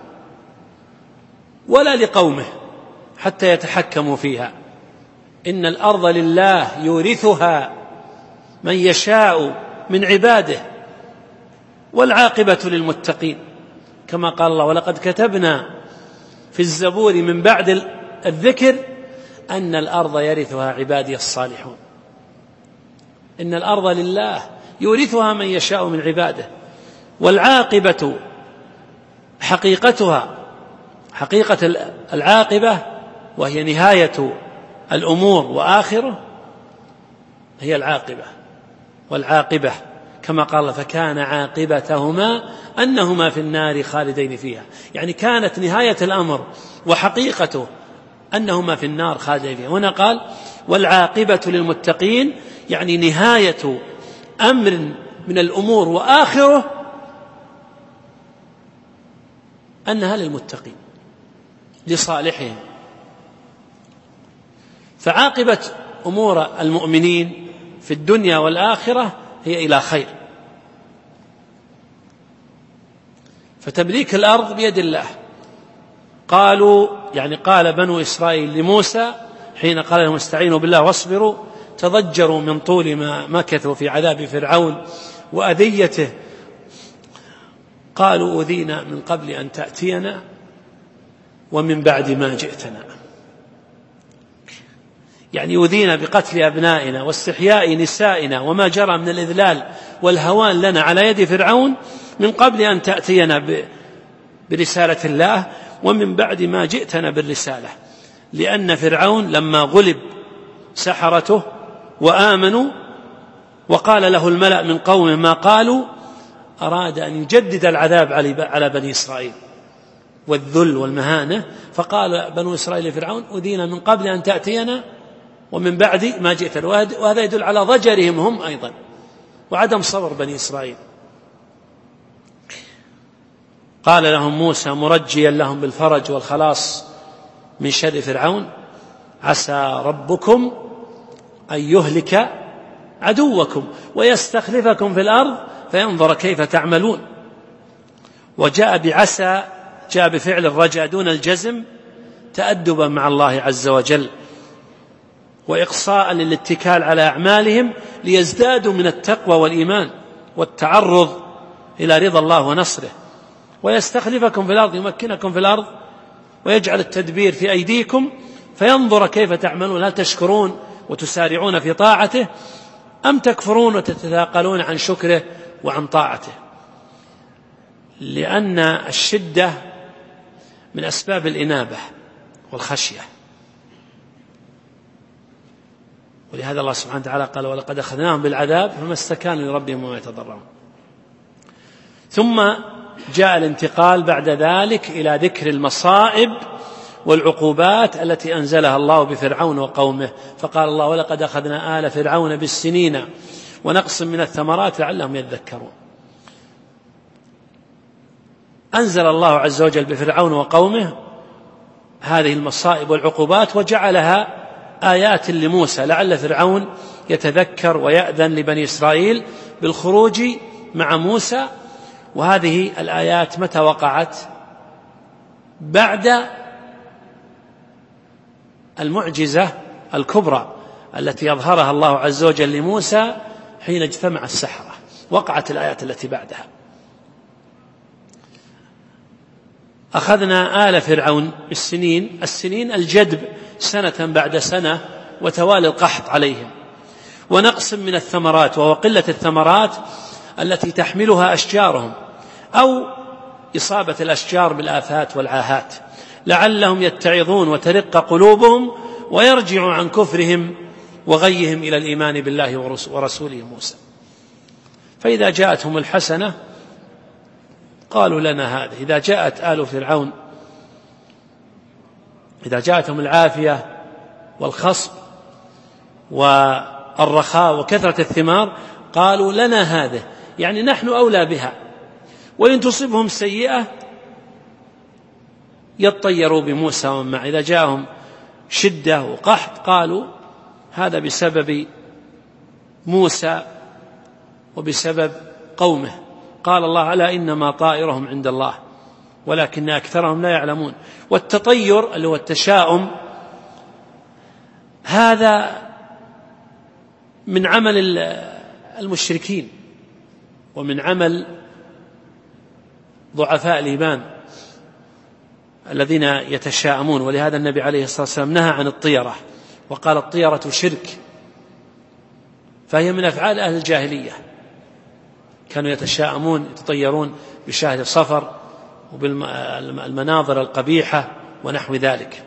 ولا لقومه حتى يتحكموا فيها، إن الأرض لله يورثها من يشاء من عباده والعاقبة للمتقين، كما قال الله ولقد كتبنا في الزبور من بعد الذكر أن الأرض يرثها عبادي الصالحون. إن الأرض لله يورثها من يشاء من عباده، والعاقبة حقيقتها حقيقة العاقبة وهي نهاية الأمور وآخره هي العاقبة، والعاقبة كما قال فكان عاقبتهما أنهما في النار خالدين فيها، يعني كانت نهاية الأمر وحقيقته أنهما في النار خالدين فيها. هنا قال والعاقبة للمتقين، يعني نهاية أمر من الأمور وآخره أنها للمتقين لصالحهم. فعاقبة أمور المؤمنين في الدنيا والآخرة هي إلى خير. فتمليك الأرض بيد الله. قالوا يعني قال بنو إسرائيل لموسى حين قال لهم استعينوا بالله واصبروا، تضجروا من طول ما مكثوا في عذاب فرعون وأذيته، قالوا أذينا من قبل أن تأتينا ومن بعد ما جئتنا، يعني يؤذينا بقتل أبنائنا واستحياء نسائنا وما جرى من الإذلال والهوان لنا على يد فرعون من قبل أن تأتينا برسالة الله ومن بعد ما جئتنا بالرسالة. لأن فرعون لما غلب سحرته وآمنوا وقال له الملأ من قومه ما قالوا، أراد أن يجدد العذاب على بني إسرائيل والذل والمهانة، فقال بنو إسرائيل لفرعون أذينا من قبل أن تأتينا ومن بعد ما جئتنا، وهذا يدل على ضجرهم هم أيضا وعدم صبر بني إسرائيل. قال لهم موسى مرجيا لهم بالفرج والخلاص من شر فرعون عسى ربكم أن يهلك عدوكم ويستخلفكم في الأرض فينظر كيف تعملون. وجاء بعسى جاء بفعل الرجاء دون الجزم تأدبا مع الله عز وجل وإقصاء للاتكال على أعمالهم ليزدادوا من التقوى والإيمان والتعرض إلى رضا الله ونصره. ويستخلفكم في الأرض يمكنكم في الأرض ويجعل التدبير في أيديكم فينظر كيف تعملون، هل تشكرون وتسارعون في طاعته أم تكفرون وتتثاقلون عن شكره وعن طاعته. لأن الشدة من أسباب الإنابة والخشية، ولهذا الله سبحانه وتعالى قال ولقد أخذناهم بالعذاب فما استكانوا لربهم وما يتضرعون. ثم جاء الانتقال بعد ذلك إلى ذكر المصائب والعقوبات التي أنزلها الله بفرعون وقومه، فقال الله ولقد أخذنا آل فرعون بالسنين ونقص من الثمرات لعلهم يذكرون. أنزل الله عز وجل بفرعون وقومه هذه المصائب والعقوبات وجعلها آيات لموسى لعل فرعون يتذكر ويأذن لبني إسرائيل بالخروج مع موسى. وهذه الآيات متى وقعت؟ بعد المعجزة الكبرى التي أظهرها الله عز وجل لموسى حين اجتمع السحرة، وقعت الآيات التي بعدها. أخذنا آل فرعون بالسنين، السنين الجدب سنة بعد سنة وتوالي القحط عليهم، ونقص من الثمرات وهو قلة الثمرات التي تحملها أشجارهم أو إصابة الأشجار بالآفات والعاهات لعلهم يتعظون وترق قلوبهم ويرجعوا عن كفرهم وغيهم إلى الإيمان بالله ورسوله موسى. فإذا جاءتهم الحسنة قالوا لنا هذه. إذا جاءت آل فرعون، إذا جاءتهم العافية والخصب والرخاء وكثرة الثمار قالوا لنا هذه، يعني نحن أولى بها. وإن تصبهم سيئة يطيروا بموسى ومن معه. إذا جاءهم شدة وقحط قالوا هذا بسبب موسى وبسبب قومه. قال الله ألا إنما طائرهم عند الله ولكن أكثرهم لا يعلمون. والتطير اللي هو التشاؤم هذا من عمل المشركين ومن عمل ضعفاء الإيمان الذين يتشاءمون. ولهذا النبي عليه الصلاة والسلام نهى عن الطيرة وقال الطيرة شرك، فهي من أفعال أهل الجاهلية، كانوا يتشاءمون يتطيرون بشهر الصفر وبالمناظر القبيحة ونحو ذلك.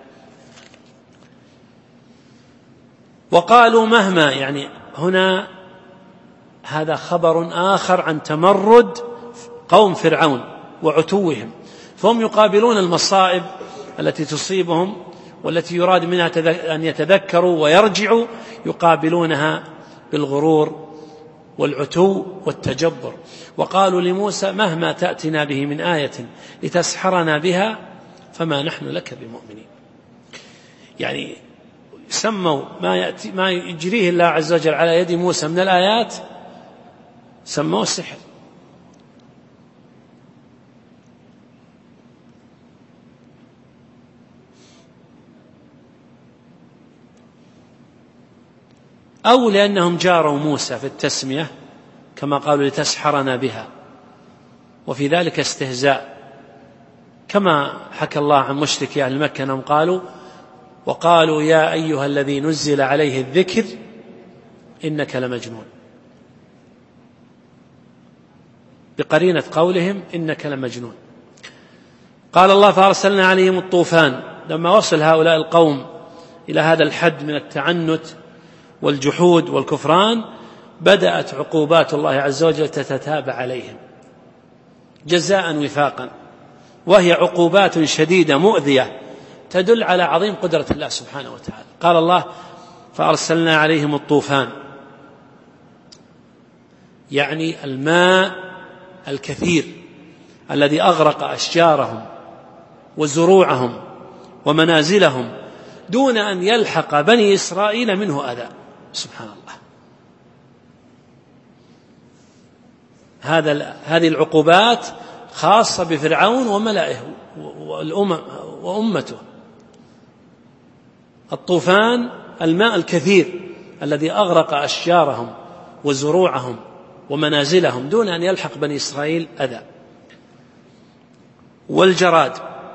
وقالوا مهما، يعني هنا هذا خبر آخر عن تمرد قوم فرعون وعتوهم، فهم يقابلون المصائب التي تصيبهم والتي يراد منها أن يتذكروا ويرجعوا، يقابلونها بالغرور والعتو والتجبر. وقالوا لموسى مهما تأتنا به من آية لتسحرنا بها فما نحن لك بمؤمنين. يعني سموا ما يجريه الله عز وجل على يد موسى من الآيات سموه السحر. أو لأنهم جاروا موسى في التسمية كما قالوا لتسحرنا بها، وفي ذلك استهزاء، كما حكى الله عن مشركي أهل مكة أنهم قالوا وقالوا يا أيها الذي نزل عليه الذكر إنك لمجنون، بقرينة قولهم إنك لمجنون. قال الله فأرسلنا عليهم الطوفان. لما وصل هؤلاء القوم إلى هذا الحد من التعنت والجحود والكفران بدأت عقوبات الله عز وجل تتتابع عليهم جزاء وفاقا، وهي عقوبات شديدة مؤذية تدل على عظيم قدرة الله سبحانه وتعالى. قال الله فأرسلنا عليهم الطوفان، يعني الماء الكثير الذي أغرق أشجارهم وزروعهم ومنازلهم دون أن يلحق بني إسرائيل منه أذى. سبحان الله. هذه العقوبات خاصة بفرعون وملئه وأمته. الطوفان الماء الكثير الذي أغرق أشجارهم وزروعهم ومنازلهم دون أن يلحق بني إسرائيل أذى. والجراد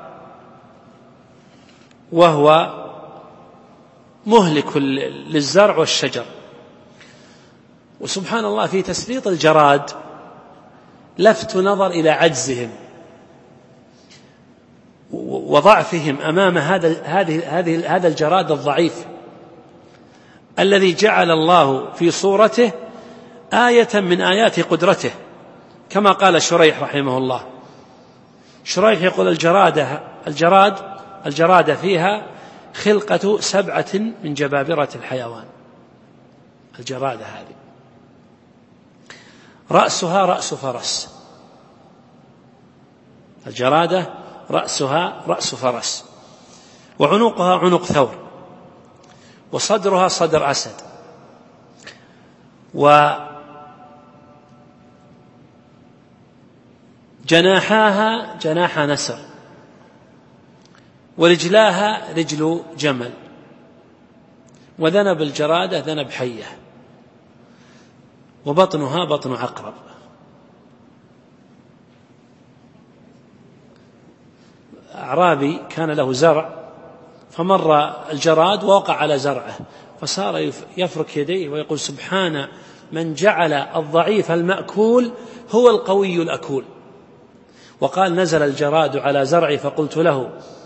وهو مهلك للزرع والشجر. وسبحان الله في تسليط الجراد لفت نظر إلى عجزهم وضعفهم أمام هذا الجراد الضعيف الذي جعل الله في صورته آية من آيات قدرته، كما قال شريح رحمه الله. شريح يقول الجراد فيها خلقة 7 من جبابرة الحيوان. الجرادة هذه رأسها رأس فرس، الجرادة رأسها رأس فرس، وعنقها عنق ثور، وصدرها صدر أسد، وجناحاها جناح نسر، ورجلاها رجل جمل، وذنب الجرادة ذنب حية، وبطنها بطن عقرب. أعرابي كان له زرع فمر الجراد ووقع على زرعه، فصار يفرك يديه ويقول سبحان من جعل الضعيف المأكول هو القوي الأكول. وقال نزل الجراد على زرعي فقلت له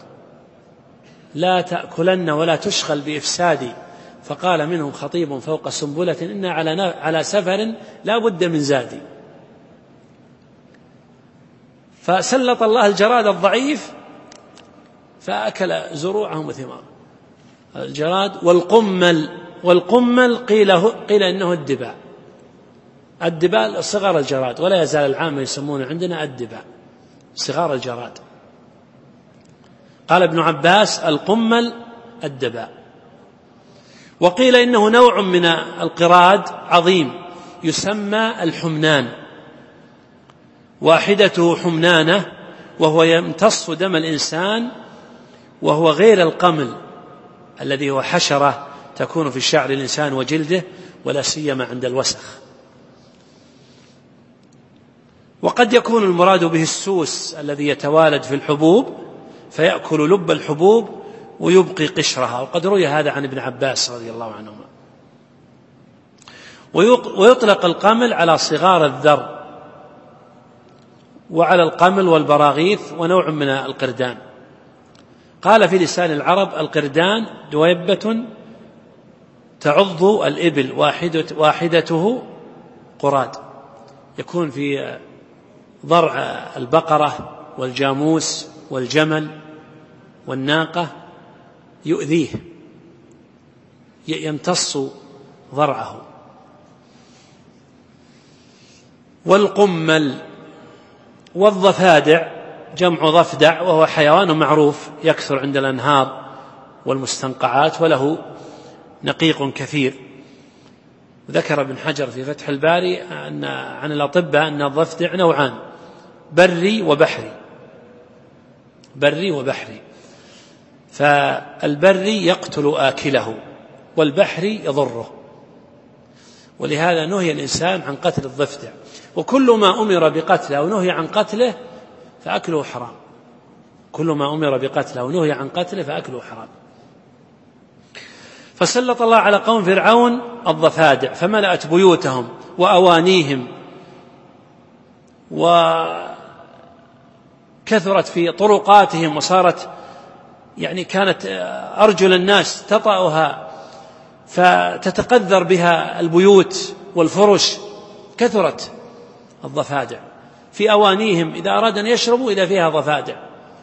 لا تأكلن ولا تشغل بإفسادي، فقال منهم خطيب فوق سنبلة إنا على سفر لا بد من زادي. فسلط الله الجراد الضعيف فأكل زروعهم وثمارهم. الجراد والقمل قيل إنه الدباء. الدباء صغار الجراد، ولا يزال العامة يسمونه عندنا الدباء، صغار الجراد. قال ابن عباس القمل الدباء. وقيل إنه نوع من القراد عظيم يسمى الحمنان، واحدته حمنانة، وهو يمتص دم الإنسان، وهو غير القمل الذي هو حشرة تكون في شعر الإنسان وجلده، ولا سيما عند الوسخ. وقد يكون المراد به السوس الذي يتوالد في الحبوب فيأكل لب الحبوب ويبقي قشرها، وقد روي هذا عن ابن عباس رضي الله عنهما. ويطلق القمل على صغار الذر وعلى القمل والبراغيث ونوع من القردان. قال في لسان العرب القردان دويبة تعض الإبل، واحدته قراد، يكون في ضرع البقرة والجاموس والجمل والناقة، يؤذيه يمتص ضرعه. والقمل والضفادع جمع ضفدع، وهو حيوان معروف يكثر عند الأنهار والمستنقعات، وله نقيق كثير. ذكر ابن حجر في فتح الباري عن الأطباء أن الضفدع نوعان، بري وبحري. فالبري يقتل آكله، والبحري يضره، ولهذا نهي الإنسان عن قتل الضفدع. وكل ما أمر بقتله ونهي عن قتله فأكله حرام. كل ما أمر بقتله ونهي عن قتله فأكله حرام. فسلط الله على قوم فرعون الضفادع فملأت بيوتهم وأوانيهم، وكثرت في طرقاتهم، وصارت كانت أرجل الناس تطأها فتتقذر بها البيوت والفرش. كثرت الضفادع في أوانيهم، إذا أراد أن يشربوا إذا فيها ضفادع.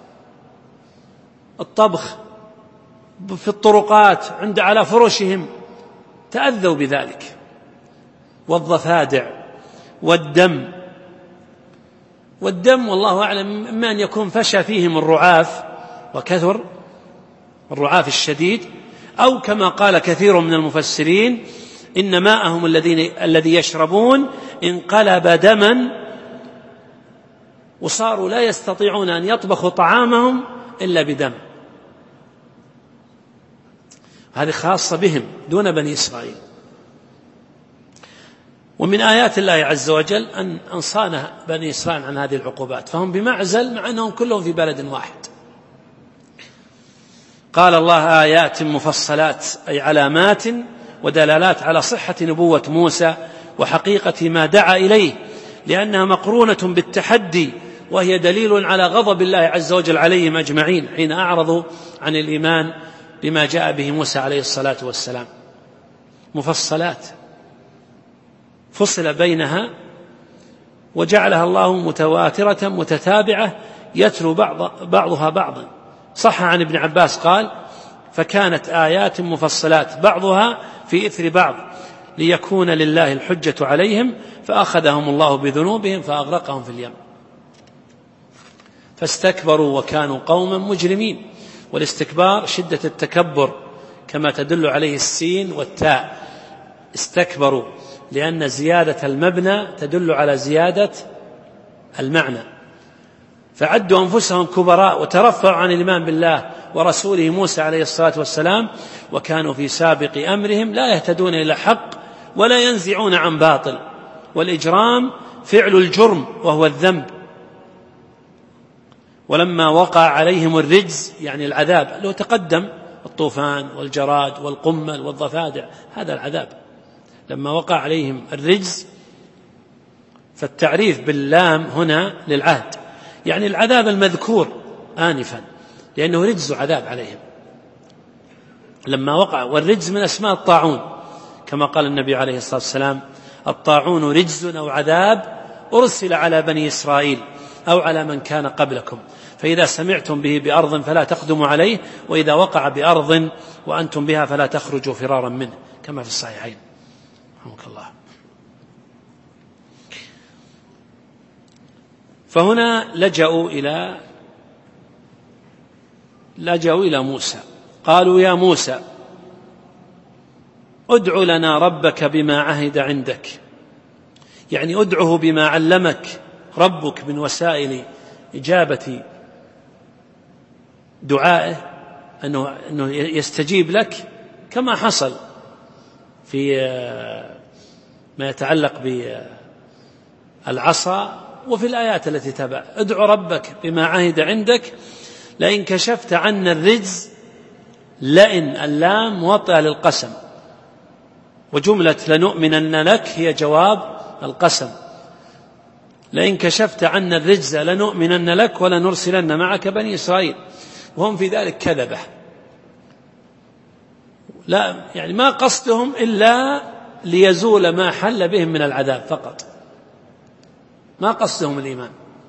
الطبخ في الطرقات على فرشهم تأذوا بذلك. والضفادع والدم والله أعلم إما أن يكون فشى فيهم الرعاف وكثر الرعاف الشديد، أو كما قال كثير من المفسرين إن ماءهم الذي يشربون انقلب دما، وصاروا لا يستطيعون أن يطبخوا طعامهم إلا بدم. هذه خاصة بهم دون بني إسرائيل. ومن آيات الله عز وجل أن صان بني إسرائيل عن هذه العقوبات، فهم بمعزل مع أنهم كلهم في بلد واحد. قال الله آيات مفصلات، أي علامات ودلالات على صحة نبوة موسى وحقيقة ما دعا إليه، لأنها مقرونة بالتحدي، وهي دليل على غضب الله عز وجل عليهم أجمعين حين أعرضوا عن الإيمان بما جاء به موسى عليه الصلاة والسلام. مفصلات فصل بينها وجعلها الله متواترة متتابعة يتلو بعضها بعضا. صح عن ابن عباس قال فكانت آيات مفصلات بعضها في إثر بعض ليكون لله الحجة عليهم، فأخذهم الله بذنوبهم فأغرقهم في اليم. فاستكبروا وكانوا قوما مجرمين. والاستكبار شدة التكبر كما تدل عليه السين والتاء. استكبروا لأن زيادة المبنى تدل على زيادة المعنى، فعدوا أنفسهم كبراء وترفعوا عن الإيمان بالله ورسوله موسى عليه الصلاة والسلام، وكانوا في سابق أمرهم لا يهتدون إلى حق ولا ينزعون عن باطل. والإجرام فعل الجرم وهو الذنب. ولما وقع عليهم الرجز العذاب اللي هو تقدم، الطوفان والجراد والقمل والضفادع، هذا العذاب. لما وقع عليهم الرجز فالتعريف باللام هنا للعهد، العذاب المذكور آنفا، لأنه رجز عذاب عليهم لما وقع. والرجز من أسماء الطاعون، كما قال النبي عليه الصلاة والسلام الطاعون رجز أو عذاب أرسل على بني إسرائيل أو على من كان قبلكم، فإذا سمعتم به بأرض فلا تقدموا عليه، وإذا وقع بأرض وأنتم بها فلا تخرجوا فرارا منه، كما في الصحيحين. رحمك الله. فهنا لجأوا إلى موسى، قالوا يا موسى ادع لنا ربك بما عهد عندك، يعني ادعه بما علمك ربك من وسائل إجابة دعائه، أنه يستجيب لك، كما حصل في ما يتعلق بالعصا وفي الآيات التي تبع. ادع ربك بما عهد عندك لئن كشفت عنا الرجز، لئن اللام موطئة للقسم، وجملة لنؤمنن لك هي جواب القسم. لئن كشفت عنا الرجز لنؤمنن لك ولنرسلن معك بني إسرائيل، وهم في ذلك كذبة، لا يعني ما قصدهم إلا ليزول ما حل بهم من العذاب فقط، ما قصدهم الإيمان،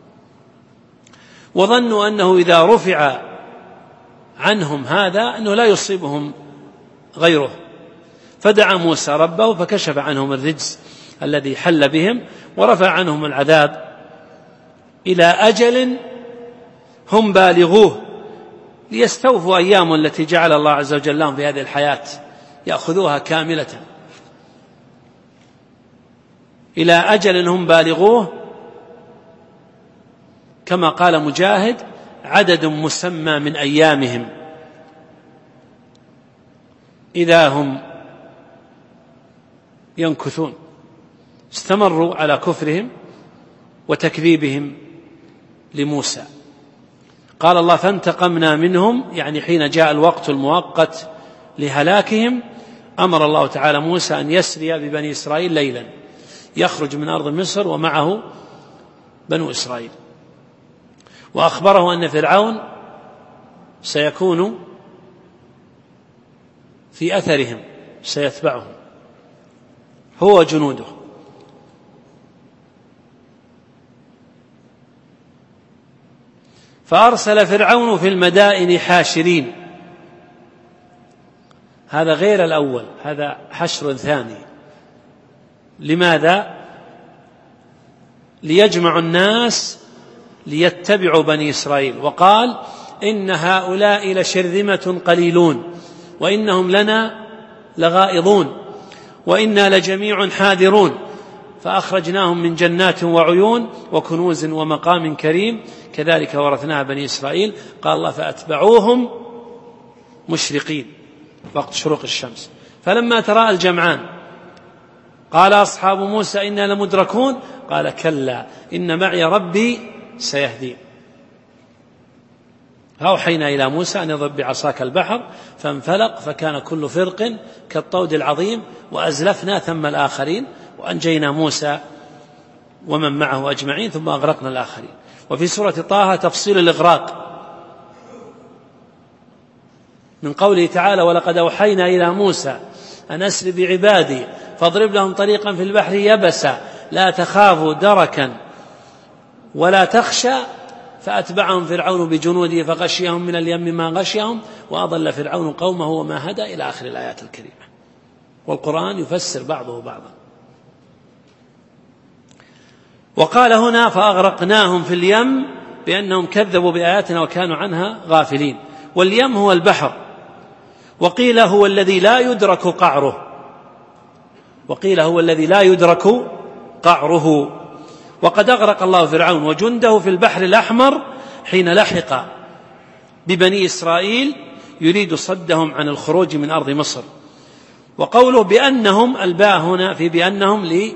وظنوا أنه إذا رفع عنهم هذا أنه لا يصيبهم غيره، فدعا موسى ربه فكشف عنهم الرجز الذي حل بهم ورفع عنهم العذاب إلى أجل هم بالغوه، ليستوفوا أيام التي جعل الله عز وجل لهم في هذه الحياة، يأخذوها كاملة إلى أجل هم بالغوه، كما قال مجاهد عدد مسمى من أيامهم إذا هم ينكثون. استمروا على كفرهم وتكذيبهم لموسى. قال الله فانتقمنا منهم، يعني حين جاء الوقت المؤقت لهلاكهم أمر الله تعالى موسى أن يسري ببني إسرائيل ليلا، يخرج من أرض مصر ومعه بنو إسرائيل، وأخبره أن فرعون سيكون في أثرهم، سيتبعهم هو وجنوده. فأرسل فرعون في المدائن حاشرين، هذا غير الأول، هذا حشر ثاني. لماذا؟ ليجمع الناس ليتبعوا بني إسرائيل، وقال إن هؤلاء لشرذمة قليلون وإنهم لنا لغائظون وإنا لجميع حاذرون، فأخرجناهم من جنات وعيون وكنوز ومقام كريم كذلك ورثناها بني إسرائيل. قال الله فأتبعوهم مشرقين وقت شروق الشمس، فلما تراءى الجمعان قال أصحاب موسى إنا لمدركون، قال كلا إن معي ربي سيهدين. فأوحينا إلى موسى أن يضرب بعصاك البحر فانفلق فكان كل فرق كالطود العظيم وأزلفنا ثم الآخرين وأنجينا موسى ومن معه أجمعين ثم أغرقنا الآخرين. وفي سورة طه تفصيل الإغراق من قوله تعالى ولقد أوحينا إلى موسى أن أسر بعبادي فاضرب لهم طريقا في البحر يبسا لا تخافوا دركا ولا تخشى فأتبعهم فرعون بجنوده فغشيهم من اليم ما غشيهم وأضل فرعون قومه وما هدى إلى آخر الآيات الكريمة. والقرآن يفسر بعضه بعضا. وقال هنا فأغرقناهم في اليم بأنهم كذبوا بآياتنا وكانوا عنها غافلين. واليم هو البحر، وقيل هو الذي لا يدرك قعره، وقيل هو الذي لا يدرك قعره. وقد أغرق الله فرعون وجنده في البحر الأحمر حين لحق ببني إسرائيل يريد صدهم عن الخروج من أرض مصر. وقوله بأنهم الباء هنا في بأنهم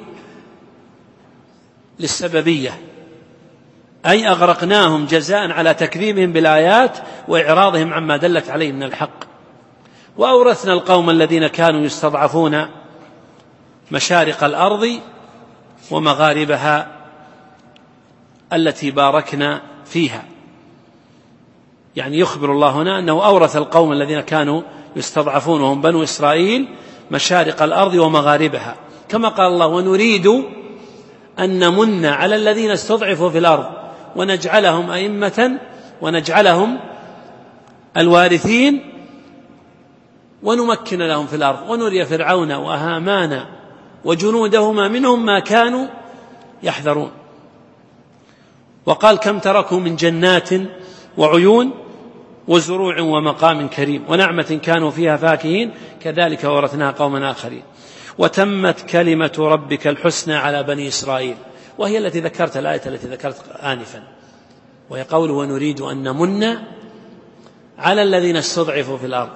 للسببية، أي أغرقناهم جزاء على تكذيبهم بالآيات وإعراضهم عما دلت عليه من الحق. وأورثنا القوم الذين كانوا يستضعفون مشارق الأرض ومغاربها التي باركنا فيها. يعني يخبر الله هنا أنه أورث القوم الذين كانوا يستضعفون وهم بنو إسرائيل مشارق الأرض ومغاربها، كما قال الله ونريد أن نمن على الذين استضعفوا في الأرض ونجعلهم أئمة ونجعلهم الوارثين ونمكن لهم في الأرض ونري فرعون وهامان وجنودهما منهم ما كانوا يحذرون. وقال كم تركوا من جنات وعيون وزروع ومقام كريم ونعمة كانوا فيها فاكهين كذلك ورثناها قوما آخرين. وتمت كلمة ربك الحسنى على بني إسرائيل، وهي التي ذكرت الآية التي ذكرت آنفا، وهي قوله ونريد أن نمن على الذين استضعفوا في الأرض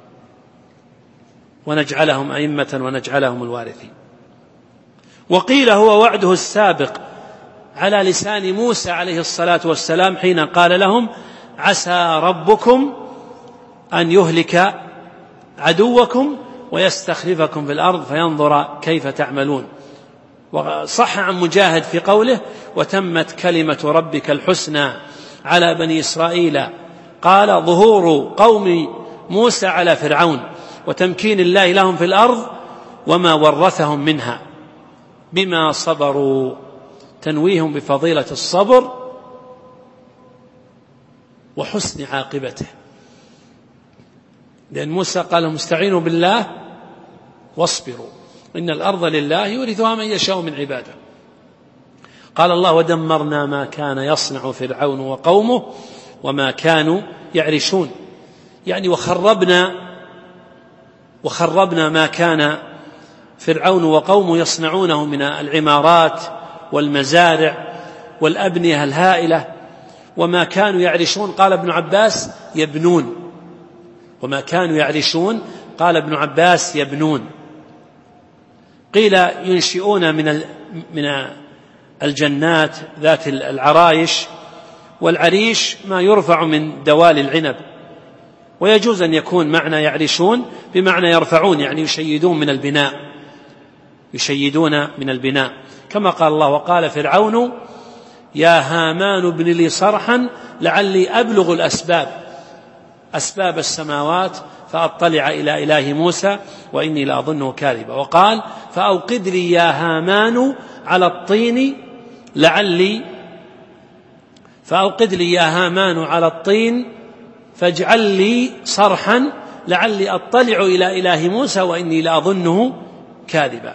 ونجعلهم أئمة ونجعلهم الوارثين. وقيل هو وعده السابق على لسان موسى عليه الصلاة والسلام حين قال لهم عسى ربكم أن يهلك عدوكم ويستخلفكم في الأرض فينظر كيف تعملون. وصح عن مجاهد في قوله وتمت كلمة ربك الحسنى على بني إسرائيل، قال ظهور قوم موسى على فرعون وتمكين الله لهم في الأرض وما ورثهم منها بما صبروا، تنويهم بفضيلة الصبر وحسن عاقبته، لأن موسى قال لهم استعينوا بالله واصبروا إن الأرض لله يورثها من يشاء من عباده. قال الله ودمرنا ما كان يصنع فرعون وقومه وما كانوا يعرشون، يعني وخربنا ما كان فرعون وقومه يصنعونه من العمارات والمزارع والأبنية الهائلة. وما كانوا يعرشون قال ابن عباس يبنون، وما كانوا يعرشون قال ابن عباس يبنون. قيل ينشئون من الجنات ذات العرايش، والعريش ما يرفع من دوال العنب، ويجوز أن يكون معنى يعرشون بمعنى يرفعون، يعني يشيدون من البناء كما قال الله وقال فرعون يا هامان ابن لي صرحا لعلي أبلغ أسباب السماوات فأطلع إلى إله موسى وإني لأظنه كاذبا. وقال فأوقد لي يا هامان على الطين فاجعل لي صرحا لعلي أطلع إلى إله موسى وإني لأظنه كاذبا.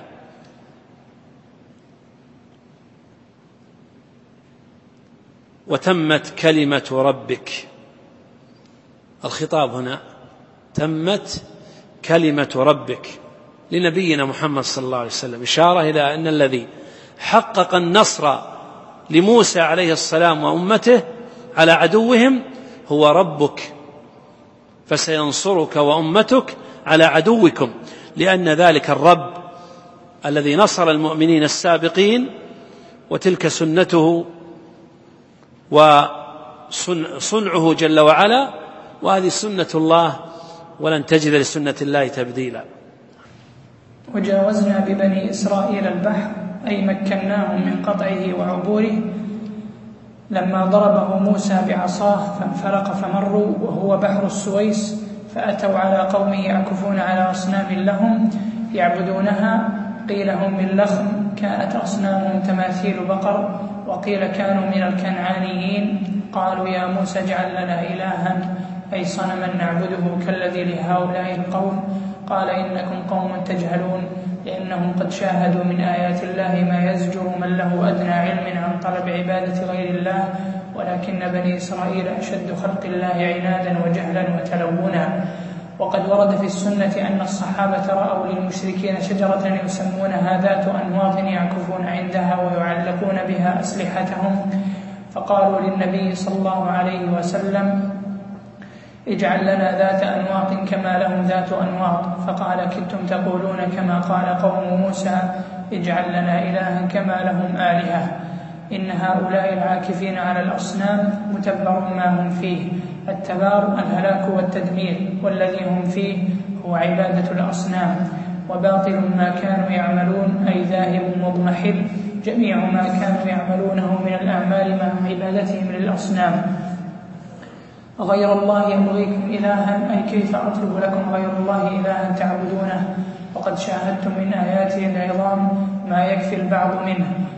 وتمت كلمة ربك، الخطاب هنا تمت كلمة ربك لنبينا محمد صلى الله عليه وسلم، إشارة إلى أن الذي حقق النصر لموسى عليه السلام وأمته على عدوهم هو ربك، فسينصرك وأمتك على عدوكم، لأن ذلك الرب الذي نصر المؤمنين السابقين، وتلك سنته وصنعه جل وعلا، وهذه سنة الله ولن تجد لسنة الله تبديلا. وجاوزنا ببني إسرائيل البحر، أي مكناهم من قطعه وعبوره، لما ضربه موسى بعصاه فانفلق فمروا وهو بحر السويس، فأتوا على قوم يعكفون على أصنام لهم يعبدونها، قيل هم من لخم كانت أصنامهم تماثيل بقر، وقيل كانوا من الكنعانيين. قالوا يا موسى اجعل لنا إلها أي صنما نعبده كالذي لهؤلاء القوم. قال إنكم قوم تجهلون، لأنهم قد شاهدوا من آيات الله ما يزجر من له أدنى علم عن طلب عبادة غير الله، ولكن بني إسرائيل أشد خلق الله عنادا وجهلا وتلونا. وقد ورد في السنة أن الصحابة رأوا للمشركين شجرة يسمونها ذات أنواط يعكفون عندها ويعلقون بها أسلحتهم، فقالوا للنبي صلى الله عليه وسلم اجعل لنا ذات أنواط كما لهم ذات أنواط، فقال كدتم تقولون كما قال قوم موسى اجعل لنا إلها كما لهم آلهة. إن هؤلاء العاكفين على الأصنام متبر ما هم فيه، التبار الهلاك والتدمير، والذي هم فيه هو عبادة الأصنام. وباطل ما كانوا يعملون أي ذاهب مضمحل جميع ما كانوا يعملونه من الأعمال مع عبادتهم للأصنام. غير الله يبغيكم إلها أي كيف أطلب لكم غير الله إلها تعبدونه، وقد شاهدتم من آياته العظام ما يكفي البعض منه،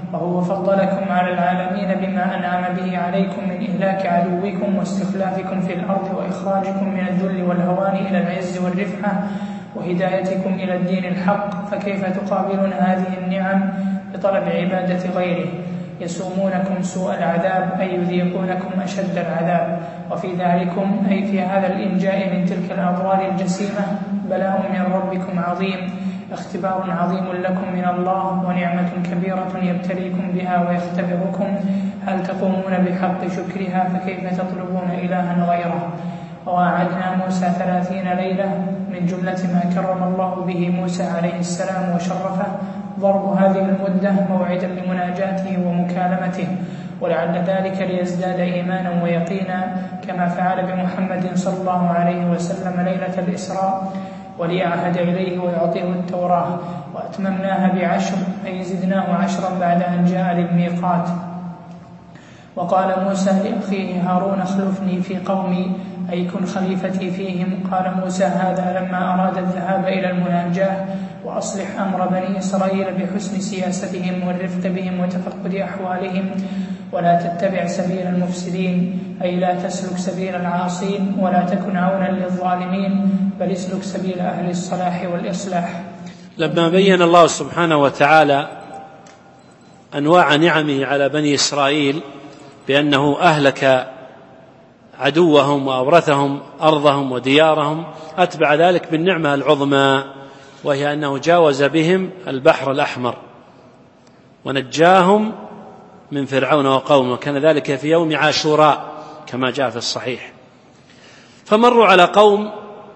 وهو فضلكم على العالمين بما أنعم به عليكم من إهلاك عدوكم واستخلافكم في الأرض وإخراجكم من الذل والهوان إلى العز والرفعة وهدايتكم إلى الدين الحق، فكيف تقابلون هذه النعم بطلب عبادة غيره؟ يسومونكم سوء العذاب أي يذيقونكم أشد العذاب، وفي ذلكم أي في هذا الإنجاء من تلك الأضرار الجسيمة بلاء من ربكم عظيم، اختبار عظيم لكم من الله ونعمة كبيرة يبتليكم بها ويختبركم هل تقومون بحق شكرها، فكيف تطلبون إلها غيره؟ وواعدنا موسى 30 ليلة، من جملة ما كرم الله به موسى عليه السلام وشرفه ضرب هذه المدة موعدا لمناجاته ومكالمته، ولعل ذلك ليزداد إيمانا ويقينا كما فعل بمحمد صلى الله عليه وسلم ليلة الإسراء وليعهد إليه ويعطيه التوراة، وأتممناها ب10 أي زدناه 10 بعد أن جاء للميقات. وقال موسى لأخيه هارون اخلفني في قومي أي كن خليفتي فيهم. قال موسى هذا لما أراد الذهاب إلى المناجاة وأصلح أمر بني إسرائيل بحسن سياستهم والرفق بهم وتفقد أحوالهم، ولا تتبع سبيل المفسدين أي لا تسلك سبيل العاصين ولا تكن عونا للظالمين، بل اسلك سبيل أهل الصلاح والإصلاح. لما بين الله سبحانه وتعالى أنواع نعمه على بني إسرائيل بأنه أهلك عدوهم وأورثهم أرضهم وديارهم، أتبع ذلك بالنعمة العظمى، وهي أنه جاوز بهم البحر الأحمر ونجاهم من فرعون وقومه، وكان ذلك في يوم عاشوراء كما جاء في الصحيح. فمروا على قوم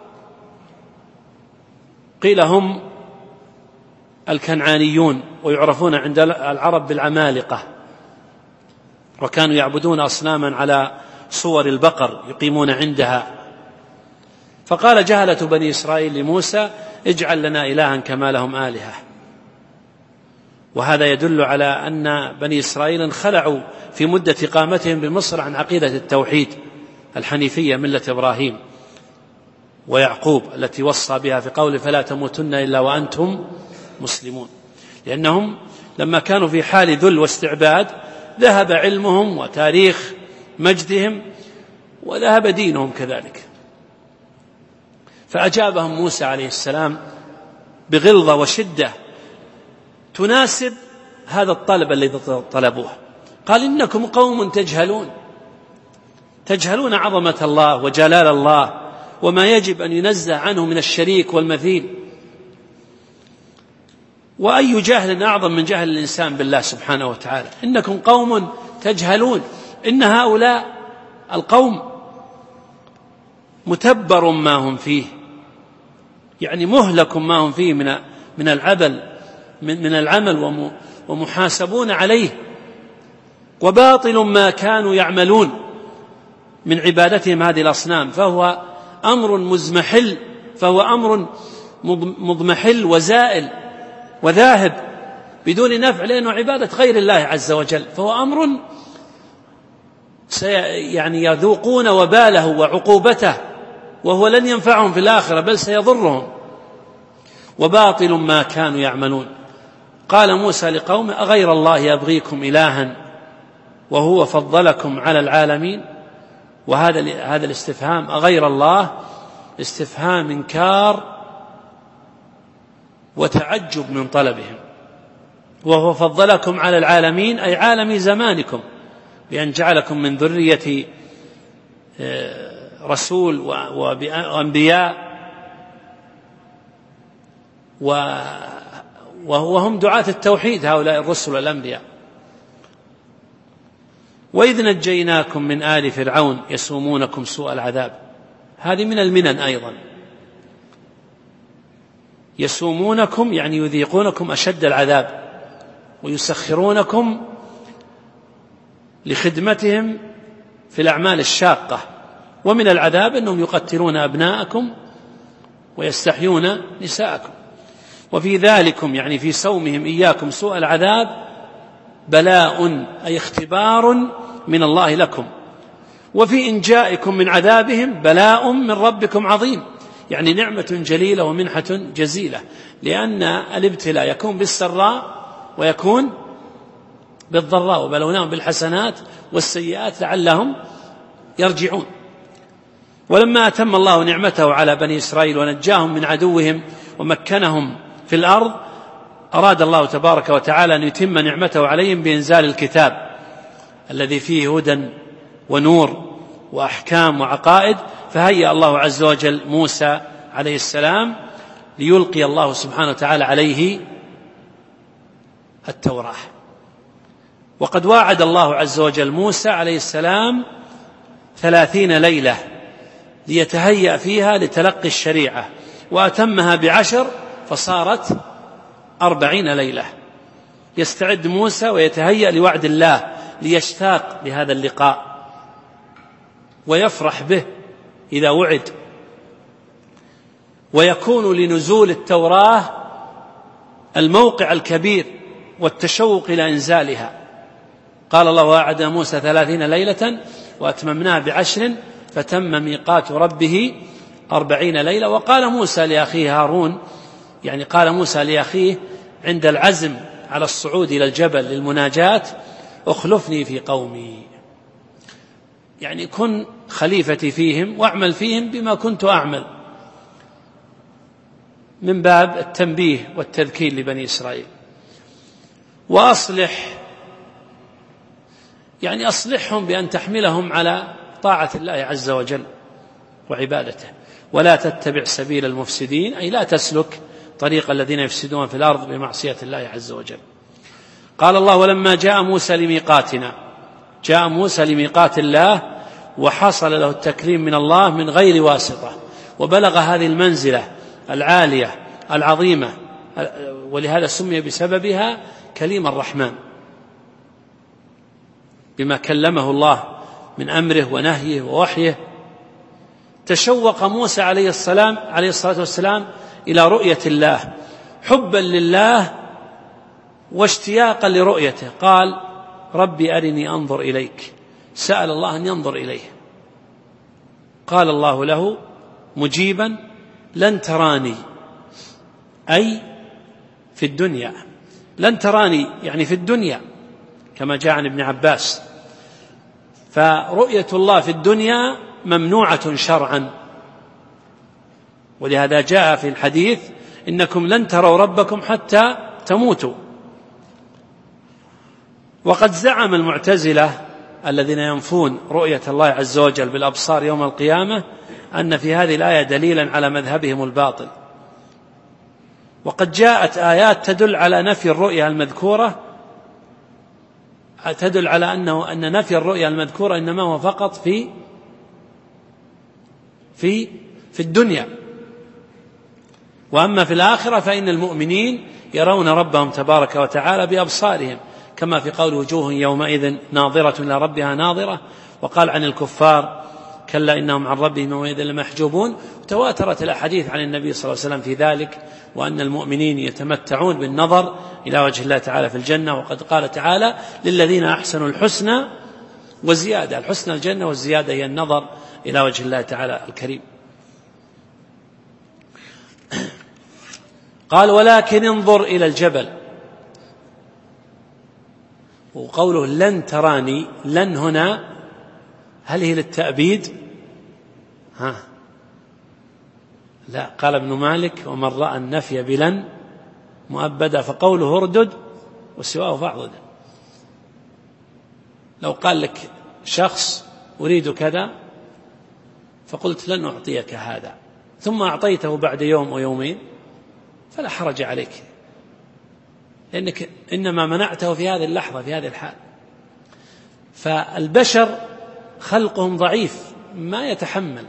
قيل هم الكنعانيون، ويعرفون عند العرب بالعمالقة، وكانوا يعبدون أصناما على صور البقر يقيمون عندها. فقال جهلة بني إسرائيل لموسى اجعل لنا إلها كما لهم آلهة. وهذا يدل على أن بني إسرائيل انخلعوا في مدة إقامتهم بمصر عن عقيدة التوحيد الحنيفية ملة إبراهيم ويعقوب التي وصى بها في قوله فلا تموتن إلا وأنتم مسلمون، لأنهم لما كانوا في حال ذل واستعباد ذهب علمهم وتاريخ مجدهم وذهب دينهم كذلك. فأجابهم موسى عليه السلام بغلظة وشدة تناسب هذا الطلب الذي طلبوه. قال إنكم قوم تجهلون عظمة الله وجلال الله وما يجب أن ينزه عنه من الشريك والمثيل، وأي جهل أعظم من جهل الإنسان بالله سبحانه وتعالى. إنكم قوم تجهلون، إن هؤلاء القوم متبر ما هم فيه، يعني مهلك ما هم فيه من العمل ومحاسبون عليه، وباطل ما كانوا يعملون من عبادتهم هذه الأصنام، فهو أمر مزمحل، فهو أمر مضمحل وزائل وذاهب بدون نفع، لأنه عبادة غير الله عز وجل، فهو أمر يعني يذوقون وباله وعقوبته، وهو لن ينفعهم في الآخرة بل سيضرهم. وباطل ما كانوا يعملون. قال موسى لقومه أغير الله يبغيكم إلها وهو فضلكم على العالمين. وهذا الاستفهام أغير الله استفهام إنكار وتعجب من طلبهم. وهو فضلكم على العالمين أي عالم زمانكم، بأن جعلكم من ذرية رسول وأنبياء، وهم دعاة التوحيد هؤلاء الرسل والأنبياء. وإذ نجيناكم من آل فرعون يسومونكم سوء العذاب، هذه من المنن أيضا. يسومونكم يعني يذيقونكم أشد العذاب ويسخرونكم لخدمتهم في الأعمال الشاقة. ومن العذاب أنهم يقتلون أبناءكم ويستحيون نساءكم. وفي ذلكم يعني في سومهم إياكم سوء العذاب بلاء أي اختبار من الله لكم، وفي إنجائكم من عذابهم بلاء من ربكم عظيم، يعني نعمة جليلة ومنحة جزيلة، لأن الابتلاء يكون بالسراء ويكون بالضراء وبلوناهم بالحسنات والسيئات لعلهم يرجعون. ولما أتم الله نعمته على بني إسرائيل ونجاهم من عدوهم ومكنهم في الأرض، أراد الله تبارك وتعالى أن يتم نعمته عليهم بإنزال الكتاب الذي فيه هدى ونور وأحكام وعقائد. فهيأ الله عز وجل موسى عليه السلام ليلقي الله سبحانه وتعالى عليه التوراة. وقد واعد الله عز وجل موسى عليه السلام 30 ليلة ليتهيأ فيها لتلقي الشريعة، وأتمها ب10 فصارت 40 ليلة. يستعد موسى ويتهيأ لوعد الله ليشتاق لهذا اللقاء ويفرح به إذا وعد. ويكون لنزول التوراة الموقع الكبير والتشوق إلى إنزالها. قال الله: وعد موسى 30 ليلة وأتممناها ب10 فتم ميقات ربه 40 ليلة. وقال موسى لأخيه هارون، يعني قال موسى لأخيه عند العزم على الصعود إلى الجبل للمناجاة: اخلفني في قومي، يعني كن خليفتي فيهم واعمل فيهم بما كنت أعمل، من باب التنبيه والتذكير لبني إسرائيل. وأصلح، يعني أصلحهم بأن تحملهم على طاعة الله عز وجل وعبادته، ولا تتبع سبيل المفسدين، أي لا تسلك طريق الذين يفسدون في الأرض بمعصية الله عز وجل. قال الله: ولما جاء موسى لميقاتنا، جاء موسى لميقات الله وحصل له التكريم من الله من غير واسطة، وبلغ هذه المنزلة العالية العظيمة، ولهذا سمي بسببها كليم الرحمن، بما كلمه الله من أمره ونهيه ووحيه. تشوق موسى عليه الصلاة والسلام إلى رؤية الله حبا لله واشتياقا لرؤيته. قال: ربي أرني أنظر إليك، سأل الله أن ينظر إليه. قال الله له مجيبا: لن تراني، أي في الدنيا، لن تراني يعني في الدنيا، كما جاء عن ابن عباس. فرؤية الله في الدنيا ممنوعة شرعا، ولهذا جاء في الحديث: إنكم لن تروا ربكم حتى تموتوا. وقد زعم المعتزلة الذين ينفون رؤية الله عز وجل بالأبصار يوم القيامة أن في هذه الآية دليلا على مذهبهم الباطل. وقد جاءت آيات تدل على نفي الرؤية المذكورة، تدل على أن نفي الرؤية المذكورة إنما هو فقط في الدنيا، وأما في الآخرة فإن المؤمنين يرون ربهم تبارك وتعالى بأبصارهم، كما في قول: وجوه يومئذ ناظرة إلى ربها ناظرة. وقال عن الكفار: كلا إنهم عن ربهم يومئذ لمحجوبون. تواترت الأحاديث عن النبي صلى الله عليه وسلم في ذلك، وأن المؤمنين يتمتعون بالنظر إلى وجه الله تعالى في الجنة. وقد قال تعالى: للذين أحسنوا الحسنى وزيادة. الحسنى الجنة، والزيادة هي النظر إلى وجه الله تعالى الكريم. قال: ولكن انظر إلى الجبل. وقوله لن تراني، لن هنا هل هي للتأبيد؟ لا، قال ابن مالك: ومن رأى النفي بلن مؤبدا فقوله اردد وسواه فاعضد. لو قال لك شخص أريد كذا فقلت لن أعطيك هذا، ثم أعطيته بعد يوم ويومين، فلا حرج عليك، لأنك إنما منعته في هذه اللحظة، في هذه الحال. فالبشر خلقهم ضعيف ما يتحمل.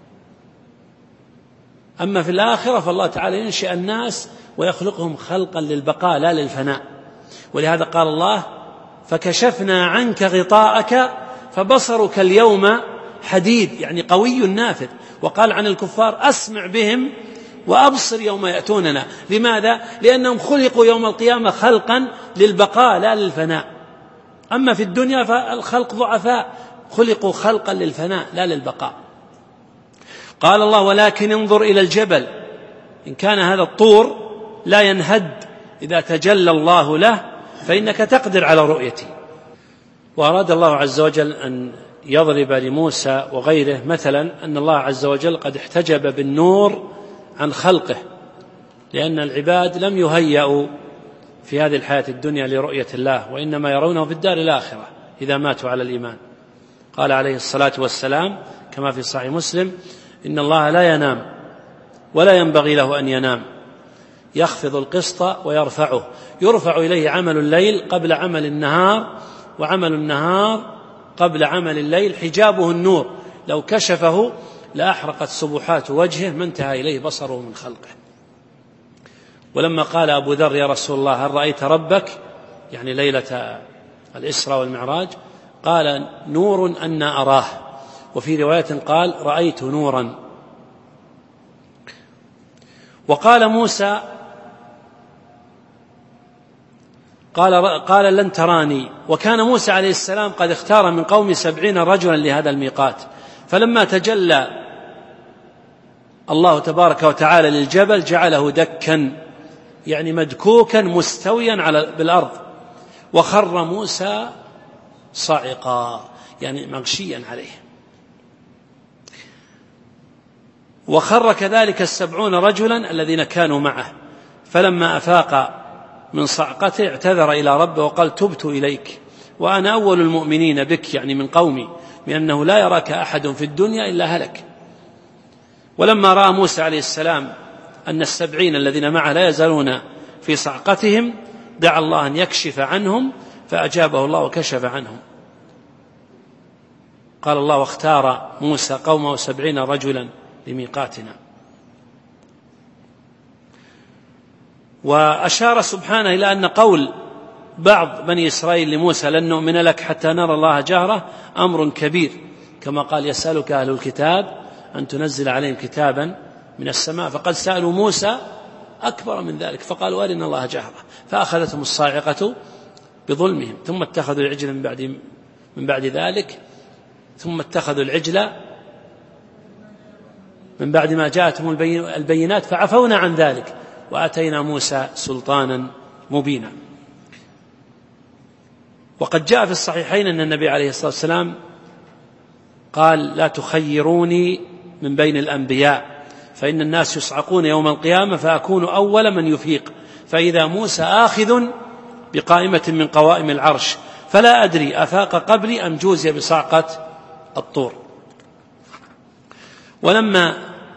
أما في الآخرة فالله تعالى ينشئ الناس ويخلقهم خلقا للبقاء لا للفناء. ولهذا قال الله: فكشفنا عنك غطاءك فبصرك اليوم حديد، يعني قوي نافذ. وقال عن الكفار: أسمع بهم وأبصر يوم يأتوننا. لماذا؟ لأنهم خلقوا يوم القيامة خلقا للبقاء لا للفناء. أما في الدنيا فالخلق ضعفاء، خلقوا خلقا للفناء لا للبقاء. قال الله: ولكن انظر إلى الجبل، إن كان هذا الطور لا ينهد إذا تجلى الله له، فإنك تقدر على رؤيتي. وأراد الله عز وجل أن يضرب لموسى وغيره مثلا أن الله عز وجل قد احتجب بالنور عن خلقه، لأن العباد لم يهيئوا في هذه الحياة الدنيا لرؤية الله، وإنما يرونه في الدار الآخرة إذا ماتوا على الإيمان. قال عليه الصلاة والسلام كما في صحيح مسلم: إن الله لا ينام ولا ينبغي له أن ينام، يخفض القسط ويرفعه، يرفع إليه عمل الليل قبل عمل النهار، وعمل النهار قبل عمل الليل، حجابه النور، لو كشفه لأحرقت سبحات وجهه ما انتهى إليه بصره من خلقه. ولما قال أبو ذر: يا رسول الله هل رأيت ربك؟ يعني ليلة الإسراء والمعراج، قال: نور أنا أراه. وفي رواية قال: رأيت نورا. وقال موسى قال لن تراني. وكان موسى عليه السلام قد اختار من قوم 70 رجلا لهذا الميقات، فلما تجلى الله تبارك وتعالى للجبل جعله دكا، يعني مدكوكا مستويا بالأرض، وخر موسى صاعقا، يعني مغشيا عليه. وخر كذلك 70 رجلا الذين كانوا معه، فلما أفاق من صعقته اعتذر إلى ربه وقال: تبت إليك وأنا أول المؤمنين بك، يعني من قومي، بأنه لا يراك أحد في الدنيا إلا هلك. ولما رأى موسى عليه السلام أن 70 الذين معه لا يزالون في صعقتهم دعا الله أن يكشف عنهم، فأجابه الله وكشف عنهم. قال الله: واختار موسى قومه 70 رجلا لميقاتنا. وأشار سبحانه إلى أن قول بعض بني إسرائيل لموسى: لن نؤمن لك حتى نرى الله جهرة، أمر كبير، كما قال: يسألك أهل الكتاب أن تنزل عليهم كتابا من السماء، فقد سألوا موسى أكبر من ذلك فقالوا: أرنا الله جهرة، فأخذتهم الصاعقة بظلمهم، ثم اتخذوا العجل من بعد ذلك، ثم اتخذوا العجل من بعد ما جاءتهم البينات، فعفونا عن ذلك وآتينا موسى سلطانا مبينا. وقد جاء في الصحيحين أن النبي عليه الصلاة والسلام قال: لا تخيروني من بين الأنبياء، فإن الناس يصعقون يوم القيامة فأكون أول من يفيق، فإذا موسى آخذ بقائمة من قوائم العرش، فلا أدري أفاق قبلي أم جوزي بصعقة الطور. ولما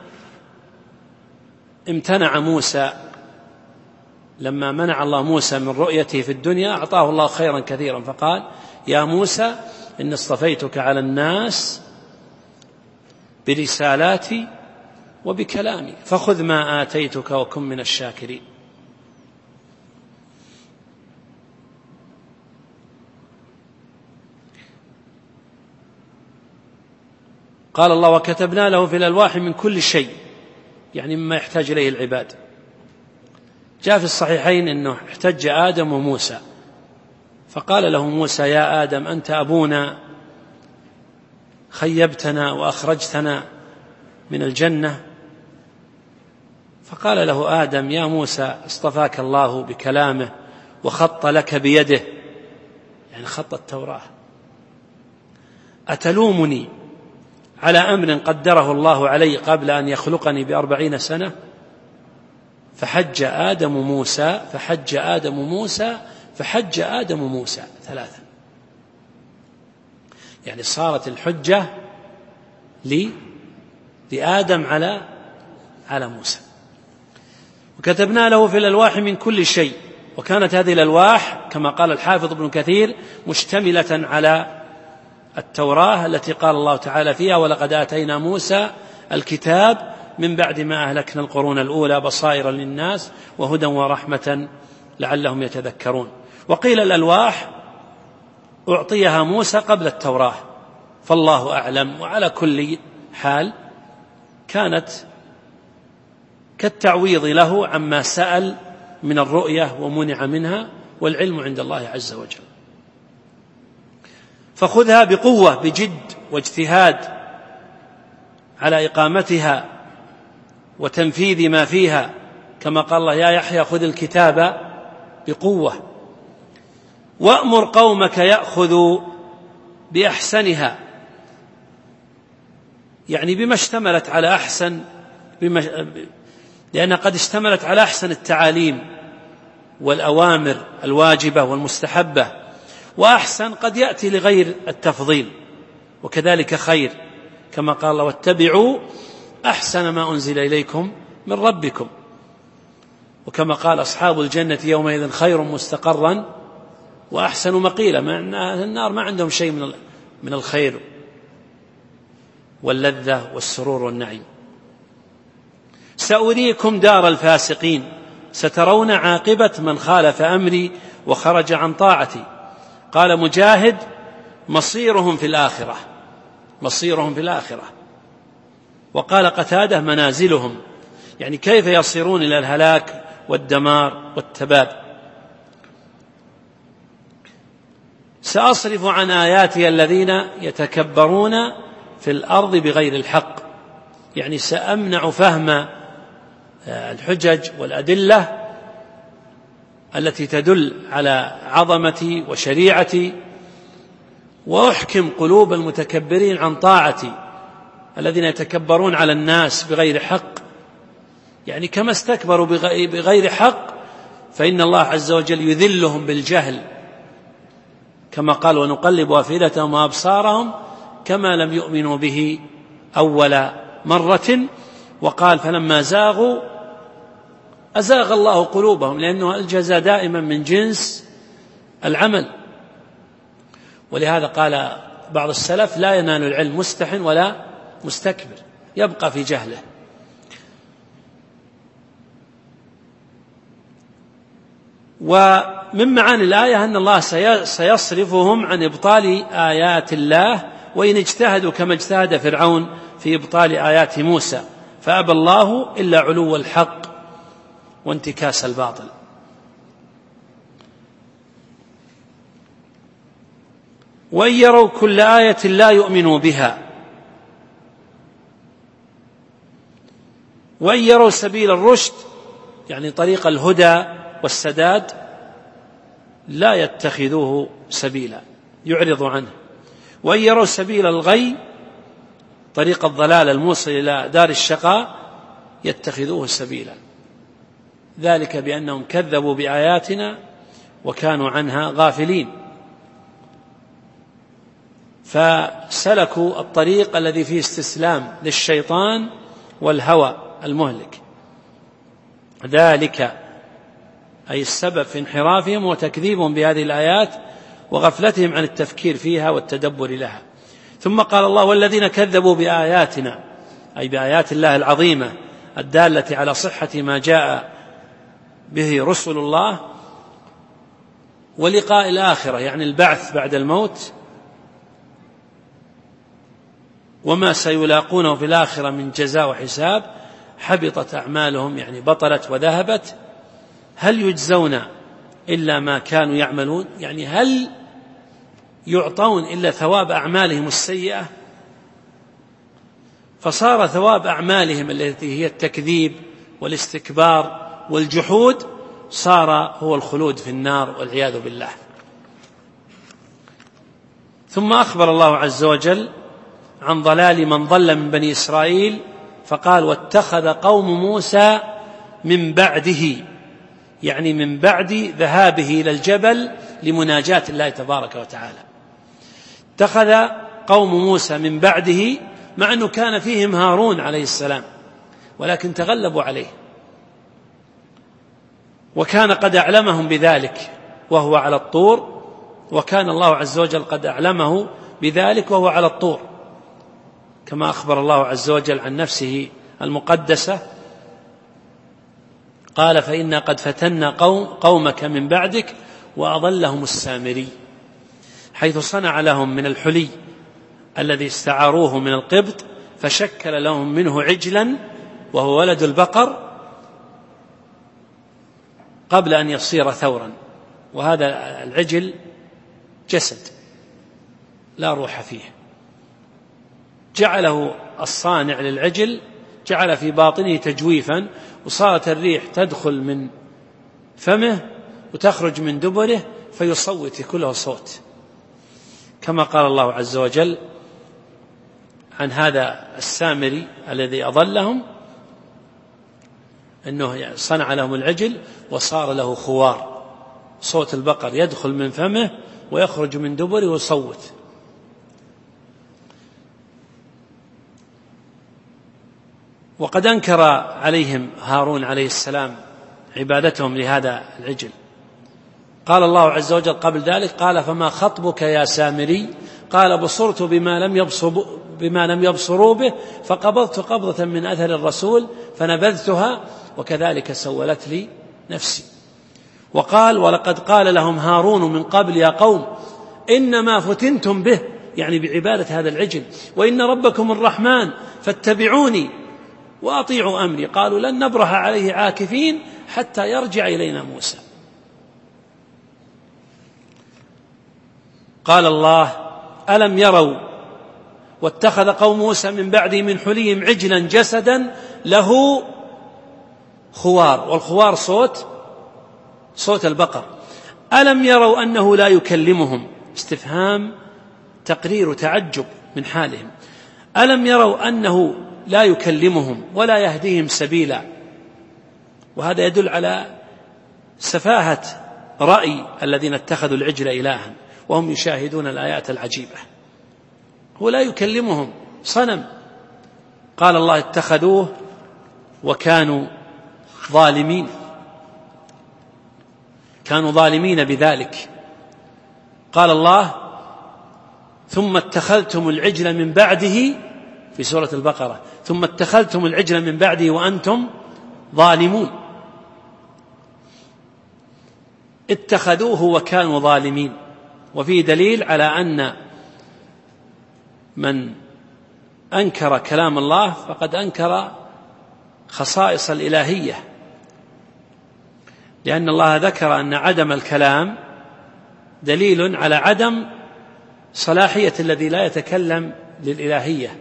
امتنع موسى، لما منع الله موسى من رؤيته في الدنيا، أعطاه الله خيرا كثيرا، فقال: يا موسى إن اصطفيتك على الناس برسالاتي وبكلامي، فخذ ما آتيتك وكن من الشاكرين. قال الله: وكتبنا له في الألواح من كل شيء، يعني مما يحتاج إليه العباد. جاء في الصحيحين أنه احتج آدم وموسى، فقال له موسى: يا آدم أنت أبونا، خيبتنا وأخرجتنا من الجنة. فقال له آدم: يا موسى اصطفاك الله بكلامه وخط لك بيده، يعني خط التوراة، أتلومني على أمر قدره الله علي قبل أن يخلقني ب40 سنة؟ فحج آدم موسى فحج آدم موسى فحج آدم موسى 3، يعني صارت الحجة لآدم على موسى. وكتبنا له في الألواح من كل شيء، وكانت هذه الألواح كما قال الحافظ ابن كثير مشتملة على التوراة التي قال الله تعالى فيها: ولقد آتينا موسى الكتاب من بعد ما أهلكنا القرون الأولى بصائر للناس وهدى ورحمة لعلهم يتذكرون. وقيل الألواح أعطيها موسى قبل التوراة، فالله أعلم. وعلى كل حال كانت كالتعويض له عما سأل من الرؤية ومنع منها، والعلم عند الله عز وجل. فخذها بقوة بجد واجتهاد على إقامتها وتنفيذ ما فيها، كما قال الله: يا يحيى خذ الكتاب بقوة. وأمر قومك يأخذوا بأحسنها، يعني بما اشتملت على أحسن، لأنها قد اشتملت على أحسن التعاليم والأوامر الواجبة والمستحبة، وأحسن قد يأتي لغير التفضيل، وكذلك خير، كما قال الله: واتبعوا أحسن ما أنزل إليكم من ربكم. وكما قال: أصحاب الجنة يومئذ خير مستقرا وأحسن مقيلا. النار ما عندهم شيء من الخير واللذة والسرور والنعيم. سأريكم دار الفاسقين، سترون عاقبة من خالف أمري وخرج عن طاعتي. قال مجاهد: مصيرهم في الآخرة، مصيرهم في الآخرة. وقال قتادة: منازلهم، يعني كيف يصيرون إلى الهلاك والدمار والتباب. سأصرف عن آياتي الذين يتكبرون في الأرض بغير الحق، يعني سأمنع فهم الحجج والأدلة التي تدل على عظمتي وشريعتي، وأحكم قلوب المتكبرين عن طاعتي الذين يتكبرون على الناس بغير حق، يعني كما استكبروا بغير حق فإن الله عز وجل يذلهم بالجهل، كما قال: ونقلب أفئدتهم وأبصارهم كما لم يؤمنوا به أول مرة. وقال: فلما زاغوا أزاغ الله قلوبهم، لأنه الجزاء دائما من جنس العمل. ولهذا قال بعض السلف: لا ينال العلم مستح ولا مستكبر، يبقى في جهله. ومن معاني الآية أن الله سيصرفهم عن إبطال آيات الله، وإن اجتهدوا كما اجتهد فرعون في إبطال آيات موسى، فأبى الله إلا علو الحق وانتكاس الباطل. وإن يروا كل آية لا يؤمنوا بها، وإن يروا سبيل الرشد، يعني طريق الهدى والسداد، لا يتخذوه سبيلا، يعرض عنه. وإن يروا سبيل الغي، طريق الضلال الموصل إلى دار الشقاء، يتخذوه سبيلا، ذلك بأنهم كذبوا بآياتنا وكانوا عنها غافلين. فسلكوا الطريق الذي فيه استسلام للشيطان والهوى المهلك، ذلك أي السبب في انحرافهم وتكذيبهم بهذه الآيات وغفلتهم عن التفكير فيها والتدبر لها. ثم قال الله: والذين كذبوا بآياتنا، أي بآيات الله العظيمة الدالة على صحة ما جاء به رسل الله، ولقاء الآخرة، يعني البعث بعد الموت، وما سيلاقونه في الآخرة من جزاء وحساب، حبطت أعمالهم، يعني بطلت وذهبت. هل يجزون إلا ما كانوا يعملون، يعني هل يعطون إلا ثواب أعمالهم السيئة؟ فصار ثواب أعمالهم التي هي التكذيب والاستكبار والجحود صار هو الخلود في النار والعياذ بالله. ثم أخبر الله عز وجل عن ضلال من ضل من بني إسرائيل، فقال: واتخذ قوم موسى من بعده، يعني من بعد ذهابه إلى الجبل لمناجاة الله تبارك وتعالى. اتخذ قوم موسى من بعده، مع أنه كان فيهم هارون عليه السلام، ولكن تغلبوا عليه، وكان قد أعلمهم بذلك وهو على الطور، وكان الله عز وجل قد أعلمه بذلك وهو على الطور، كما أخبر الله عز وجل عن نفسه المقدسة، قال: فإنا قد فتنا قومك من بعدك وأضلهم السامري، حيث صنع لهم من الحلي الذي استعاروه من القبط، فشكل لهم منه عجلا وهو ولد البقر قبل أن يصير ثورا. وهذا العجل جسد لا روح فيه، جعله الصانع للعجل، جعل في باطنه تجويفا، وصارت الريح تدخل من فمه وتخرج من دبره، فيصوت يكون له صوت، كما قال الله عز وجل عن هذا السامري الذي أضلهم أنه صنع لهم العجل وصار له خوار، صوت البقر يدخل من فمه ويخرج من دبره ويصوت. وقد أنكر عليهم هارون عليه السلام عبادتهم لهذا العجل. قال الله عز وجل قبل ذلك قال فما خطبك يا سامري؟ قال بصرت بما لم يبصروا به فقبضت قبضة من أثر الرسول فنبذتها وكذلك سولت لي نفسي. وقال ولقد قال لهم هارون من قبل يا قوم إنما فتنتم به، يعني بعبادة هذا العجل، وإن ربكم الرحمن فاتبعوني وأطيعوا أمري. قالوا لن نبرح عليه عاكفين حتى يرجع إلينا موسى. قال الله ألم يروا واتخذ قوم موسى من بعده من حليهم عجلا جسدا له خوار، والخوار صوت البقر. ألم يروا أنه لا يكلمهم، استفهام تقرير تعجب من حالهم. ألم يروا أنه لا يكلمهم ولا يهديهم سبيلا. وهذا يدل على سفاهة رأي الذين اتخذوا العجل إلها وهم يشاهدون الآيات العجيبة. هو لا يكلمهم، صنم. قال الله اتخذوه وكانوا ظالمين، كانوا ظالمين بذلك. قال الله ثم اتخذتم العجل من بعده في سورة البقرة، ثم اتخذتم العجل من بعده وأنتم ظالمون. اتخذوه وكانوا ظالمين. وفيه دليل على أن من أنكر كلام الله فقد أنكر خصائص الإلهية، لأن الله ذكر أن عدم الكلام دليل على عدم صلاحية الذي لا يتكلم للإلهية.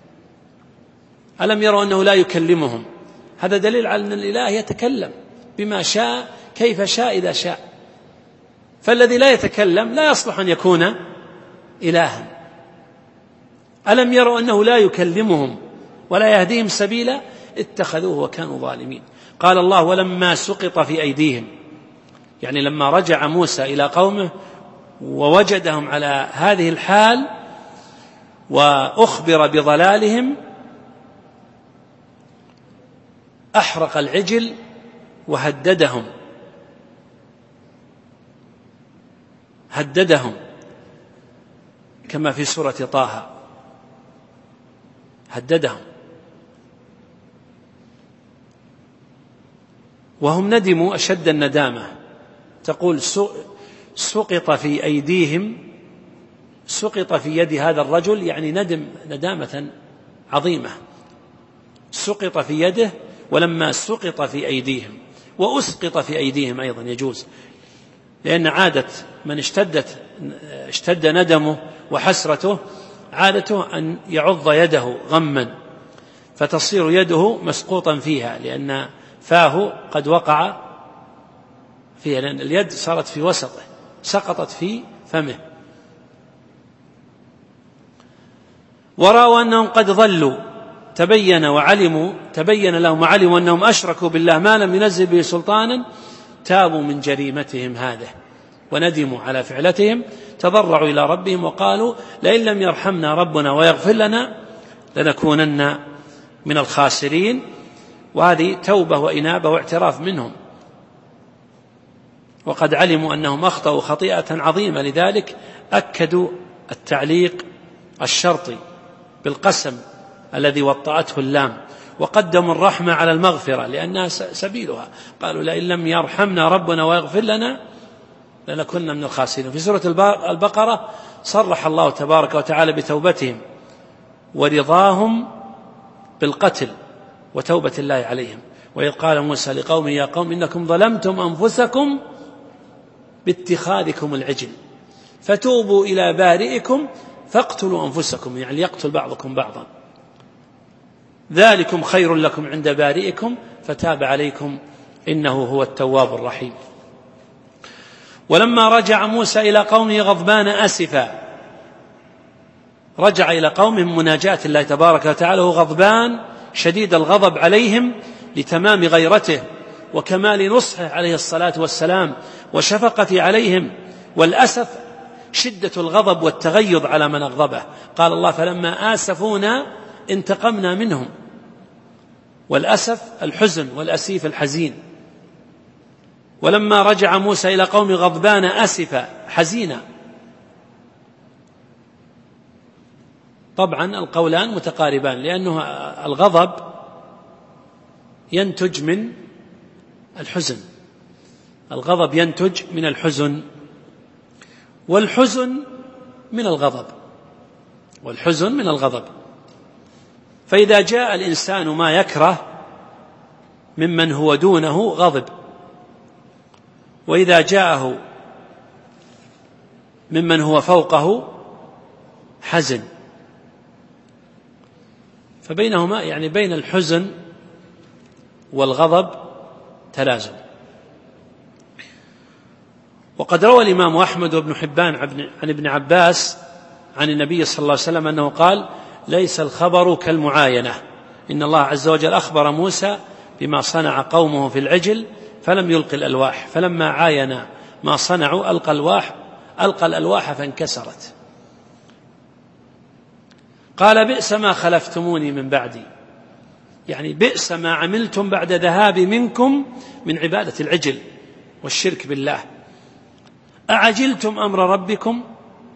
ألم يروا أنه لا يكلمهم، هذا دليل على أن الإله يتكلم بما شاء كيف شاء إذا شاء، فالذي لا يتكلم لا يصلح أن يكون إلها. ألم يروا أنه لا يكلمهم ولا يهديهم سبيلا اتخذوه وكانوا ظالمين. قال الله ولما سقط في أيديهم، يعني لما رجع موسى إلى قومه ووجدهم على هذه الحال وأخبر بضلالهم أحرق العجل وهددهم كما في سورة طه، هددهم وهم ندموا أشد الندامة. تقول سقط في أيديهم، سقط في يد هذا الرجل، يعني ندم ندامة عظيمة. سقط في يده ولما سقط في أيديهم، وأسقط في أيديهم أيضا يجوز، لأن عادة من اشتد ندمه وحسرته عادته أن يعض يده غما فتصير يده مسقوطا فيها، لأن فاه قد وقع فيها، لأن اليد صارت في وسطه سقطت في فمه. ورأوا أنهم قد ضلوا تبين لهم وعلموا أنهم أشركوا بالله ما لم ينزل به سلطانا تابوا من جريمتهم هذه وندموا على فعلتهم، تضرعوا إلى ربهم وقالوا لئن لم يرحمنا ربنا ويغفر لنا لنكونن من الخاسرين. وهذه توبة وإنابة واعتراف منهم، وقد علموا أنهم أخطأوا خطيئة عظيمة، لذلك أكدوا التعليق الشرطي بالقسم الذي وطأته اللام، وقدموا الرحمة على المغفرة لأنها سبيلها. قالوا لئن لم يرحمنا ربنا ويغفر لنا لنكن من الخاسرين. في سورة البقرة صرح الله تبارك وتعالى بتوبتهم ورضاهم بالقتل وتوبة الله عليهم. وإذ قال موسى لقومه يا قوم إنكم ظلمتم أنفسكم باتخاذكم العجل فتوبوا إلى بارئكم فاقتلوا أنفسكم، يعني يقتل بعضكم بعضا، ذلكم خير لكم عند بارئكم فتاب عليكم إنه هو التواب الرحيم. ولما رجع موسى إلى قومه غضبان أسفا، رجع إلى قومه مناجاة الله تبارك وتعالى غضبان شديد الغضب عليهم لتمام غيرته وكمال نصحه عليه الصلاة والسلام وشفقة عليهم، والأسف شدة الغضب والتغيظ على من أغضبه. قال الله: فلما آسفونا انتقمنا منهم. والأسف الحزن والأسيف الحزين. ولما رجع موسى إلى قوم غضبان أسفا حزينا. طبعا القولان متقاربان، لأنه الغضب ينتج من الحزن، الغضب ينتج من الحزن، والحزن من الغضب، والحزن من الغضب. فإذا جاء الإنسان ما يكره ممن هو دونه غضب، وإذا جاءه ممن هو فوقه حزن. فبينهما يعني بين الحزن والغضب تلازم. وقد روى الإمام أحمد وابن حبان عن ابن عباس عن النبي صلى الله عليه وسلم أنه قال: ليس الخبر كالمعاينة، إن الله عز وجل أخبر موسى بما صنع قومه في العجل فلم يلق الألواح، فلما عاين ما صنعوا ألقى الألواح فانكسرت. قال: بئس ما خلفتموني من بعدي، يعني بئس ما عملتم بعد ذهابي منكم من عبادة العجل والشرك بالله. أعجلتم أمر ربكم،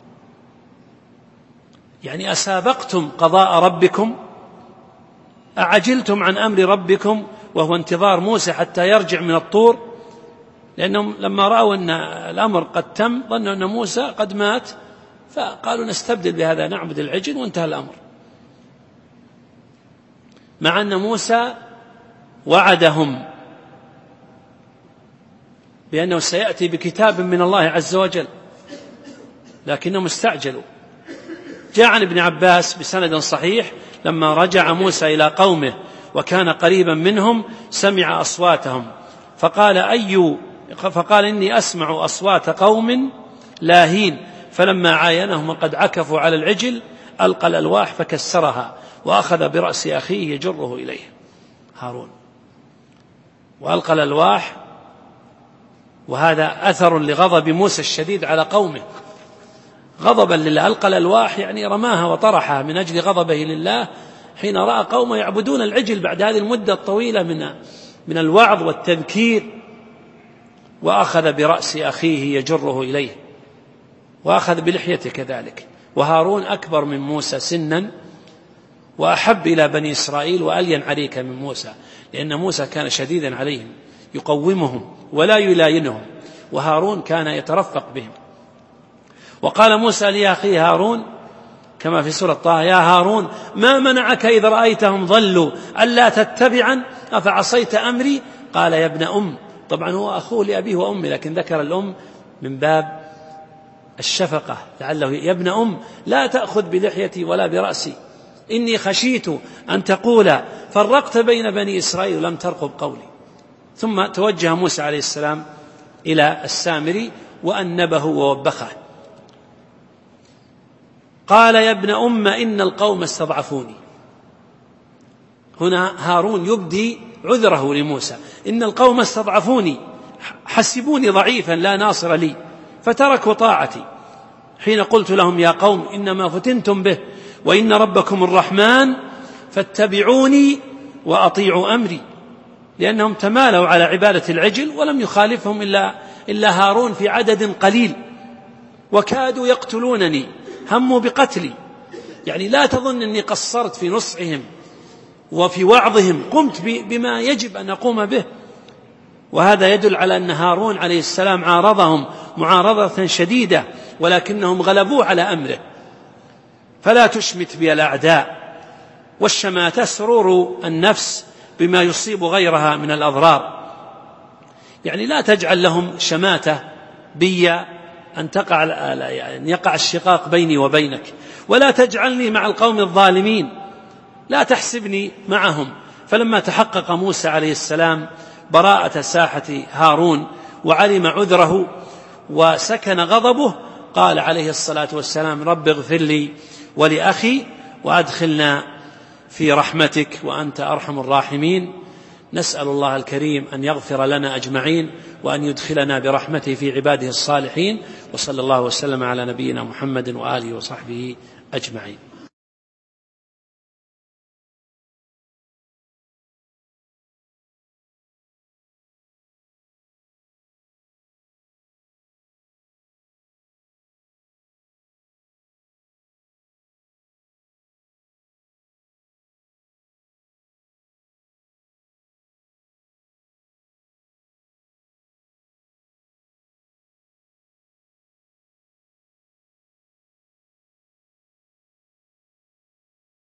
يعني أسابقتم قضاء ربكم، أعجلتم عن أمر ربكم، وهو انتظار موسى حتى يرجع من الطور، لأنهم لما رأوا أن الأمر قد تم ظنوا أن موسى قد مات، فقالوا نستبدل بهذا، نعبد العجل، وانتهى الأمر. مع أن موسى وعدهم بأنه سيأتي بكتاب من الله عز وجل، لكنهم استعجلوا. جاء عن ابن عباس بسند صحيح: لما رجع موسى إلى قومه وكان قريبا منهم سمع أصواتهم فقال: إني أسمع أصوات قوم لاهين. فلما عاينهم وقد عكفوا على العجل ألقى الألواح فكسرها وأخذ برأس أخيه يجره إليه، هارون، وألقى الألواح. وهذا أثر لغضب موسى الشديد على قومه، غضبا لله. ألقى الألواح يعني رماها وطرحها من أجل غضبه لله حين رأى قومه يعبدون العجل بعد هذه المدة الطويلة من الوعظ والتذكير. وأخذ برأس أخيه يجره إليه، وأخذ بلحيته كذلك. وهارون أكبر من موسى سنا وأحب إلى بني إسرائيل وألين عريكا من موسى، لأن موسى كان شديدا عليهم يقومهم ولا يلاينهم، وهارون كان يترفق بهم. وقال موسى لأخيه هارون كما في سورة طه: يا هارون ما منعك إذ رأيتهم ضلوا ألا تتبعا أفعصيت أمري؟ قال: يا ابن أم. طبعا هو أخوه لأبيه وأمه، لكن ذكر الأم من باب الشفقة، لعله: يا ابن أم لا تأخذ بلحيتي ولا برأسي، إني خشيت أن تقول فرقت بين بني إسرائيل ولم ترقب قولي. ثم توجه موسى عليه السلام إلى السامري وأنبه ووبخه. قال: يا ابن أم إن القوم استضعفوني. هنا هارون يبدي عذره لموسى: إن القوم استضعفوني، حسبوني ضعيفا لا ناصر لي، فتركوا طاعتي حين قلت لهم يا قوم إنما فتنتم به وإن ربكم الرحمن فاتبعوني وأطيعوا أمري. لأنهم تمالوا على عبادة العجل ولم يخالفهم إلا هارون في عدد قليل، وكادوا يقتلونني، هموا بقتلي. يعني لا تظن أني قصرت في نصحهم وفي وعظهم، قمت بما يجب أن أقوم به. وهذا يدل على أن هارون عليه السلام عارضهم معارضة شديدة، ولكنهم غلبوه على أمره. فلا تشمت بي الأعداء، والشماتة سرور النفس بما يصيب غيرها من الأضرار. يعني لا تجعل لهم شماتة بي أن يقع الشقاق بيني وبينك، ولا تجعلني مع القوم الظالمين، لا تحسبني معهم. فلما تحقق موسى عليه السلام براءة ساحة هارون وعلم عذره وسكن غضبه قال عليه الصلاة والسلام: رب اغفر لي ولأخي وأدخلنا في رحمتك وأنت أرحم الراحمين. نسأل الله الكريم أن يغفر لنا أجمعين وأن يدخلنا برحمته في عباده الصالحين. وصلى الله وسلم على نبينا محمد وآله وصحبه أجمعين.